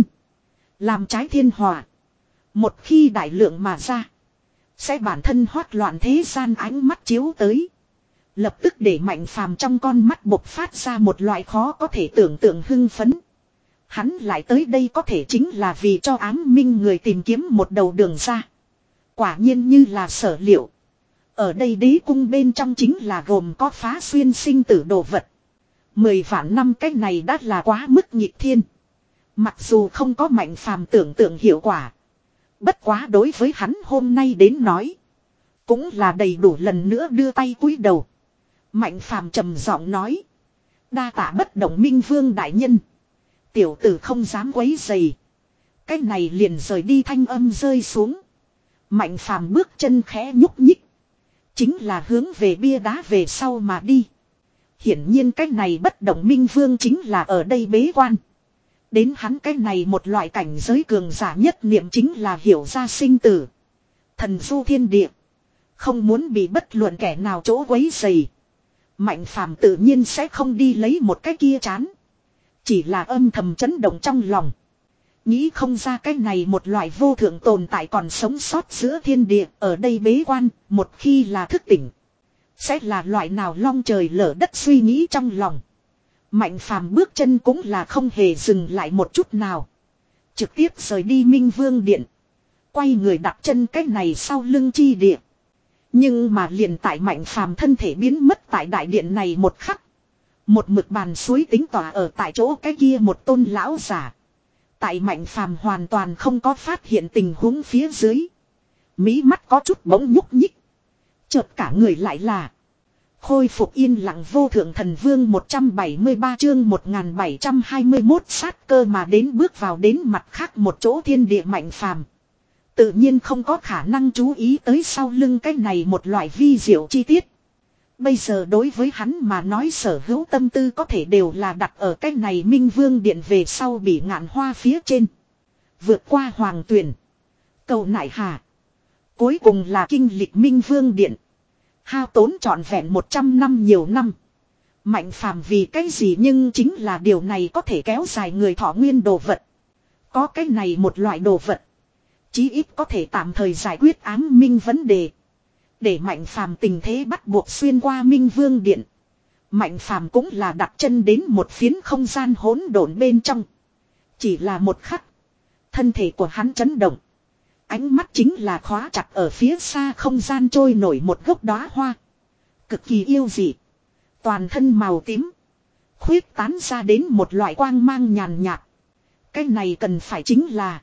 Làm trái thiên hòa. Một khi đại lượng mà ra. Sẽ bản thân hoát loạn thế gian, ánh mắt chiếu tới. Lập tức để Mạnh Phàm trong con mắt bộc phát ra một loại khó có thể tưởng tượng hưng phấn. Hắn lại tới đây có thể chính là vì cho ám minh người tìm kiếm một đầu đường ra. Quả nhiên như là sở liệu. Ở đây đế cung bên trong chính là gồm có phá xuyên sinh tử đồ vật. Mười vạn năm cái này đã là quá mức nhịp thiên. Mặc dù không có Mạnh Phàm tưởng tượng hiệu quả. Bất quá đối với hắn hôm nay đến nói. Cũng là đầy đủ, lần nữa đưa tay cúi đầu. Mạnh Phàm trầm giọng nói. Đa tạ bất động minh vương đại nhân. Tiểu tử không dám quấy rầy. Cái này liền rời đi, thanh âm rơi xuống. Mạnh Phàm bước chân khẽ nhúc nhích. Chính là hướng về bia đá về sau mà đi. Hiển nhiên cái này bất động minh vương chính là ở đây bế quan. Đến hắn cái này một loại cảnh giới cường giả nhất niệm chính là hiểu ra sinh tử. Thần du thiên địa. Không muốn bị bất luận kẻ nào chỗ quấy rầy. Mạnh Phàm tự nhiên sẽ không đi lấy một cái kia chán. Chỉ là âm thầm chấn động trong lòng. Nghĩ không ra cái này một loại vô thượng tồn tại còn sống sót giữa thiên địa. Ở đây bế quan, một khi là thức tỉnh. Sẽ là loại nào long trời lở đất suy nghĩ trong lòng. Mạnh Phàm bước chân cũng là không hề dừng lại một chút nào. Trực tiếp rời đi Minh Vương Điện. Quay người đặt chân cái này sau lưng chi địa. Nhưng mà liền tại Mạnh Phàm thân thể biến mất tại đại điện này một khắc. Một mực bàn suối tính tỏa ở tại chỗ cái kia một tôn lão giả. Tại Mạnh Phàm hoàn toàn không có phát hiện tình huống phía dưới. Mí mắt có chút bỗng nhúc nhích. Chợt cả người lại là. Khôi phục yên lặng vô thượng thần vương một trăm bảy mươi ba chương một nghìn bảy trăm hai mươi mốt sát cơ mà đến bước vào đến mặt khác một chỗ thiên địa Mạnh Phàm. Tự nhiên không có khả năng chú ý tới sau lưng cái này một loại vi diệu chi tiết. Bây giờ đối với hắn mà nói sở hữu tâm tư có thể đều là đặt ở cái này Minh Vương Điện về sau Bỉ Ngạn Hoa phía trên. Vượt qua Hoàng Tuyền. Cầu Nại Hà. Cuối cùng là kinh lịch Minh Vương Điện. Hao tốn trọn vẹn một trăm năm nhiều năm. Mạnh phàm vì cái gì nhưng chính là điều này có thể kéo dài người thọ nguyên đồ vật. Có cái này một loại đồ vật. Chí ít có thể tạm thời giải quyết ám minh vấn đề. Để Mạnh phàm tình thế bắt buộc xuyên qua Minh Vương Điện. Mạnh phàm cũng là đặt chân đến một phiến không gian hỗn độn bên trong. Chỉ là một khắc. Thân thể của hắn chấn động. Ánh mắt chính là khóa chặt ở phía xa không gian trôi nổi một gốc đóa hoa. Cực kỳ yêu dị. Toàn thân màu tím. Khuyết tán ra đến một loại quang mang nhàn nhạt. Cái này cần phải chính là.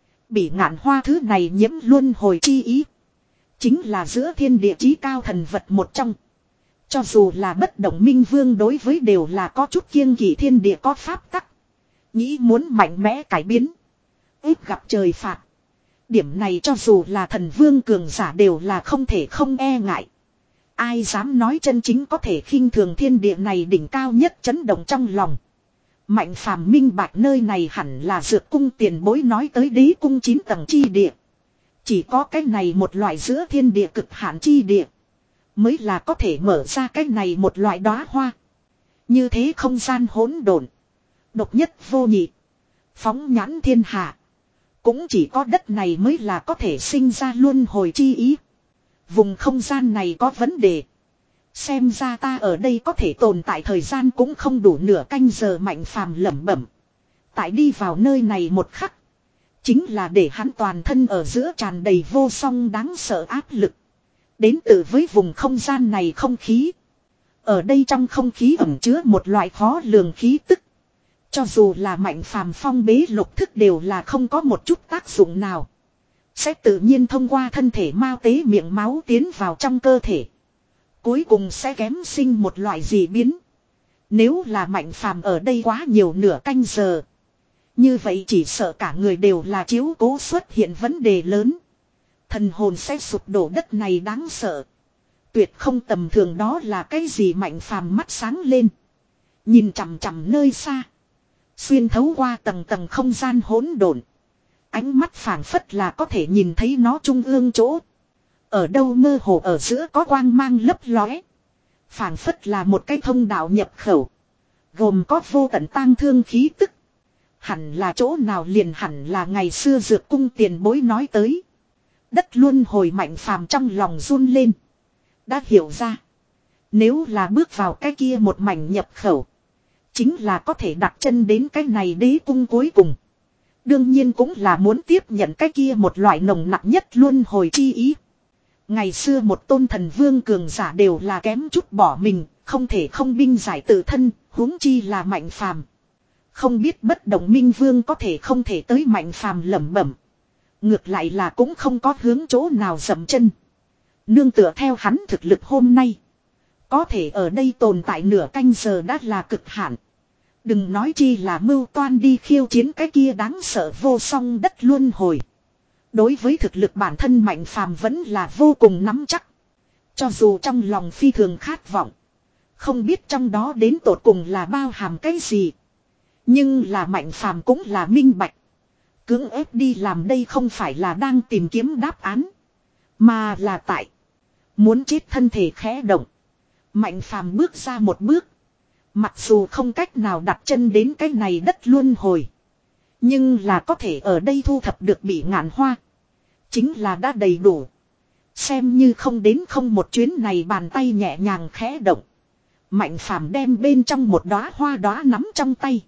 Bỉ Ngạn Hoa thứ này nhiễm luân hồi chi ý. Chính là giữa thiên địa chí cao thần vật một trong. Cho dù là bất động Minh Vương đối với đều là có chút kiêng kỵ thiên địa có pháp tắc. Nghĩ muốn mạnh mẽ cải biến. Ít gặp trời phạt. Điểm này cho dù là thần vương cường giả đều là không thể không e ngại. Ai dám nói chân chính có thể khinh thường thiên địa này đỉnh cao nhất chấn động trong lòng. Mạnh phàm minh bạch nơi này hẳn là dược cung tiền bối nói tới đế cung chín tầng chi địa. Chỉ có cái này một loại giữa thiên địa cực hạn chi địa. Mới là có thể mở ra cái này một loại đóa hoa. Như thế không gian hỗn độn. Độc nhất vô nhị. Phóng nhãn thiên hạ. Cũng chỉ có đất này mới là có thể sinh ra luân hồi chi ý. Vùng không gian này có vấn đề. Xem ra ta ở đây có thể tồn tại thời gian cũng không đủ nửa canh giờ Mạnh phàm lẩm bẩm. Tại đi vào nơi này một khắc. Chính là để hắn toàn thân ở giữa tràn đầy vô song đáng sợ áp lực. Đến từ với vùng không gian này không khí. Ở đây trong không khí ẩn chứa một loại khó lường khí tức. Cho dù là Mạnh phàm phong bế lục thức đều là không có một chút tác dụng nào. Sẽ tự nhiên thông qua thân thể mao tế miệng máu tiến vào trong cơ thể. Cuối cùng sẽ kém sinh một loại dị biến. Nếu là Mạnh phàm ở đây quá nhiều nửa canh giờ. Như vậy chỉ sợ cả người đều là chiếu cố xuất hiện vấn đề lớn. Thần hồn sẽ sụp đổ đất này đáng sợ. Tuyệt không tầm thường đó là cái gì Mạnh phàm mắt sáng lên. Nhìn chằm chằm nơi xa. Xuyên thấu qua tầng tầng không gian hỗn độn. Ánh mắt phảng phất là có thể nhìn thấy nó trung ương chỗ. Ở đâu mơ hồ ở giữa có quang mang lấp lóe. Phảng phất là một cái thông đạo nhập khẩu. Gồm có vô tận tang thương khí tức. Hẳn là chỗ nào liền hẳn là ngày xưa dược cung tiền bối nói tới. Đất luân hồi Mạnh phàm trong lòng run lên. Đã hiểu ra. Nếu là bước vào cái kia một mảnh nhập khẩu. Chính là có thể đặt chân đến cái này đế cung cuối cùng. Đương nhiên cũng là muốn tiếp nhận cái kia một loại nồng nặng nhất luân hồi chi ý. Ngày xưa một tôn thần vương cường giả đều là kém chút bỏ mình, không thể không binh giải tự thân, huống chi là Mạnh phàm. Không biết bất động Minh Vương có thể không thể tới Mạnh phàm lẩm bẩm. Ngược lại là cũng không có hướng chỗ nào dậm chân. Nương tựa theo hắn thực lực hôm nay. Có thể ở đây tồn tại nửa canh giờ đã là cực hạn. Đừng nói chi là mưu toan đi khiêu chiến cái kia đáng sợ vô song đất luân hồi. Đối với thực lực bản thân Mạnh phàm vẫn là vô cùng nắm chắc. Cho dù trong lòng phi thường khát vọng. Không biết trong đó đến tột cùng là bao hàm cái gì. Nhưng là Mạnh phàm cũng là minh bạch. Cưỡng ép đi làm đây không phải là đang tìm kiếm đáp án. Mà là tại. Muốn chết thân thể khẽ động. Mạnh phàm bước ra một bước. Mặc dù không cách nào đặt chân đến cái này đất luân hồi. Nhưng là có thể ở đây thu thập được Bỉ Ngạn Hoa. Chính là đã đầy đủ. Xem như không đến không một chuyến này bàn tay nhẹ nhàng khẽ động. Mạnh phàm đem bên trong một đóa hoa đóa nắm trong tay.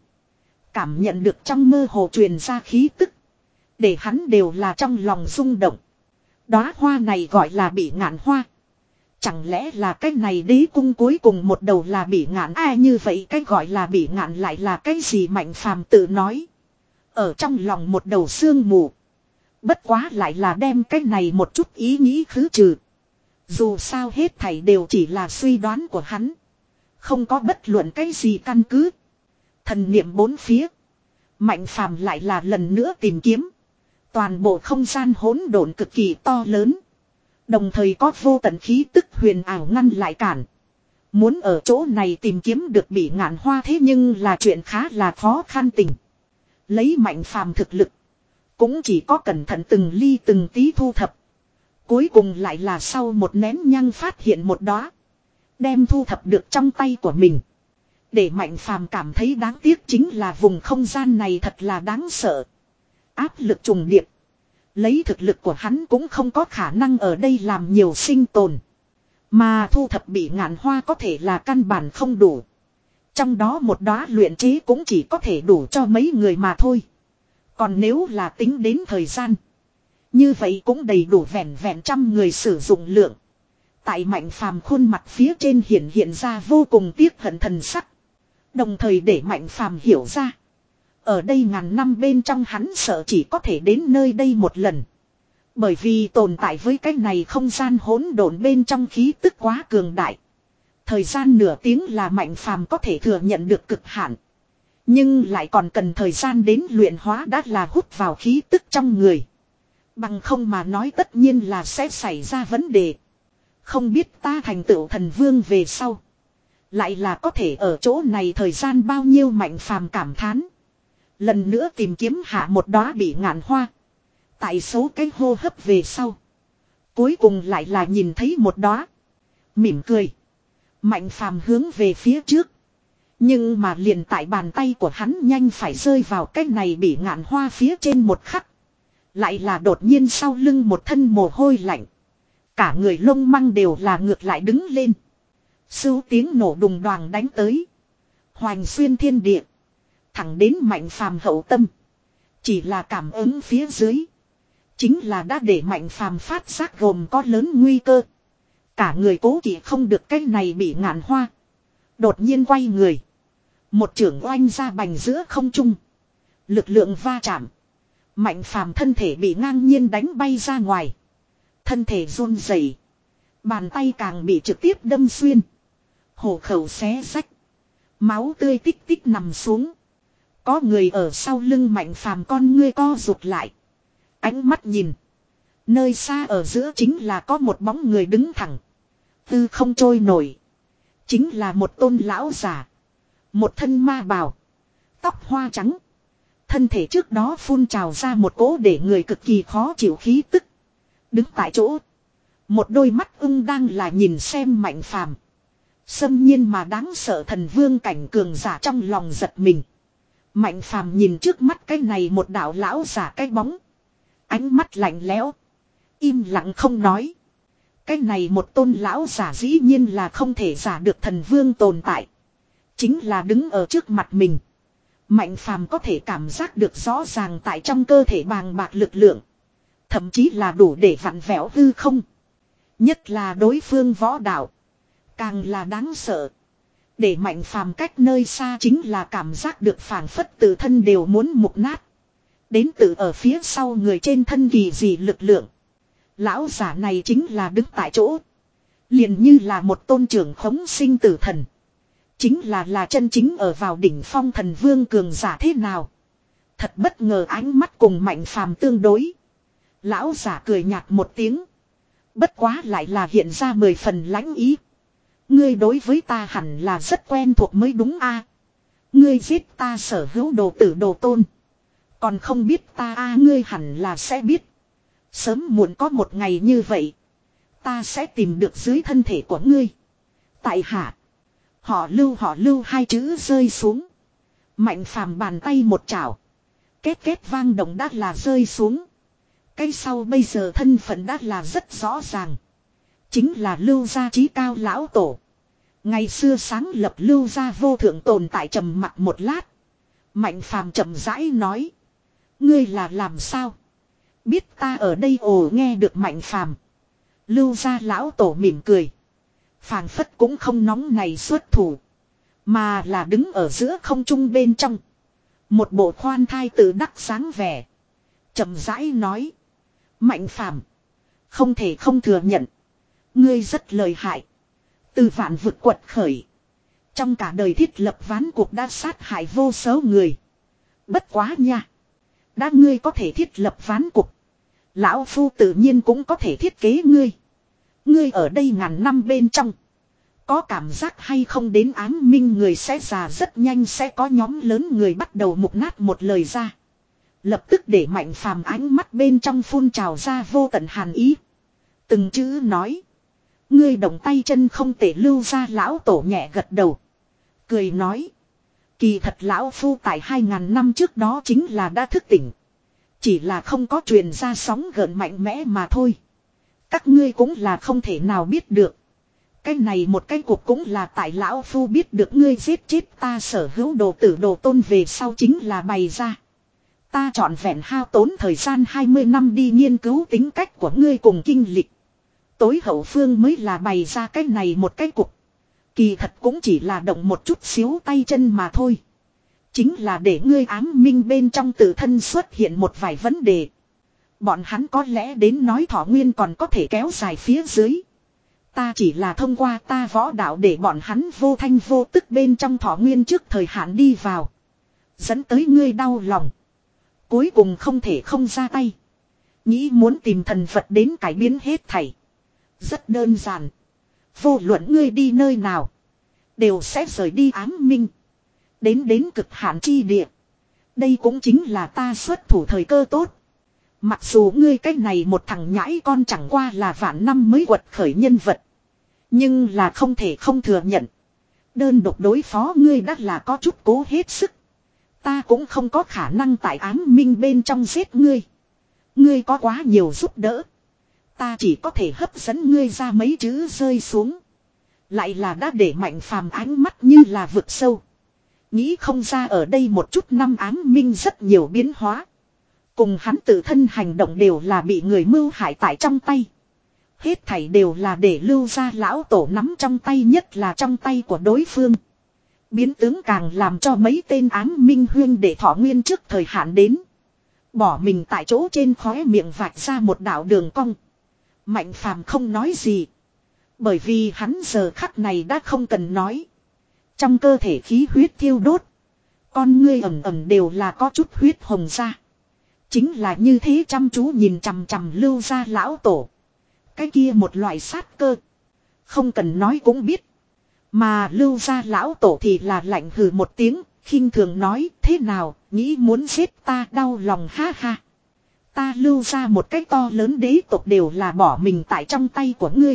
Cảm nhận được trong mơ hồ truyền ra khí tức. Để hắn đều là trong lòng rung động. Đóa hoa này gọi là Bỉ Ngạn Hoa. Chẳng lẽ là cái này đế cung cuối cùng một đầu là Bỉ Ngạn ai như vậy cái gọi là Bỉ Ngạn lại là cái gì Mạnh phàm tự nói. Ở trong lòng một đầu sương mù. Bất quá lại là đem cái này một chút ý nghĩ khứ trừ. Dù sao hết thảy đều chỉ là suy đoán của hắn. Không có bất luận cái gì căn cứ. Thần niệm bốn phía. Mạnh phàm lại là lần nữa tìm kiếm. Toàn bộ không gian hỗn độn cực kỳ to lớn. Đồng thời có vô tận khí tức huyền ảo ngăn lại cản. Muốn ở chỗ này tìm kiếm được Bỉ Ngạn Hoa thế nhưng là chuyện khá là khó khăn tình. Lấy Mạnh Phàm thực lực. Cũng chỉ có cẩn thận từng ly từng tí thu thập. Cuối cùng lại là sau một nén nhang phát hiện một đóa. Đem thu thập được trong tay của mình. Để Mạnh Phàm cảm thấy đáng tiếc chính là vùng không gian này thật là đáng sợ. Áp lực trùng điệp. Lấy thực lực của hắn cũng không có khả năng ở đây làm nhiều sinh tồn. Mà thu thập Bỉ Ngạn Hoa có thể là căn bản không đủ. Trong đó một đóa luyện chế cũng chỉ có thể đủ cho mấy người mà thôi. Còn nếu là tính đến thời gian. Như vậy cũng đầy đủ vẹn vẹn trăm người sử dụng lượng. Tại Mạnh Phàm khuôn mặt phía trên hiện hiện ra vô cùng tiếc hận thần sắc. Đồng thời để Mạnh Phàm hiểu ra. Ở đây ngàn năm bên trong hắn sợ chỉ có thể đến nơi đây một lần. Bởi vì tồn tại với cái này không gian hỗn độn bên trong khí tức quá cường đại. Thời gian nửa tiếng là Mạnh Phàm có thể thừa nhận được cực hạn. Nhưng lại còn cần thời gian đến luyện hóa đã là hút vào khí tức trong người. Bằng không mà nói tất nhiên là sẽ xảy ra vấn đề. Không biết ta thành tựu thần vương về sau. Lại là có thể ở chỗ này thời gian bao nhiêu Mạnh Phàm cảm thán. Lần nữa tìm kiếm hạ một đóa Bỉ Ngạn Hoa. Tại số cái hô hấp về sau. Cuối cùng lại là nhìn thấy một đóa. Mỉm cười. Mạnh Phàm hướng về phía trước. Nhưng mà liền tại bàn tay của hắn nhanh phải rơi vào cái này Bỉ Ngạn Hoa phía trên một khắc. Lại là đột nhiên sau lưng một thân mồ hôi lạnh. Cả người lông măng đều là ngược lại đứng lên. Sưu tiếng nổ đùng đoàng đánh tới. Hoành xuyên thiên địa. Thẳng đến Mạnh Phàm hậu tâm. Chỉ là cảm ứng phía dưới. Chính là đã để Mạnh Phàm phát giác gồm có lớn nguy cơ. Cả người cố kỵ không được cái này Bỉ Ngạn Hoa. Đột nhiên quay người. Một chưởng oanh ra bành giữa không trung. Lực lượng va chạm. Mạnh Phàm thân thể bị ngang nhiên đánh bay ra ngoài. Thân thể run rẩy. Bàn tay càng bị trực tiếp đâm xuyên. Hổ khẩu xé rách. Máu tươi tích tích nằm xuống. Có người ở sau lưng Mạnh Phàm con ngươi co rụt lại. Ánh mắt nhìn. Nơi xa ở giữa chính là có một bóng người đứng thẳng. Tư không trôi nổi. Chính là một tôn lão giả. Một thân ma bào. Tóc hoa trắng. Thân thể trước đó phun trào ra một cỗ để người cực kỳ khó chịu khí tức. Đứng tại chỗ. Một đôi mắt ưng đang là nhìn xem Mạnh Phàm. Xâm nhiên mà đáng sợ thần vương cảnh cường giả trong lòng giật mình. Mạnh Phàm nhìn trước mắt cái này một đạo lão giả cái bóng. Ánh mắt lạnh lẽo. Im lặng không nói. Cái này một tôn lão giả dĩ nhiên là không thể giả được thần vương tồn tại. Chính là đứng ở trước mặt mình. Mạnh Phàm có thể cảm giác được rõ ràng tại trong cơ thể bàng bạc lực lượng. Thậm chí là đủ để vặn vẹo hư không. Nhất là đối phương võ đạo. Càng là đáng sợ. Để Mạnh Phàm cách nơi xa chính là cảm giác được phảng phất tự thân đều muốn mục nát. Đến từ ở phía sau người trên thân kỳ dị lực lượng. Lão giả này chính là đứng tại chỗ. Liền như là một tôn trưởng khống sinh tử thần. Chính là là chân chính ở vào đỉnh phong thần vương cường giả thế nào. Thật bất ngờ ánh mắt cùng Mạnh Phàm tương đối. Lão giả cười nhạt một tiếng. Bất quá lại là hiện ra mười phần lãnh ý. Ngươi đối với ta hẳn là rất quen thuộc mới đúng a. Ngươi giết ta sở hữu đồ tử đồ tôn. Còn không biết ta a ngươi hẳn là sẽ biết. Sớm muộn có một ngày như vậy. Ta sẽ tìm được dưới thân thể của ngươi. Tại hạ. Họ lưu họ lưu hai chữ rơi xuống. Mạnh Phàm bàn tay một chảo. Két két vang động đã là rơi xuống. Cái sau bây giờ thân phận đã là rất rõ ràng. Chính là lưu gia chí cao lão tổ. Ngày xưa sáng lập lưu gia vô thượng tồn tại trầm mặc một lát. Mạnh Phàm chậm rãi nói. Ngươi là làm sao? Biết ta ở đây ồ nghe được Mạnh Phàm. Lưu gia lão tổ mỉm cười. Phảng phất cũng không nóng này xuất thủ. Mà là đứng ở giữa không trung bên trong. Một bộ khoan thai tự đắc sáng vẻ. Chậm rãi nói. Mạnh Phàm, không thể không thừa nhận. Ngươi rất lợi hại. Từ vạn vực quật khởi. Trong cả đời thiết lập ván cuộc đã sát hại vô số người. Bất quá nha. Đã ngươi có thể thiết lập ván cuộc. Lão Phu tự nhiên cũng có thể thiết kế ngươi. Ngươi ở đây ngàn năm bên trong. có cảm giác hay không đến ám minh người sẽ già rất nhanh sẽ có nhóm lớn người bắt đầu mục nát một lời ra. Lập tức để Mạnh Phàm ánh mắt bên trong phun trào ra vô tận hàn ý. Từng chữ nói. Ngươi động tay chân không thể lưu ra lão tổ nhẹ gật đầu. Cười nói. Kỳ thật lão phu tại hai ngàn năm trước đó chính là đã thức tỉnh. Chỉ là không có truyền ra sóng gợn mạnh mẽ mà thôi. Các ngươi cũng là không thể nào biết được. Cái này một cái cuộc cũng là tại lão phu biết được ngươi giết chết ta sở hữu đồ tử đồ tôn về sau chính là bày ra. Ta trọn vẹn hao tốn thời gian hai mươi năm đi nghiên cứu tính cách của ngươi cùng kinh lịch. Tối hậu phương mới là bày ra cái này một cái cục. Kỳ thật cũng chỉ là động một chút xíu tay chân mà thôi. Chính là để ngươi ám minh bên trong tự thân xuất hiện một vài vấn đề. Bọn hắn có lẽ đến nói thọ nguyên còn có thể kéo dài phía dưới. Ta chỉ là thông qua ta võ đạo để bọn hắn vô thanh vô tức bên trong thọ nguyên trước thời hạn đi vào. Dẫn tới ngươi đau lòng. Cuối cùng không thể không ra tay. Nghĩ muốn tìm thần vật đến cải biến hết thảy. Rất đơn giản. Vô luận ngươi đi nơi nào. Đều sẽ rời đi ám minh. Đến đến cực hạn chi địa. Đây cũng chính là ta xuất thủ thời cơ tốt. Mặc dù ngươi cách này một thằng nhãi con chẳng qua là vạn năm mới quật khởi nhân vật. Nhưng là không thể không thừa nhận. Đơn độc đối phó ngươi đã là có chút cố hết sức. Ta cũng không có khả năng tại ám minh bên trong giết ngươi. Ngươi có quá nhiều giúp đỡ. Ta chỉ có thể hấp dẫn ngươi ra mấy chữ rơi xuống. Lại là đã để Mạnh Phàm ánh mắt như là vực sâu. Nghĩ không ra ở đây một chút năm ám minh rất nhiều biến hóa. Cùng hắn tự thân hành động đều là bị người mưu hại tại trong tay. Hết thảy đều là để lưu ra lão tổ nắm trong tay, nhất là trong tay của đối phương. Biến tướng càng làm cho mấy tên ám minh huyên để thọ nguyên trước thời hạn đến. Bỏ mình tại chỗ trên khóe miệng vạch ra một đạo đường cong. Mạnh Phàm không nói gì. Bởi vì hắn giờ khắc này đã không cần nói. Trong cơ thể khí huyết thiêu đốt. Con ngươi ẩm ẩm đều là có chút huyết hồng ra. Chính là như thế chăm chú nhìn chằm chằm lưu ra lão tổ. Cái kia một loại sát cơ. Không cần nói cũng biết. Mà lưu ra lão tổ thì là lạnh hừ một tiếng. Khinh thường nói thế nào nghĩ muốn giết ta đau lòng ha ha. Ta lưu ra một cái to lớn đế tộc đều là bỏ mình tại trong tay của ngươi.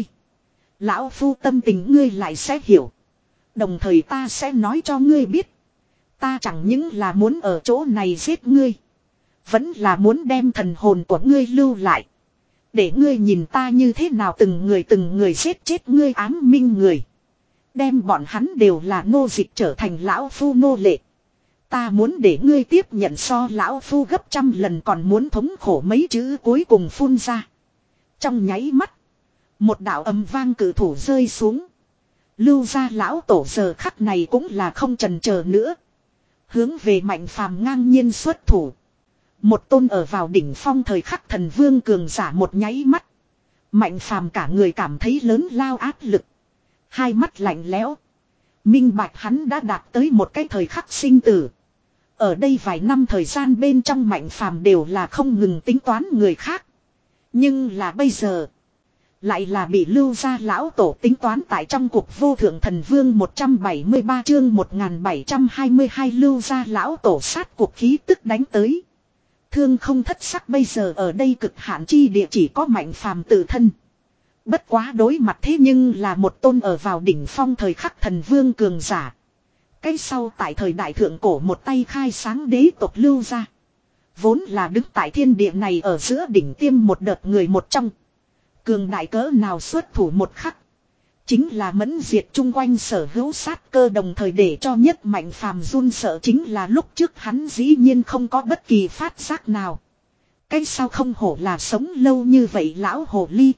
Lão phu tâm tình ngươi lại sẽ hiểu. Đồng thời ta sẽ nói cho ngươi biết. Ta chẳng những là muốn ở chỗ này giết ngươi. Vẫn là muốn đem thần hồn của ngươi lưu lại. Để ngươi nhìn ta như thế nào từng người từng người giết chết ngươi ám minh người. Đem bọn hắn đều là nô dịch trở thành lão phu nô lệ. Ta muốn để ngươi tiếp nhận so lão phu gấp trăm lần còn muốn thống khổ mấy chữ cuối cùng phun ra. Trong nháy mắt. Một đạo âm vang cử thủ rơi xuống. Lưu ra lão tổ giờ khắc này cũng là không chần chờ nữa. Hướng về Mạnh Phàm ngang nhiên xuất thủ. Một tôn ở vào đỉnh phong thời khắc thần vương cường giả một nháy mắt. Mạnh Phàm cả người cảm thấy lớn lao áp lực. Hai mắt lạnh lẽo. Minh bạch hắn đã đạt tới một cái thời khắc sinh tử. Ở đây vài năm thời gian bên trong Mạnh Phàm đều là không ngừng tính toán người khác. Nhưng là bây giờ. Lại là bị lưu ra lão tổ tính toán tại trong cuộc vô thượng thần vương một trăm bảy mươi ba chương một nghìn bảy trăm hai mươi hai lưu ra lão tổ sát cuộc khí tức đánh tới. Thương không thất sắc bây giờ ở đây cực hạn chi địa chỉ có Mạnh Phàm tự thân. Bất quá đối mặt thế nhưng là một tôn ở vào đỉnh phong thời khắc thần vương cường giả. Cái sau tại thời đại thượng cổ một tay khai sáng đế tộc lưu ra. Vốn là đứng tại thiên địa này ở giữa đỉnh tiêm một đợt người một trong. Cường đại cỡ nào xuất thủ một khắc. Chính là mẫn diệt chung quanh sở hữu sát cơ đồng thời để cho nhất Mạnh Phàm run sợ chính là lúc trước hắn dĩ nhiên không có bất kỳ phát giác nào. Cái sao không hổ là sống lâu như vậy lão hồ ly.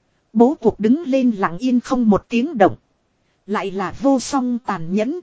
Bố cuộc đứng lên lặng yên không một tiếng động. Lại là vô song tàn nhẫn.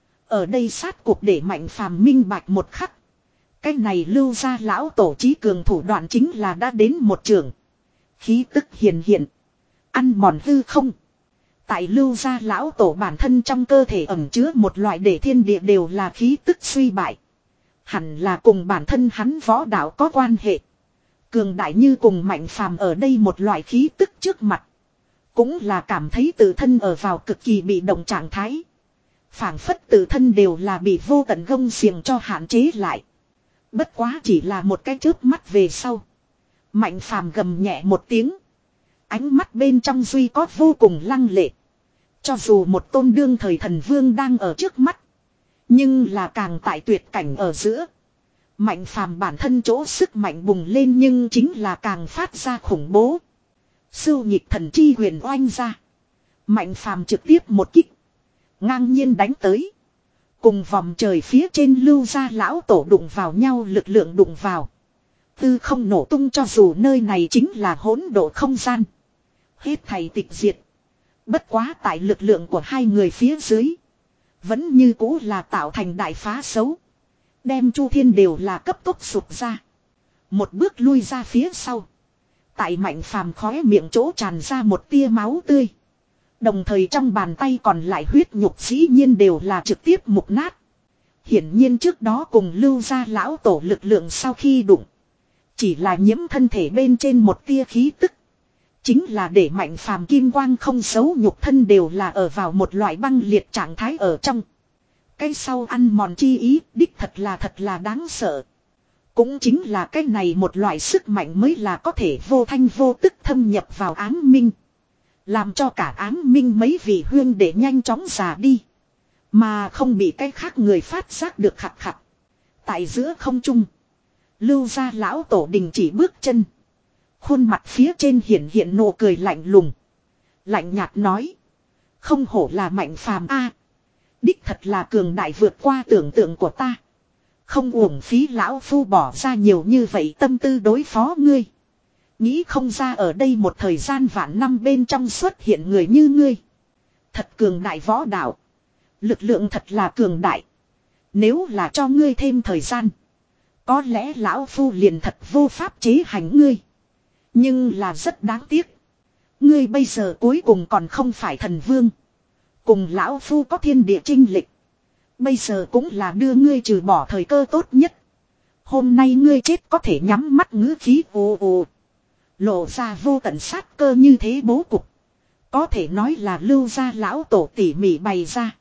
Ở đây sát cuộc để Mạnh Phàm minh bạch một khắc. Cái này lưu ra lão tổ trí cường thủ đoạn chính là đã đến một trường. Khí tức hiền hiện. Ăn mòn hư không. Tại lưu ra lão tổ bản thân trong cơ thể ẩn chứa một loại để thiên địa đều là khí tức suy bại. Hẳn là cùng bản thân hắn võ đạo có quan hệ. Cường đại như cùng Mạnh Phàm ở đây một loại khí tức trước mặt. Cũng là cảm thấy tự thân ở vào cực kỳ bị động trạng thái. Phảng phất tự thân đều là bị vô tận gông xiềng cho hạn chế lại. Bất quá chỉ là một cái chớp mắt về sau. Mạnh phàm gầm nhẹ một tiếng. Ánh mắt bên trong duy có vô cùng lăng lệ. Cho dù một tôn đương thời thần vương đang ở trước mắt. Nhưng là càng tại tuyệt cảnh ở giữa. Mạnh phàm bản thân chỗ sức mạnh bùng lên nhưng chính là càng phát ra khủng bố. Sưu nhịp thần chi huyền oanh ra. Mạnh phàm trực tiếp một kích. Ngang nhiên đánh tới. Cùng vòng trời phía trên lưu ra lão tổ đụng vào nhau lực lượng đụng vào. Tư không nổ tung cho dù nơi này chính là hỗn độ không gian. Hết thầy tịch diệt. Bất quá tại lực lượng của hai người phía dưới. Vẫn như cũ là tạo thành đại phá xấu. Đem chu thiên đều là cấp tốc sụp ra. Một bước lui ra phía sau. Tại mạnh phàm khóe miệng chỗ tràn ra một tia máu tươi. Đồng thời trong bàn tay còn lại huyết nhục dĩ nhiên đều là trực tiếp mục nát. Hiển nhiên trước đó cùng lưu ra lão tổ lực lượng sau khi đụng. Chỉ là nhiễm thân thể bên trên một tia khí tức. Chính là để mạnh phàm kim quang không xấu nhục thân đều là ở vào một loại băng liệt trạng thái ở trong. Cái sau ăn mòn chi ý đích thật là thật là đáng sợ. Cũng chính là cái này một loại sức mạnh mới là có thể vô thanh vô tức thâm nhập vào ám minh. Làm cho cả ám minh mấy vị huyên để nhanh chóng già đi. Mà không bị cái khác người phát giác được khặt khặt. Tại giữa không trung. Lưu ra lão tổ đình chỉ bước chân. Khuôn mặt phía trên hiện hiện nụ cười lạnh lùng. Lạnh nhạt nói. Không hổ là mạnh phàm a, đích thật là cường đại vượt qua tưởng tượng của ta. Không uổng phí lão phu bỏ ra nhiều như vậy tâm tư đối phó ngươi. Nghĩ không ra ở đây một thời gian vạn năm bên trong xuất hiện người như ngươi. Thật cường đại võ đạo. Lực lượng thật là cường đại. Nếu là cho ngươi thêm thời gian. Có lẽ lão phu liền thật vô pháp chế hành ngươi. Nhưng là rất đáng tiếc. Ngươi bây giờ cuối cùng còn không phải thần vương. Cùng lão phu có thiên địa chinh lịch. Bây giờ cũng là đưa ngươi trừ bỏ thời cơ tốt nhất. Hôm nay ngươi chết có thể nhắm mắt ngữ khí ồ ồ. Lộ ra vô tận sát cơ như thế bố cục. Có thể nói là lưu ra lão tổ tỉ mỉ bày ra.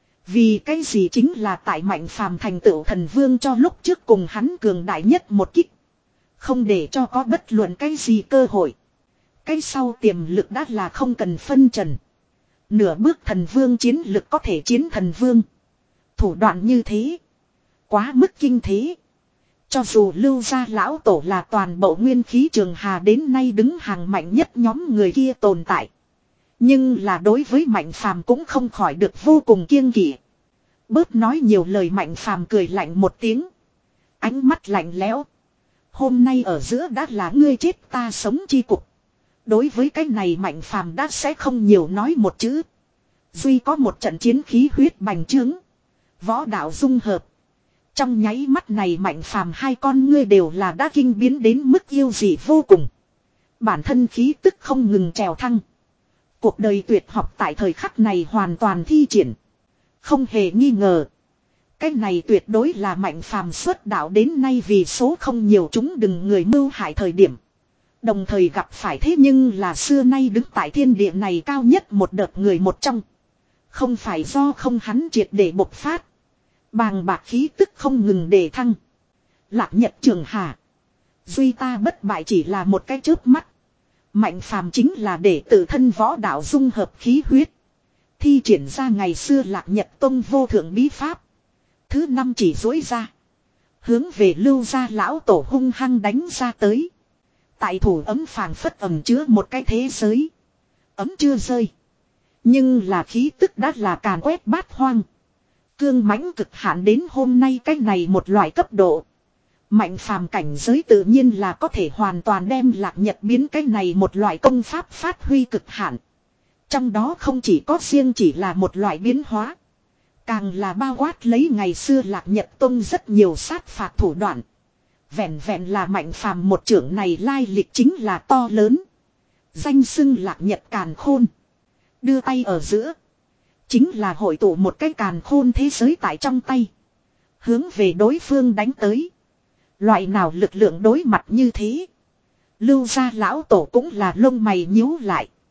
Vì cái gì chính là tại mạnh phàm thành tựu thần vương cho lúc trước cùng hắn cường đại nhất một kích. Không để cho có bất luận cái gì cơ hội. Cái sau tiềm lực đã là không cần phân trần. Nửa bước thần vương chiến lực có thể chiến thần vương. Thủ đoạn như thế. Quá mức kinh thế. Cho dù lưu ra lão tổ là toàn bộ nguyên khí trường hà đến nay đứng hàng mạnh nhất nhóm người kia tồn tại. Nhưng là đối với mạnh phàm cũng không khỏi được vô cùng kiêng kỵ. Bớt nói nhiều lời mạnh phàm cười lạnh một tiếng. Ánh mắt lạnh lẽo. Hôm nay ở giữa đã là ngươi chết ta sống chi cục. Đối với cái này mạnh phàm đã sẽ không nhiều nói một chữ. Duy có một trận chiến khí huyết bành trướng. Võ đạo dung hợp. Trong nháy mắt này mạnh phàm hai con ngươi đều là đã kinh biến đến mức yêu dị vô cùng. Bản thân khí tức không ngừng trèo thăng. Cuộc đời tuyệt học tại thời khắc này hoàn toàn thi triển. Không hề nghi ngờ. Cái này tuyệt đối là mạnh phàm xuất đạo đến nay vì số không nhiều chúng đừng người mưu hại thời điểm. Đồng thời gặp phải thế nhưng là xưa nay đứng tại thiên địa này cao nhất một đợt người một trong. Không phải do không hắn triệt để bộc phát. Bàng bạc khí tức không ngừng đề thăng. Lạc nhật trường hà. Duy ta bất bại chỉ là một cái chớp mắt. Mạnh phàm chính là để tự thân võ đạo dung hợp khí huyết. Thi triển ra ngày xưa lạc nhật tông vô thượng bí pháp. Thứ năm chỉ dối ra. Hướng về lưu gia lão tổ hung hăng đánh ra tới. Tại thủ ấm phàng phất ẩm chứa một cái thế giới. Ấm chưa rơi. Nhưng là khí tức đã là càn quét bát hoang. Cương mãnh cực hạn đến hôm nay cái này một loại cấp độ. Mạnh phàm cảnh giới tự nhiên là có thể hoàn toàn đem lạc nhật biến cái này một loại công pháp phát huy cực hạn. Trong đó không chỉ có riêng chỉ là một loại biến hóa. Càng là bao quát lấy ngày xưa lạc nhật tông rất nhiều sát phạt thủ đoạn. Vẹn vẹn là mạnh phàm một trưởng này lai lịch chính là to lớn. Danh xưng lạc nhật càn khôn. Đưa tay ở giữa. Chính là hội tụ một cái càn khôn thế giới tại trong tay. Hướng về đối phương đánh tới. Loại nào lực lượng đối mặt như thế. Lưu gia lão tổ cũng là lông mày nhíu lại.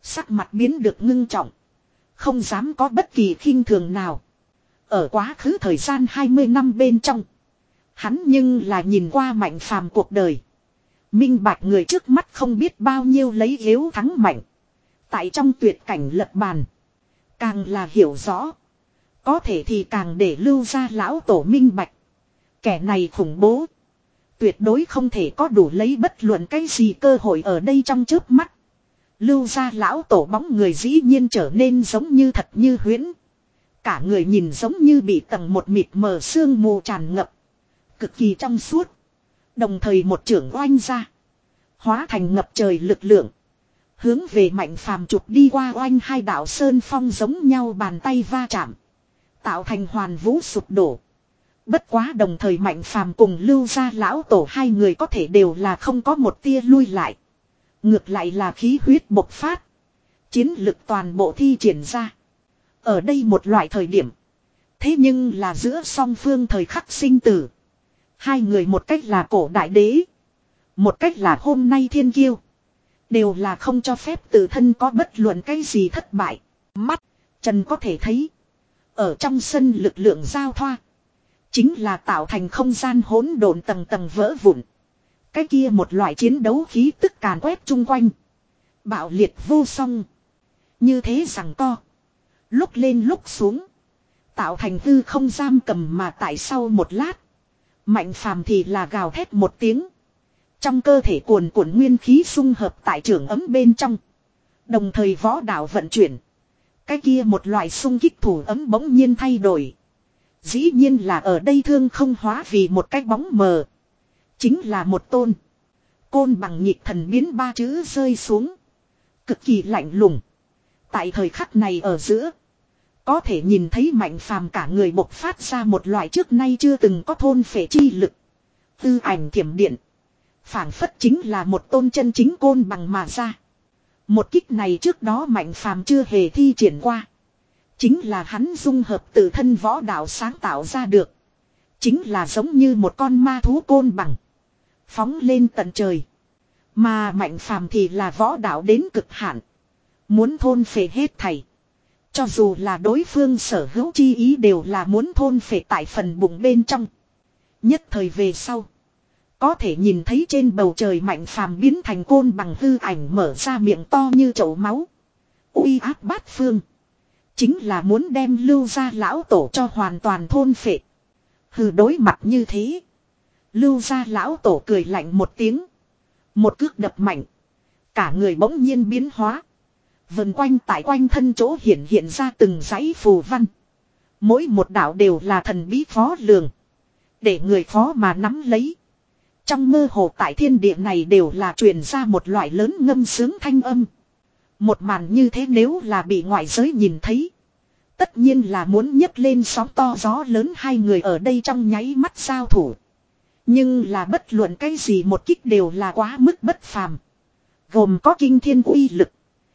Sắc mặt biến được ngưng trọng. Không dám có bất kỳ khinh thường nào. Ở quá khứ thời gian hai mươi năm bên trong. Hắn nhưng là nhìn qua Mạnh Phàm cuộc đời. Minh bạch người trước mắt không biết bao nhiêu lấy yếu thắng mạnh. Tại trong tuyệt cảnh lật bàn. Càng là hiểu rõ. Có thể thì càng để Lưu gia lão tổ minh bạch. Kẻ này khủng bố. Tuyệt đối không thể có đủ lấy bất luận cái gì cơ hội ở đây trong chớp mắt. Lưu gia lão tổ bóng người dĩ nhiên trở nên giống như thật như huyễn. Cả người nhìn giống như bị tầng một mịt mờ sương mù tràn ngập. Cực kỳ trong suốt. Đồng thời một trưởng oanh ra. Hóa thành ngập trời lực lượng. Hướng về Mạnh Phàm chụp đi qua oanh hai đạo sơn phong giống nhau bàn tay va chạm. Tạo thành hoàn vũ sụp đổ. Bất quá đồng thời Mạnh Phàm cùng Lưu gia lão tổ hai người có thể đều là không có một tia lui lại. Ngược lại là khí huyết bộc phát. Chiến lực toàn bộ thi triển ra. Ở đây một loại thời điểm. Thế nhưng là giữa song phương thời khắc sinh tử. Hai người một cách là cổ đại đế. Một cách là hôm nay thiên kiêu. Đều là không cho phép tự thân có bất luận cái gì thất bại. Mắt, Trần có thể thấy. Ở trong sân lực lượng giao thoa. Chính là tạo thành không gian hỗn độn tầng tầng vỡ vụn. Cái kia một loại chiến đấu khí tức càn quét chung quanh. Bạo liệt vô song. Như thế rằng co. Lúc lên lúc xuống. Tạo thành hư không giam cầm mà tại sau một lát. Mạnh Phàm thì là gào thét một tiếng. Trong cơ thể cuồn cuộn nguyên khí xung hợp tại trường ấm bên trong. Đồng thời võ đạo vận chuyển. Cái kia một loại xung kích thủ ấm bỗng nhiên thay đổi. Dĩ nhiên là ở đây thương không hóa vì một cái bóng mờ. Chính là một tôn. Côn bằng nhịp thần biến ba chữ rơi xuống. Cực kỳ lạnh lùng. Tại thời khắc này ở giữa. Có thể nhìn thấy Mạnh Phàm cả người bộc phát ra một loại trước nay chưa từng có thôn phệ chi lực. Tư ảnh thiểm điện. Phảng phất chính là một tôn chân chính côn bằng mà ra. Một kích này trước đó Mạnh Phàm chưa hề thi triển qua. Chính là hắn dung hợp tự thân võ đạo sáng tạo ra được. Chính là giống như một con ma thú côn bằng. Phóng lên tận trời. Mà Mạnh Phàm thì là võ đạo đến cực hạn. Muốn thôn phệ hết thảy. Cho dù là đối phương sở hữu chi ý đều là muốn thôn phệ tại phần bụng bên trong. Nhất thời về sau. Có thể nhìn thấy trên bầu trời Mạnh Phàm biến thành côn bằng hư ảnh mở ra miệng to như chậu máu. Uy áp bát phương. Chính là muốn đem Lưu gia lão tổ cho hoàn toàn thôn phệ. Hừ, đối mặt như thế. Lưu gia lão tổ cười lạnh một tiếng. Một cước đập mạnh. Cả người bỗng nhiên biến hóa. Vần quanh tại quanh thân chỗ hiện hiện ra từng dãy phù văn. Mỗi một đạo đều là thần bí khó lường. Để người khó mà nắm lấy. Trong mơ hồ tại thiên địa này đều là truyền ra một loại lớn ngâm sướng thanh âm. Một màn như thế nếu là bị ngoại giới nhìn thấy. Tất nhiên là muốn nhấc lên sóng to gió lớn, hai người ở đây trong nháy mắt giao thủ. Nhưng là bất luận cái gì một kích đều là quá mức bất phàm. Gồm có kinh thiên uy lực.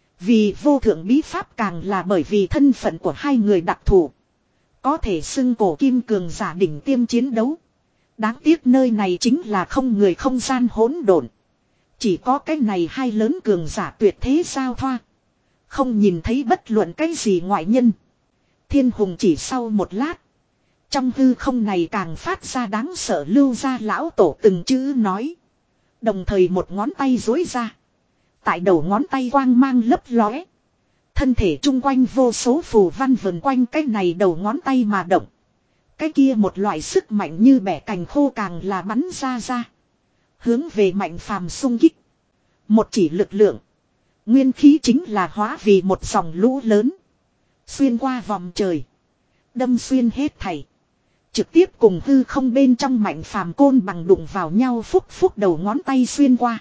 Vì vô thượng bí pháp càng là bởi vì thân phận của hai người đặc thù. Có thể xưng cổ kim cường giả đỉnh tiêm chiến đấu. Đáng tiếc nơi này chính là không người không gian hỗn độn. Chỉ có cái này hai lớn cường giả tuyệt thế giao thoa. Không nhìn thấy bất luận cái gì ngoại nhân. Thiên hùng chỉ sau một lát. Trong hư không này càng phát ra đáng sợ. Lưu gia lão tổ từng chữ nói. Đồng thời một ngón tay duỗi ra. Tại đầu ngón tay quang mang lấp lóe. Thân thể chung quanh vô số phù văn vần quanh cái này đầu ngón tay mà động. Cái kia một loại sức mạnh như bẻ cành khô càng là bắn ra ra. Hướng về Mạnh Phàm xung kích. Một chỉ lực lượng. Nguyên khí chính là hóa vì một dòng lũ lớn. Xuyên qua vòng trời. Đâm xuyên hết thảy. Trực tiếp cùng hư không bên trong Mạnh Phàm côn bằng đụng vào nhau, phúc phúc đầu ngón tay xuyên qua.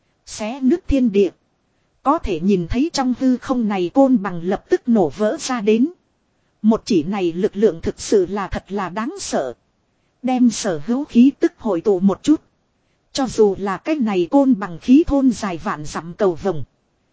Xé nứt thiên địa. Có thể nhìn thấy trong hư không này côn bằng lập tức nổ vỡ ra đến. Một chỉ này lực lượng thực sự là thật là đáng sợ. Đem sở hữu khí tức hội tụ một chút. Cho dù là cái này côn bằng khí thôn dài vạn dặm cầu vồng.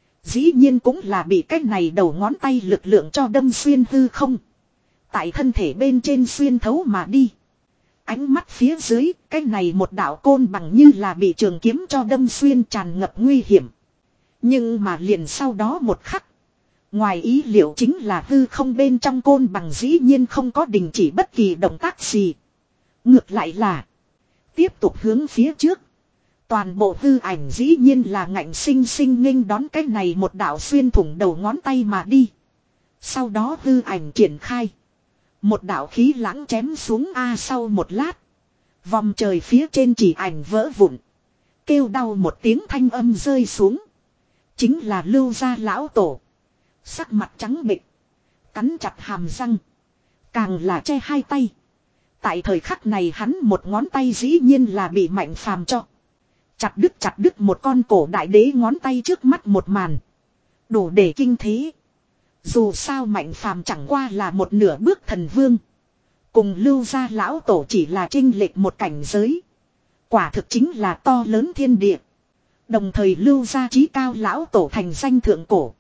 Dĩ nhiên cũng là bị cái này đầu ngón tay lực lượng cho đâm xuyên hư không. Tại thân thể bên trên xuyên thấu mà đi. Ánh mắt phía dưới, cái này một đạo côn bằng như là bị trường kiếm cho đâm xuyên, tràn ngập nguy hiểm. Nhưng mà liền sau đó một khắc. Ngoài ý liệu chính là hư không bên trong côn bằng dĩ nhiên không có đình chỉ bất kỳ động tác gì. Ngược lại là. Tiếp tục hướng phía trước. Toàn bộ hư ảnh dĩ nhiên là ngạnh sinh sinh nghênh đón cái này một đạo xuyên thủng đầu ngón tay mà đi. Sau đó hư ảnh triển khai. Một đạo khí lãng chém xuống A sau một lát. Vòng trời phía trên chỉ ảnh vỡ vụn. Kêu đau một tiếng thanh âm rơi xuống. Chính là Lưu gia lão tổ. Sắc mặt trắng bệch. Cắn chặt hàm răng. Càng là che hai tay. Tại thời khắc này hắn một ngón tay dĩ nhiên là bị Mạnh Phàm cho. Chặt đứt chặt đứt một con cổ đại đế ngón tay trước mắt một màn. Đủ để kinh thế. Dù sao Mạnh Phàm chẳng qua là một nửa bước thần vương. Cùng Lưu gia lão tổ chỉ là chênh lệch một cảnh giới. Quả thực chính là to lớn thiên địa. Đồng thời Lưu gia chí cao lão tổ thành danh thượng cổ.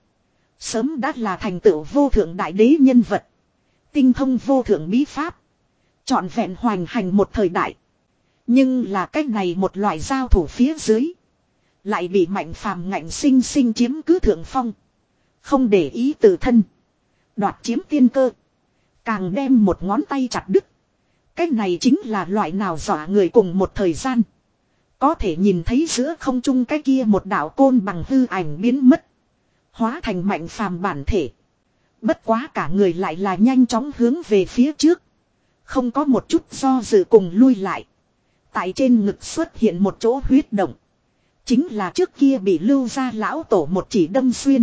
Sớm đã là thành tựu vô thượng đại đế nhân vật. Tinh thông vô thượng bí pháp. Trọn vẹn hoành hành một thời đại. Nhưng là cách này một loại giao thủ phía dưới. Lại bị Mạnh Phàm ngạnh sinh sinh chiếm cứ thượng phong. Không để ý tự thân. Đoạt chiếm tiên cơ. Càng đem một ngón tay chặt đứt. Cách này chính là loại nào dọa người cùng một thời gian. Có thể nhìn thấy giữa không trung cái kia một đạo côn bằng hư ảnh biến mất. Hóa thành Mạnh Phàm bản thể. Bất quá cả người lại là nhanh chóng hướng về phía trước. Không có một chút do dự cùng lui lại. Tại trên ngực xuất hiện một chỗ huyết động. Chính là trước kia bị Lưu gia lão tổ một chỉ đâm xuyên.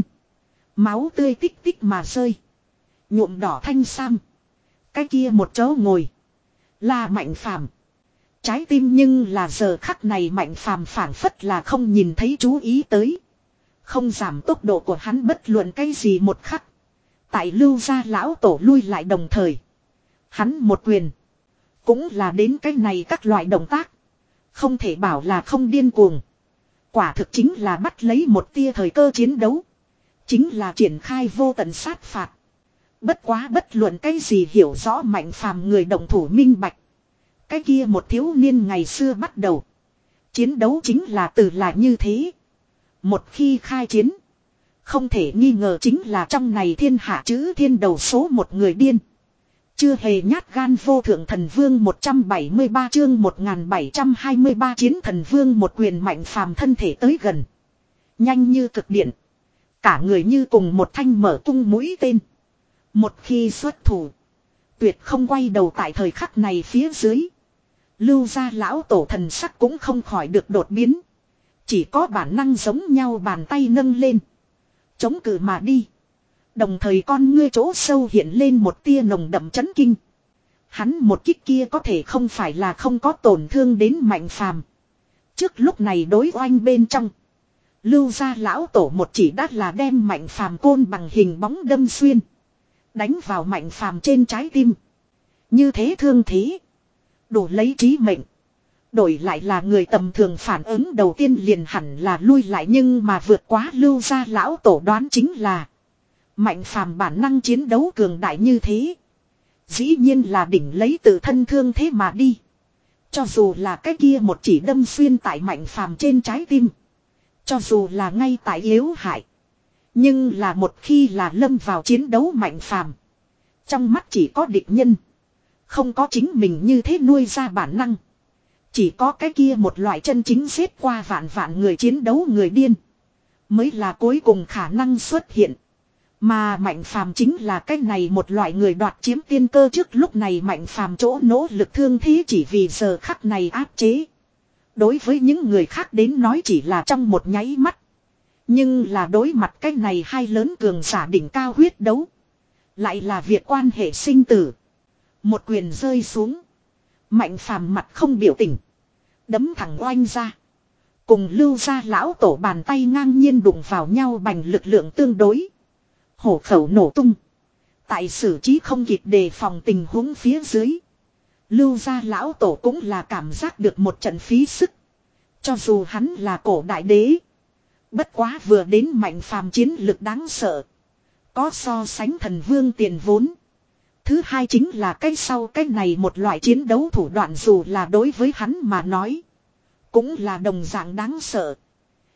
Máu tươi tích tích mà rơi. Nhuộm đỏ thanh sam. Cái kia một chỗ ngồi. Là Mạnh Phàm. Trái tim nhưng là giờ khắc này Mạnh Phàm phảng phất là không nhìn thấy chú ý tới. Không giảm tốc độ của hắn bất luận cái gì một khắc. Tại Lưu gia lão tổ lui lại đồng thời. Hắn một quyền. Cũng là đến cái này các loại động tác. Không thể bảo là không điên cuồng. Quả thực chính là bắt lấy một tia thời cơ chiến đấu. Chính là triển khai vô tận sát phạt. Bất quá bất luận cái gì hiểu rõ Mạnh Phàm người động thủ minh bạch. Cái kia một thiếu niên ngày xưa bắt đầu. Chiến đấu chính là từ là như thế. Một khi khai chiến. Không thể nghi ngờ chính là trong này thiên hạ chữ thiên đầu số một người điên. Chưa hề nhát gan vô thượng thần vương một trăm bảy mươi ba chương một nghìn bảy trăm hai mươi ba chiến thần vương một quyền Mạnh Phàm thân thể tới gần. Nhanh như cực điện. Cả người như cùng một thanh mở tung mũi tên. Một khi xuất thủ. Tuyệt không quay đầu tại thời khắc này phía dưới. Lưu gia lão tổ thần sắc cũng không khỏi được đột biến. Chỉ có bản năng giống nhau bàn tay nâng lên. Chống cự mà đi. Đồng thời con ngươi chỗ sâu hiện lên một tia nồng đậm chấn kinh. Hắn một kích kia có thể không phải là không có tổn thương đến Mạnh Phàm. Trước lúc này đối oanh bên trong. Lưu gia lão tổ một chỉ đắt là đem Mạnh Phàm côn bằng hình bóng đâm xuyên. Đánh vào Mạnh Phàm trên trái tim. Như thế thương thế. Đủ lấy trí mệnh. Đổi lại là người tầm thường phản ứng đầu tiên liền hẳn là lui lại nhưng mà vượt quá Lưu gia lão tổ đoán chính là. Mạnh Phàm bản năng chiến đấu cường đại như thế. Dĩ nhiên là đỉnh lấy tự thân thương thế mà đi. Cho dù là cái kia một chỉ đâm xuyên tại Mạnh Phàm trên trái tim. Cho dù là ngay tại yếu hại. Nhưng là một khi là lâm vào chiến đấu Mạnh Phàm. Trong mắt chỉ có địch nhân. Không có chính mình như thế nuôi ra bản năng. Chỉ có cái kia một loại chân chính giết qua vạn vạn người chiến đấu người điên. Mới là cuối cùng khả năng xuất hiện. Mà Mạnh Phàm chính là cái này một loại người đoạt chiếm tiên cơ trước lúc này Mạnh Phàm chỗ nỗ lực thương thế chỉ vì giờ khắc này áp chế. Đối với những người khác đến nói chỉ là trong một nháy mắt. Nhưng là đối mặt cái này hai lớn cường giả đỉnh cao huyết đấu. Lại là việc quan hệ sinh tử. Một quyền rơi xuống. Mạnh Phàm mặt không biểu tình. Đấm thẳng oanh ra. Cùng Lưu gia lão tổ bàn tay ngang nhiên đụng vào nhau bằng lực lượng tương đối. Hổ khẩu nổ tung. Tại xử trí không kịp đề phòng tình huống phía dưới. Lưu gia lão tổ cũng là cảm giác được một trận phí sức. Cho dù hắn là cổ đại đế. Bất quá vừa đến Mạnh Phàm chiến lực đáng sợ. Có so sánh thần vương tiền vốn. Thứ hai chính là cái sau cái này một loại chiến đấu thủ đoạn dù là đối với hắn mà nói. Cũng là đồng dạng đáng sợ.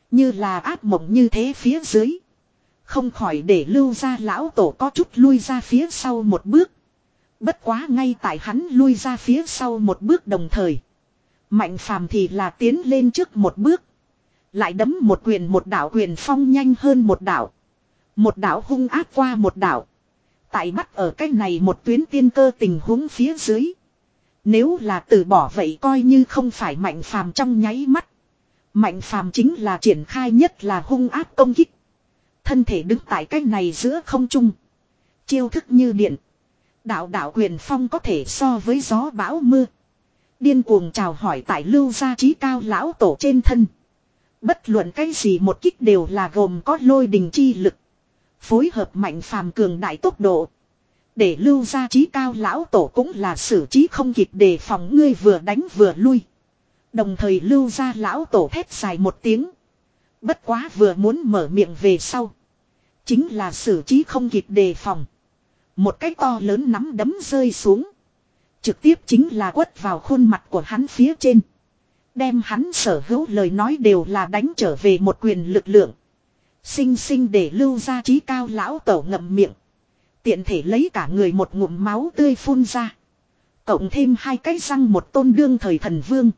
Như là ác mộng như thế phía dưới. Không khỏi để Lưu gia lão tổ có chút lui ra phía sau một bước. Bất quá ngay tại hắn lui ra phía sau một bước đồng thời. Mạnh phàm thì là tiến lên trước một bước. Lại đấm một quyền một đạo quyền phong nhanh hơn một đạo. Một đạo hung ác qua một đạo. Tại bắt ở cái này một tuyến tiên cơ tình huống phía dưới. Nếu là từ bỏ vậy coi như không phải mạnh phàm trong nháy mắt. Mạnh phàm chính là triển khai nhất là hung ác công kích. Thân thể đứng tại cái này giữa không trung. Chiêu thức như điện. Đạo đạo quyền phong có thể so với gió bão mưa. Điên cuồng chào hỏi tại Lưu gia trí cao lão tổ trên thân. Bất luận cái gì một kích đều là gồm có lôi đình chi lực. Phối hợp mạnh phàm cường đại tốc độ. Để Lưu gia trí cao lão tổ cũng là xử trí không kịp đề phòng ngươi vừa đánh vừa lui. Đồng thời Lưu gia lão tổ thét dài một tiếng. Bất quá vừa muốn mở miệng về sau. Chính là xử trí không kịp đề phòng. Một cái to lớn nắm đấm rơi xuống. Trực tiếp chính là quất vào khuôn mặt của hắn phía trên. Đem hắn sở hữu lời nói đều là đánh trở về một quyền lực lượng. Sinh sinh để Lưu gia trí cao lão tổ ngậm miệng. Tiện thể lấy cả người một ngụm máu tươi phun ra. Cộng thêm hai cái răng một tôn đương thời thần vương.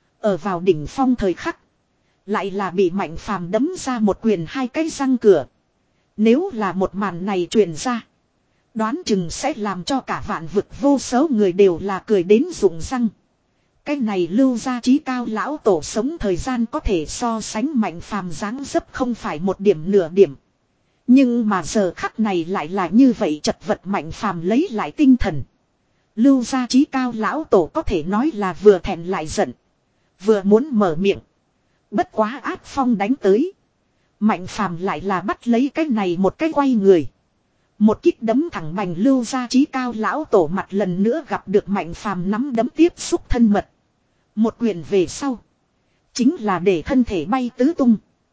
Ở vào đỉnh phong thời khắc. Lại là bị mạnh phàm đấm ra một quyền hai cái răng cửa. Nếu là một màn này truyền ra. Đoán chừng sẽ làm cho cả vạn vực vô số người đều là cười đến rụng răng. Cái này Lưu gia trí cao lão tổ sống thời gian có thể so sánh mạnh phàm dáng dấp không phải một điểm nửa điểm. Nhưng mà giờ khắc này lại là như vậy chật vật mạnh phàm lấy lại tinh thần. Lưu gia trí cao lão tổ có thể nói là vừa thẹn lại giận. Vừa muốn mở miệng. Bất quá áp phong đánh tới. Mạnh phàm lại là bắt lấy cái này một cái quay người. Một kích đấm thẳng bành Lưu gia trí cao lão tổ mặt lần nữa gặp được mạnh phàm nắm đấm tiếp xúc thân mật. Một quyền về sau. Chính là để thân thể bay tứ tung.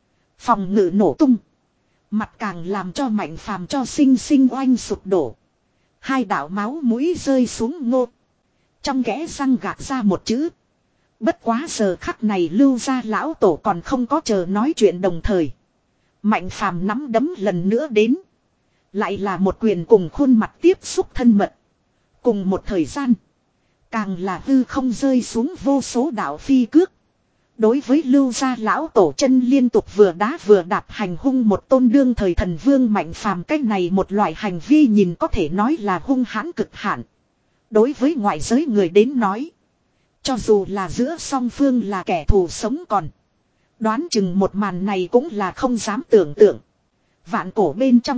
Phòng ngự nổ tung. Mặt càng làm cho mạnh phàm cho sinh sinh oanh sụp đổ. Hai đạo máu mũi rơi xuống ngô. Trong kẽ răng gạt ra một chữ. Bất quá giờ khắc này Lưu gia lão tổ còn không có chờ nói chuyện đồng thời. Mạnh phàm nắm đấm lần nữa đến. Lại là một quyền cùng khuôn mặt tiếp xúc thân mật. Cùng một thời gian. Càng là hư không rơi xuống vô số đạo phi cước. Đối với Lưu gia lão tổ chân liên tục vừa đá vừa đạp hành hung một tôn đương thời thần vương mạnh phàm cách này một loại hành vi nhìn có thể nói là hung hãn cực hạn. Đối với ngoại giới người đến nói. Cho dù là giữa song phương là kẻ thù sống còn. Đoán chừng một màn này cũng là không dám tưởng tượng. Vạn cổ bên trong.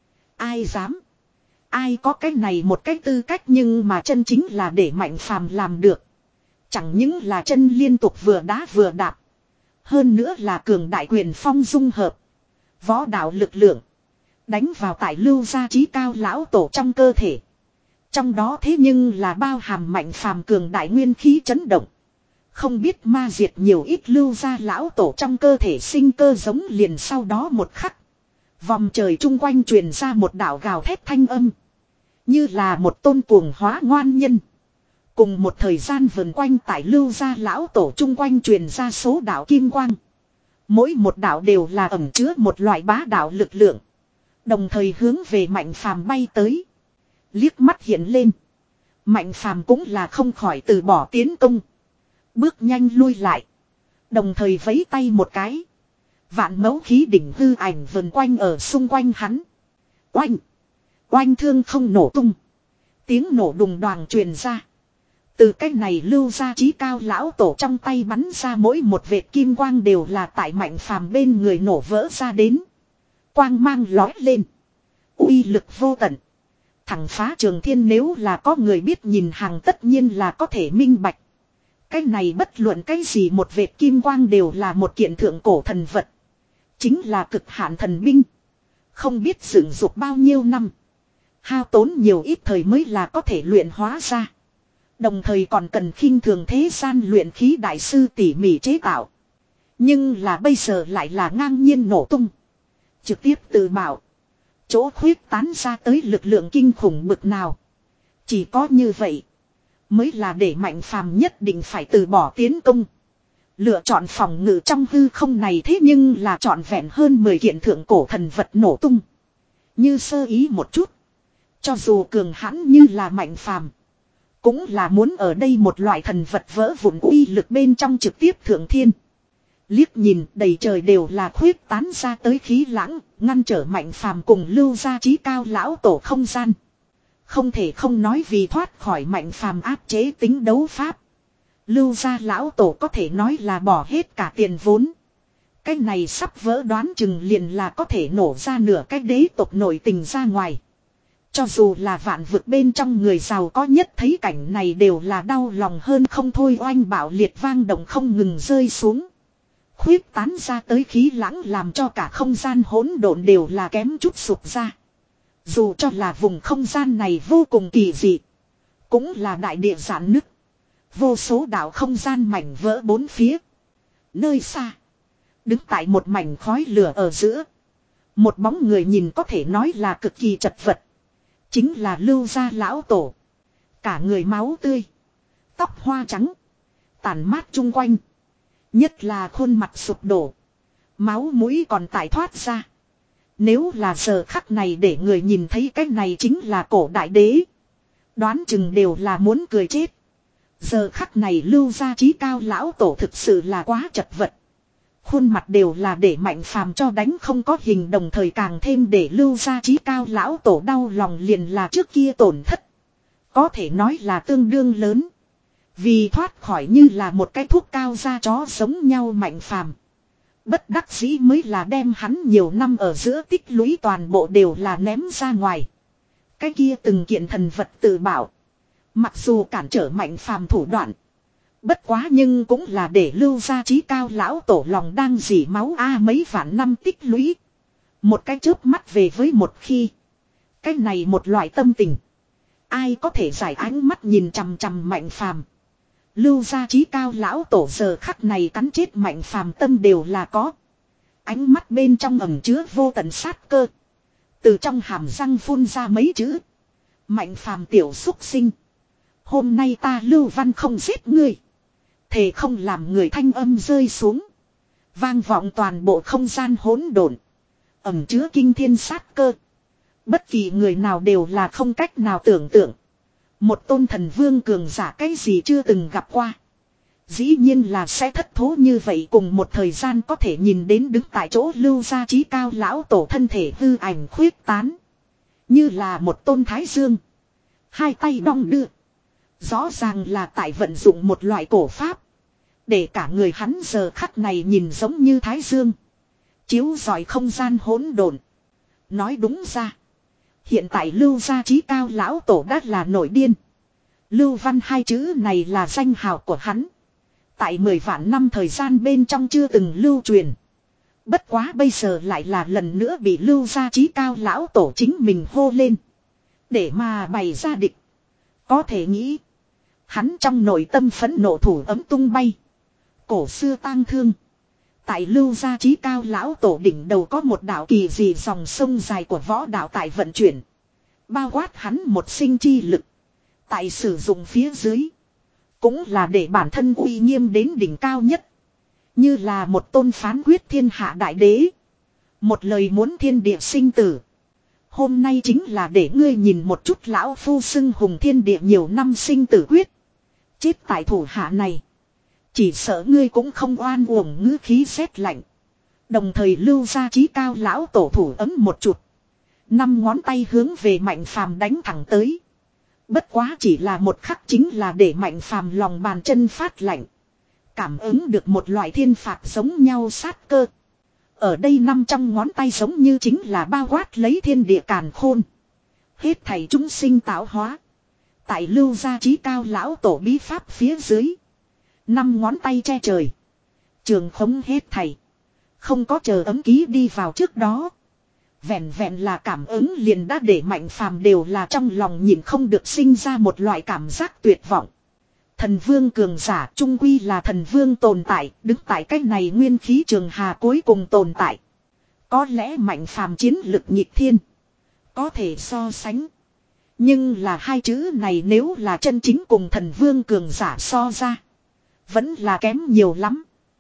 Ai dám. Ai có cái này một cái tư cách nhưng mà chân chính là để mạnh phàm làm được. Chẳng những là chân liên tục vừa đá vừa đạp. Hơn nữa là cường đại quyền phong dung hợp. Võ đạo lực lượng. Đánh vào tại Lưu gia trí cao lão tổ trong cơ thể. Trong đó thế nhưng là bao hàm mạnh phàm cường đại nguyên khí chấn động. Không biết ma diệt nhiều ít Lưu gia lão tổ trong cơ thể sinh cơ giống liền sau đó một khắc. Vòng trời chung quanh truyền ra một đạo gào thét thanh âm. Như là một tôn cuồng hóa ngoan nhân. Cùng một thời gian vần quanh tại Lưu gia lão tổ chung quanh truyền ra số đạo kim quang. Mỗi một đạo đều là ẩn chứa một loại bá đạo lực lượng. Đồng thời hướng về mạnh phàm bay tới. Liếc mắt hiện lên. Mạnh phàm cũng là không khỏi từ bỏ tiến công. Bước nhanh lui lại. Đồng thời vẫy tay một cái. Vạn mẫu khí đỉnh hư ảnh vần quanh ở xung quanh hắn. Oanh. Oanh thương không nổ tung. Tiếng nổ đùng đoàng truyền ra. Từ cái này Lưu gia trí cao lão tổ trong tay bắn ra mỗi một vệt kim quang đều là tại mạnh phàm bên người nổ vỡ ra đến. Quang mang lói lên. Uy lực vô tận. Thẳng phá trường thiên nếu là có người biết nhìn hàng tất nhiên là có thể minh bạch. Cái này bất luận cái gì một vệt kim quang đều là một kiện thượng cổ thần vật. Chính là cực hạn thần binh. Không biết sử dụng bao nhiêu năm. Hao tốn nhiều ít thời mới là có thể luyện hóa ra. Đồng thời còn cần khinh thường thế gian luyện khí đại sư tỉ mỉ chế tạo. Nhưng là bây giờ lại là ngang nhiên nổ tung. Trực tiếp tự bảo. Chỗ khuyết tán ra tới lực lượng kinh khủng bực nào. Chỉ có như vậy. Mới là để mạnh phàm nhất định phải từ bỏ tiến công. Lựa chọn phòng ngự trong hư không này thế nhưng là trọn vẹn hơn mười kiện thượng cổ thần vật nổ tung. Như sơ ý một chút. Cho dù cường hãn như là Mạnh Phàm, cũng là muốn ở đây một loại thần vật vỡ vụn uy lực bên trong trực tiếp thượng thiên. Liếc nhìn đầy trời đều là khuyết tán ra tới khí lãng, ngăn trở Mạnh Phàm cùng Lưu Gia Chí Cao lão tổ không gian. Không thể không nói vì thoát khỏi Mạnh Phàm áp chế tính đấu pháp. Lưu Gia lão tổ có thể nói là bỏ hết cả tiền vốn. Cái này sắp vỡ đoán chừng liền là có thể nổ ra nửa cái đế tộc nội tình ra ngoài. Cho dù là vạn vực bên trong người giàu có nhất thấy cảnh này đều là đau lòng hơn không thôi, oanh bạo liệt vang động không ngừng rơi xuống. Khuyết tán ra tới khí lãng làm cho cả không gian hỗn độn đều là kém chút sụp ra. Dù cho là vùng không gian này vô cùng kỳ dị, cũng là đại địa giãn nứt. Vô số đạo không gian mảnh vỡ bốn phía. Nơi xa, đứng tại một mảnh khói lửa ở giữa, một bóng người nhìn có thể nói là cực kỳ chật vật. Chính là Lưu Gia lão tổ. Cả người máu tươi, tóc hoa trắng, tàn mát chung quanh. Nhất là khuôn mặt sụp đổ, máu mũi còn tải thoát ra. Nếu là giờ khắc này để người nhìn thấy cái này chính là cổ đại đế, đoán chừng đều là muốn cười chết. Giờ khắc này Lưu Gia Chí Cao lão tổ thực sự là quá chật vật. Khuôn mặt đều là để Mạnh Phàm cho đánh không có hình, đồng thời càng thêm để Lưu Gia Chí Cao lão tổ đau lòng liền là trước kia tổn thất. Có thể nói là tương đương lớn. Vì thoát khỏi như là một cái thuốc cao da chó giống nhau Mạnh Phàm, bất đắc dĩ mới là đem hắn nhiều năm ở giữa tích lũy toàn bộ đều là ném ra ngoài. Cái kia từng kiện thần vật tự bảo, mặc dù cản trở Mạnh Phàm thủ đoạn, bất quá nhưng cũng là để Lưu Gia Chí Cao lão tổ lòng đang dỉ máu a mấy vạn năm tích lũy. Một cái chớp mắt về với một khi. Cái này một loại tâm tình, ai có thể giải ánh mắt nhìn chằm chằm Mạnh Phàm. Lưu Gia Chí Cao lão tổ giờ khắc này cắn chết Mạnh Phàm tâm đều là có. Ánh mắt bên trong ẩn chứa vô tận sát cơ. Từ trong hàm răng phun ra mấy chữ: Mạnh Phàm tiểu xúc sinh, hôm nay ta Lưu Văn không giết ngươi, thề không làm người thanh âm rơi xuống, vang vọng toàn bộ không gian hỗn độn, ẩn chứa kinh thiên sát cơ. Bất kỳ người nào đều là không cách nào tưởng tượng. Một tôn thần vương cường giả cái gì chưa từng gặp qua, dĩ nhiên là sẽ thất thố như vậy. Cùng một thời gian có thể nhìn đến đứng tại chỗ Lưu Gia Chí Cao lão tổ thân thể hư ảnh khuyết tán, như là một tôn thái dương, hai tay đong đưa, rõ ràng là tại vận dụng một loại cổ pháp, để cả người hắn giờ khắc này nhìn giống như thái dương, chiếu rọi không gian hỗn độn. Nói đúng ra, hiện tại Lưu Gia Chí Cao lão tổ đã là nổi điên. Lưu Văn hai chữ này là danh hào của hắn, tại mười vạn năm thời gian bên trong chưa từng lưu truyền. Bất quá bây giờ lại là lần nữa bị Lưu Gia Chí Cao lão tổ chính mình hô lên, để mà bày ra địch. Có thể nghĩ, hắn trong nội tâm phẫn nộ thủ ấm tung bay. Cổ xưa tang thương, tại Lưu Gia Chí Cao lão tổ đỉnh đầu có một đạo kỳ dị dòng sông dài của võ đạo tại vận chuyển, bao quát hắn một sinh chi lực. Tại sử dụng phía dưới, cũng là để bản thân uy nghiêm đến đỉnh cao nhất, như là một tôn phán quyết thiên hạ đại đế, một lời muốn thiên địa sinh tử. Hôm nay chính là để ngươi nhìn một chút lão phu xưng hùng thiên địa nhiều năm sinh tử quyết. Chết tại thủ hạ này, chỉ sợ ngươi cũng không oan uổng ngữ khí rét lạnh. Đồng thời Lưu Gia Chí Cao lão tổ thủ ấm một chút, năm ngón tay hướng về Mạnh Phàm đánh thẳng tới. Bất quá chỉ là một khắc, chính là để Mạnh Phàm lòng bàn chân phát lạnh, cảm ứng được một loại thiên phạt giống nhau sát cơ. Ở đây năm trong ngón tay giống như chính là bao quát lấy thiên địa càn khôn, hết thảy chúng sinh tạo hóa. Tại Lưu Gia Chí Cao lão tổ bí pháp phía dưới, năm ngón tay che trời, trường khống hết thảy, không có chờ ấm ký đi vào trước đó. Vẹn vẹn là cảm ứng liền đã để Mạnh Phàm đều là trong lòng nhìn không được sinh ra một loại cảm giác tuyệt vọng. Thần vương cường giả trung quy là thần vương tồn tại, đứng tại cái này nguyên khí trường hà cuối cùng tồn tại. Có lẽ Mạnh Phàm chiến lực nhịp thiên, có thể so sánh. Nhưng là hai chữ này nếu là chân chính cùng thần vương cường giả so ra, vẫn là kém nhiều lắm.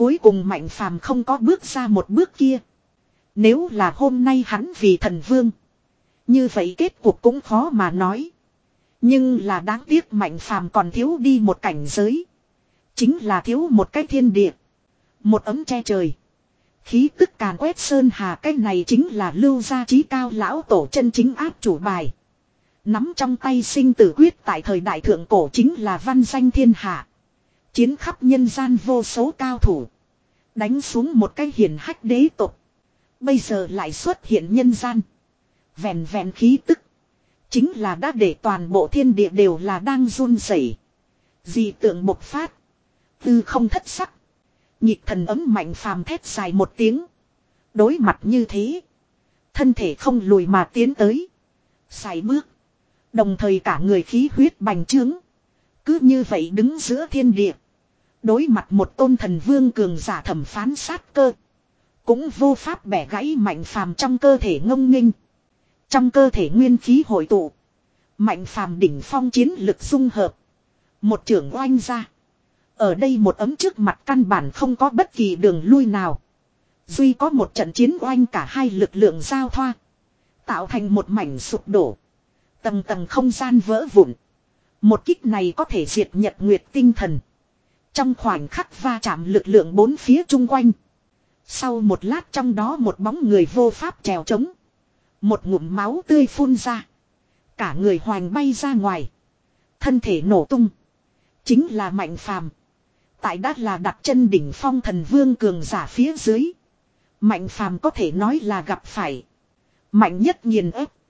Cuối cùng Mạnh Phàm không có bước ra một bước kia. Nếu là hôm nay hắn vì thần vương. Như vậy kết cục cũng khó mà nói. Nhưng là đáng tiếc Mạnh Phàm còn thiếu đi một cảnh giới. Chính là thiếu một cái thiên địa. Một ấm che trời. Khí tức càn quét sơn hà, cái này chính là Lưu gia chí cao lão tổ chân chính áp chủ bài. Nắm trong tay sinh tử quyết tại thời đại thượng cổ chính là văn danh thiên hạ. Chiến khắp nhân gian vô số cao thủ. Đánh xuống một cái hiển hách đế tộc. Bây giờ lại xuất hiện nhân gian. Vẹn vẹn khí tức. Chính là đã để toàn bộ thiên địa đều là đang run rẩy. Dị tượng bộc phát. Tư không thất sắc. Nhịp thần ấm Mạnh Phàm thét dài một tiếng. Đối mặt như thế. Thân thể không lùi mà tiến tới. Xài bước. Đồng thời cả người khí huyết bành trướng. Cứ như vậy đứng giữa thiên địa. Đối mặt một tôn thần vương cường giả thẩm phán sát cơ. Cũng vô pháp bẻ gãy Mạnh Phàm trong cơ thể ngông nghênh. Trong cơ thể nguyên khí hội tụ. Mạnh Phàm đỉnh phong chiến lực dung hợp. Một trưởng oanh ra. Ở đây một ấm trước mặt căn bản không có bất kỳ đường lui nào. Duy có một trận chiến oanh cả hai lực lượng giao thoa. Tạo thành một mảnh sụp đổ. Tầng tầng không gian vỡ vụn. Một kích này có thể diệt nhật nguyệt tinh thần. Trong khoảnh khắc va chạm lực lượng bốn phía chung quanh. Sau một lát trong đó một bóng người vô pháp trèo trống. Một ngụm máu tươi phun ra. Cả người hoành bay ra ngoài. Thân thể nổ tung. Chính là Mạnh Phàm. Tại đã là đặt chân đỉnh phong thần vương cường giả phía dưới. Mạnh Phàm có thể nói là gặp phải mạnh nhất nghiền ép.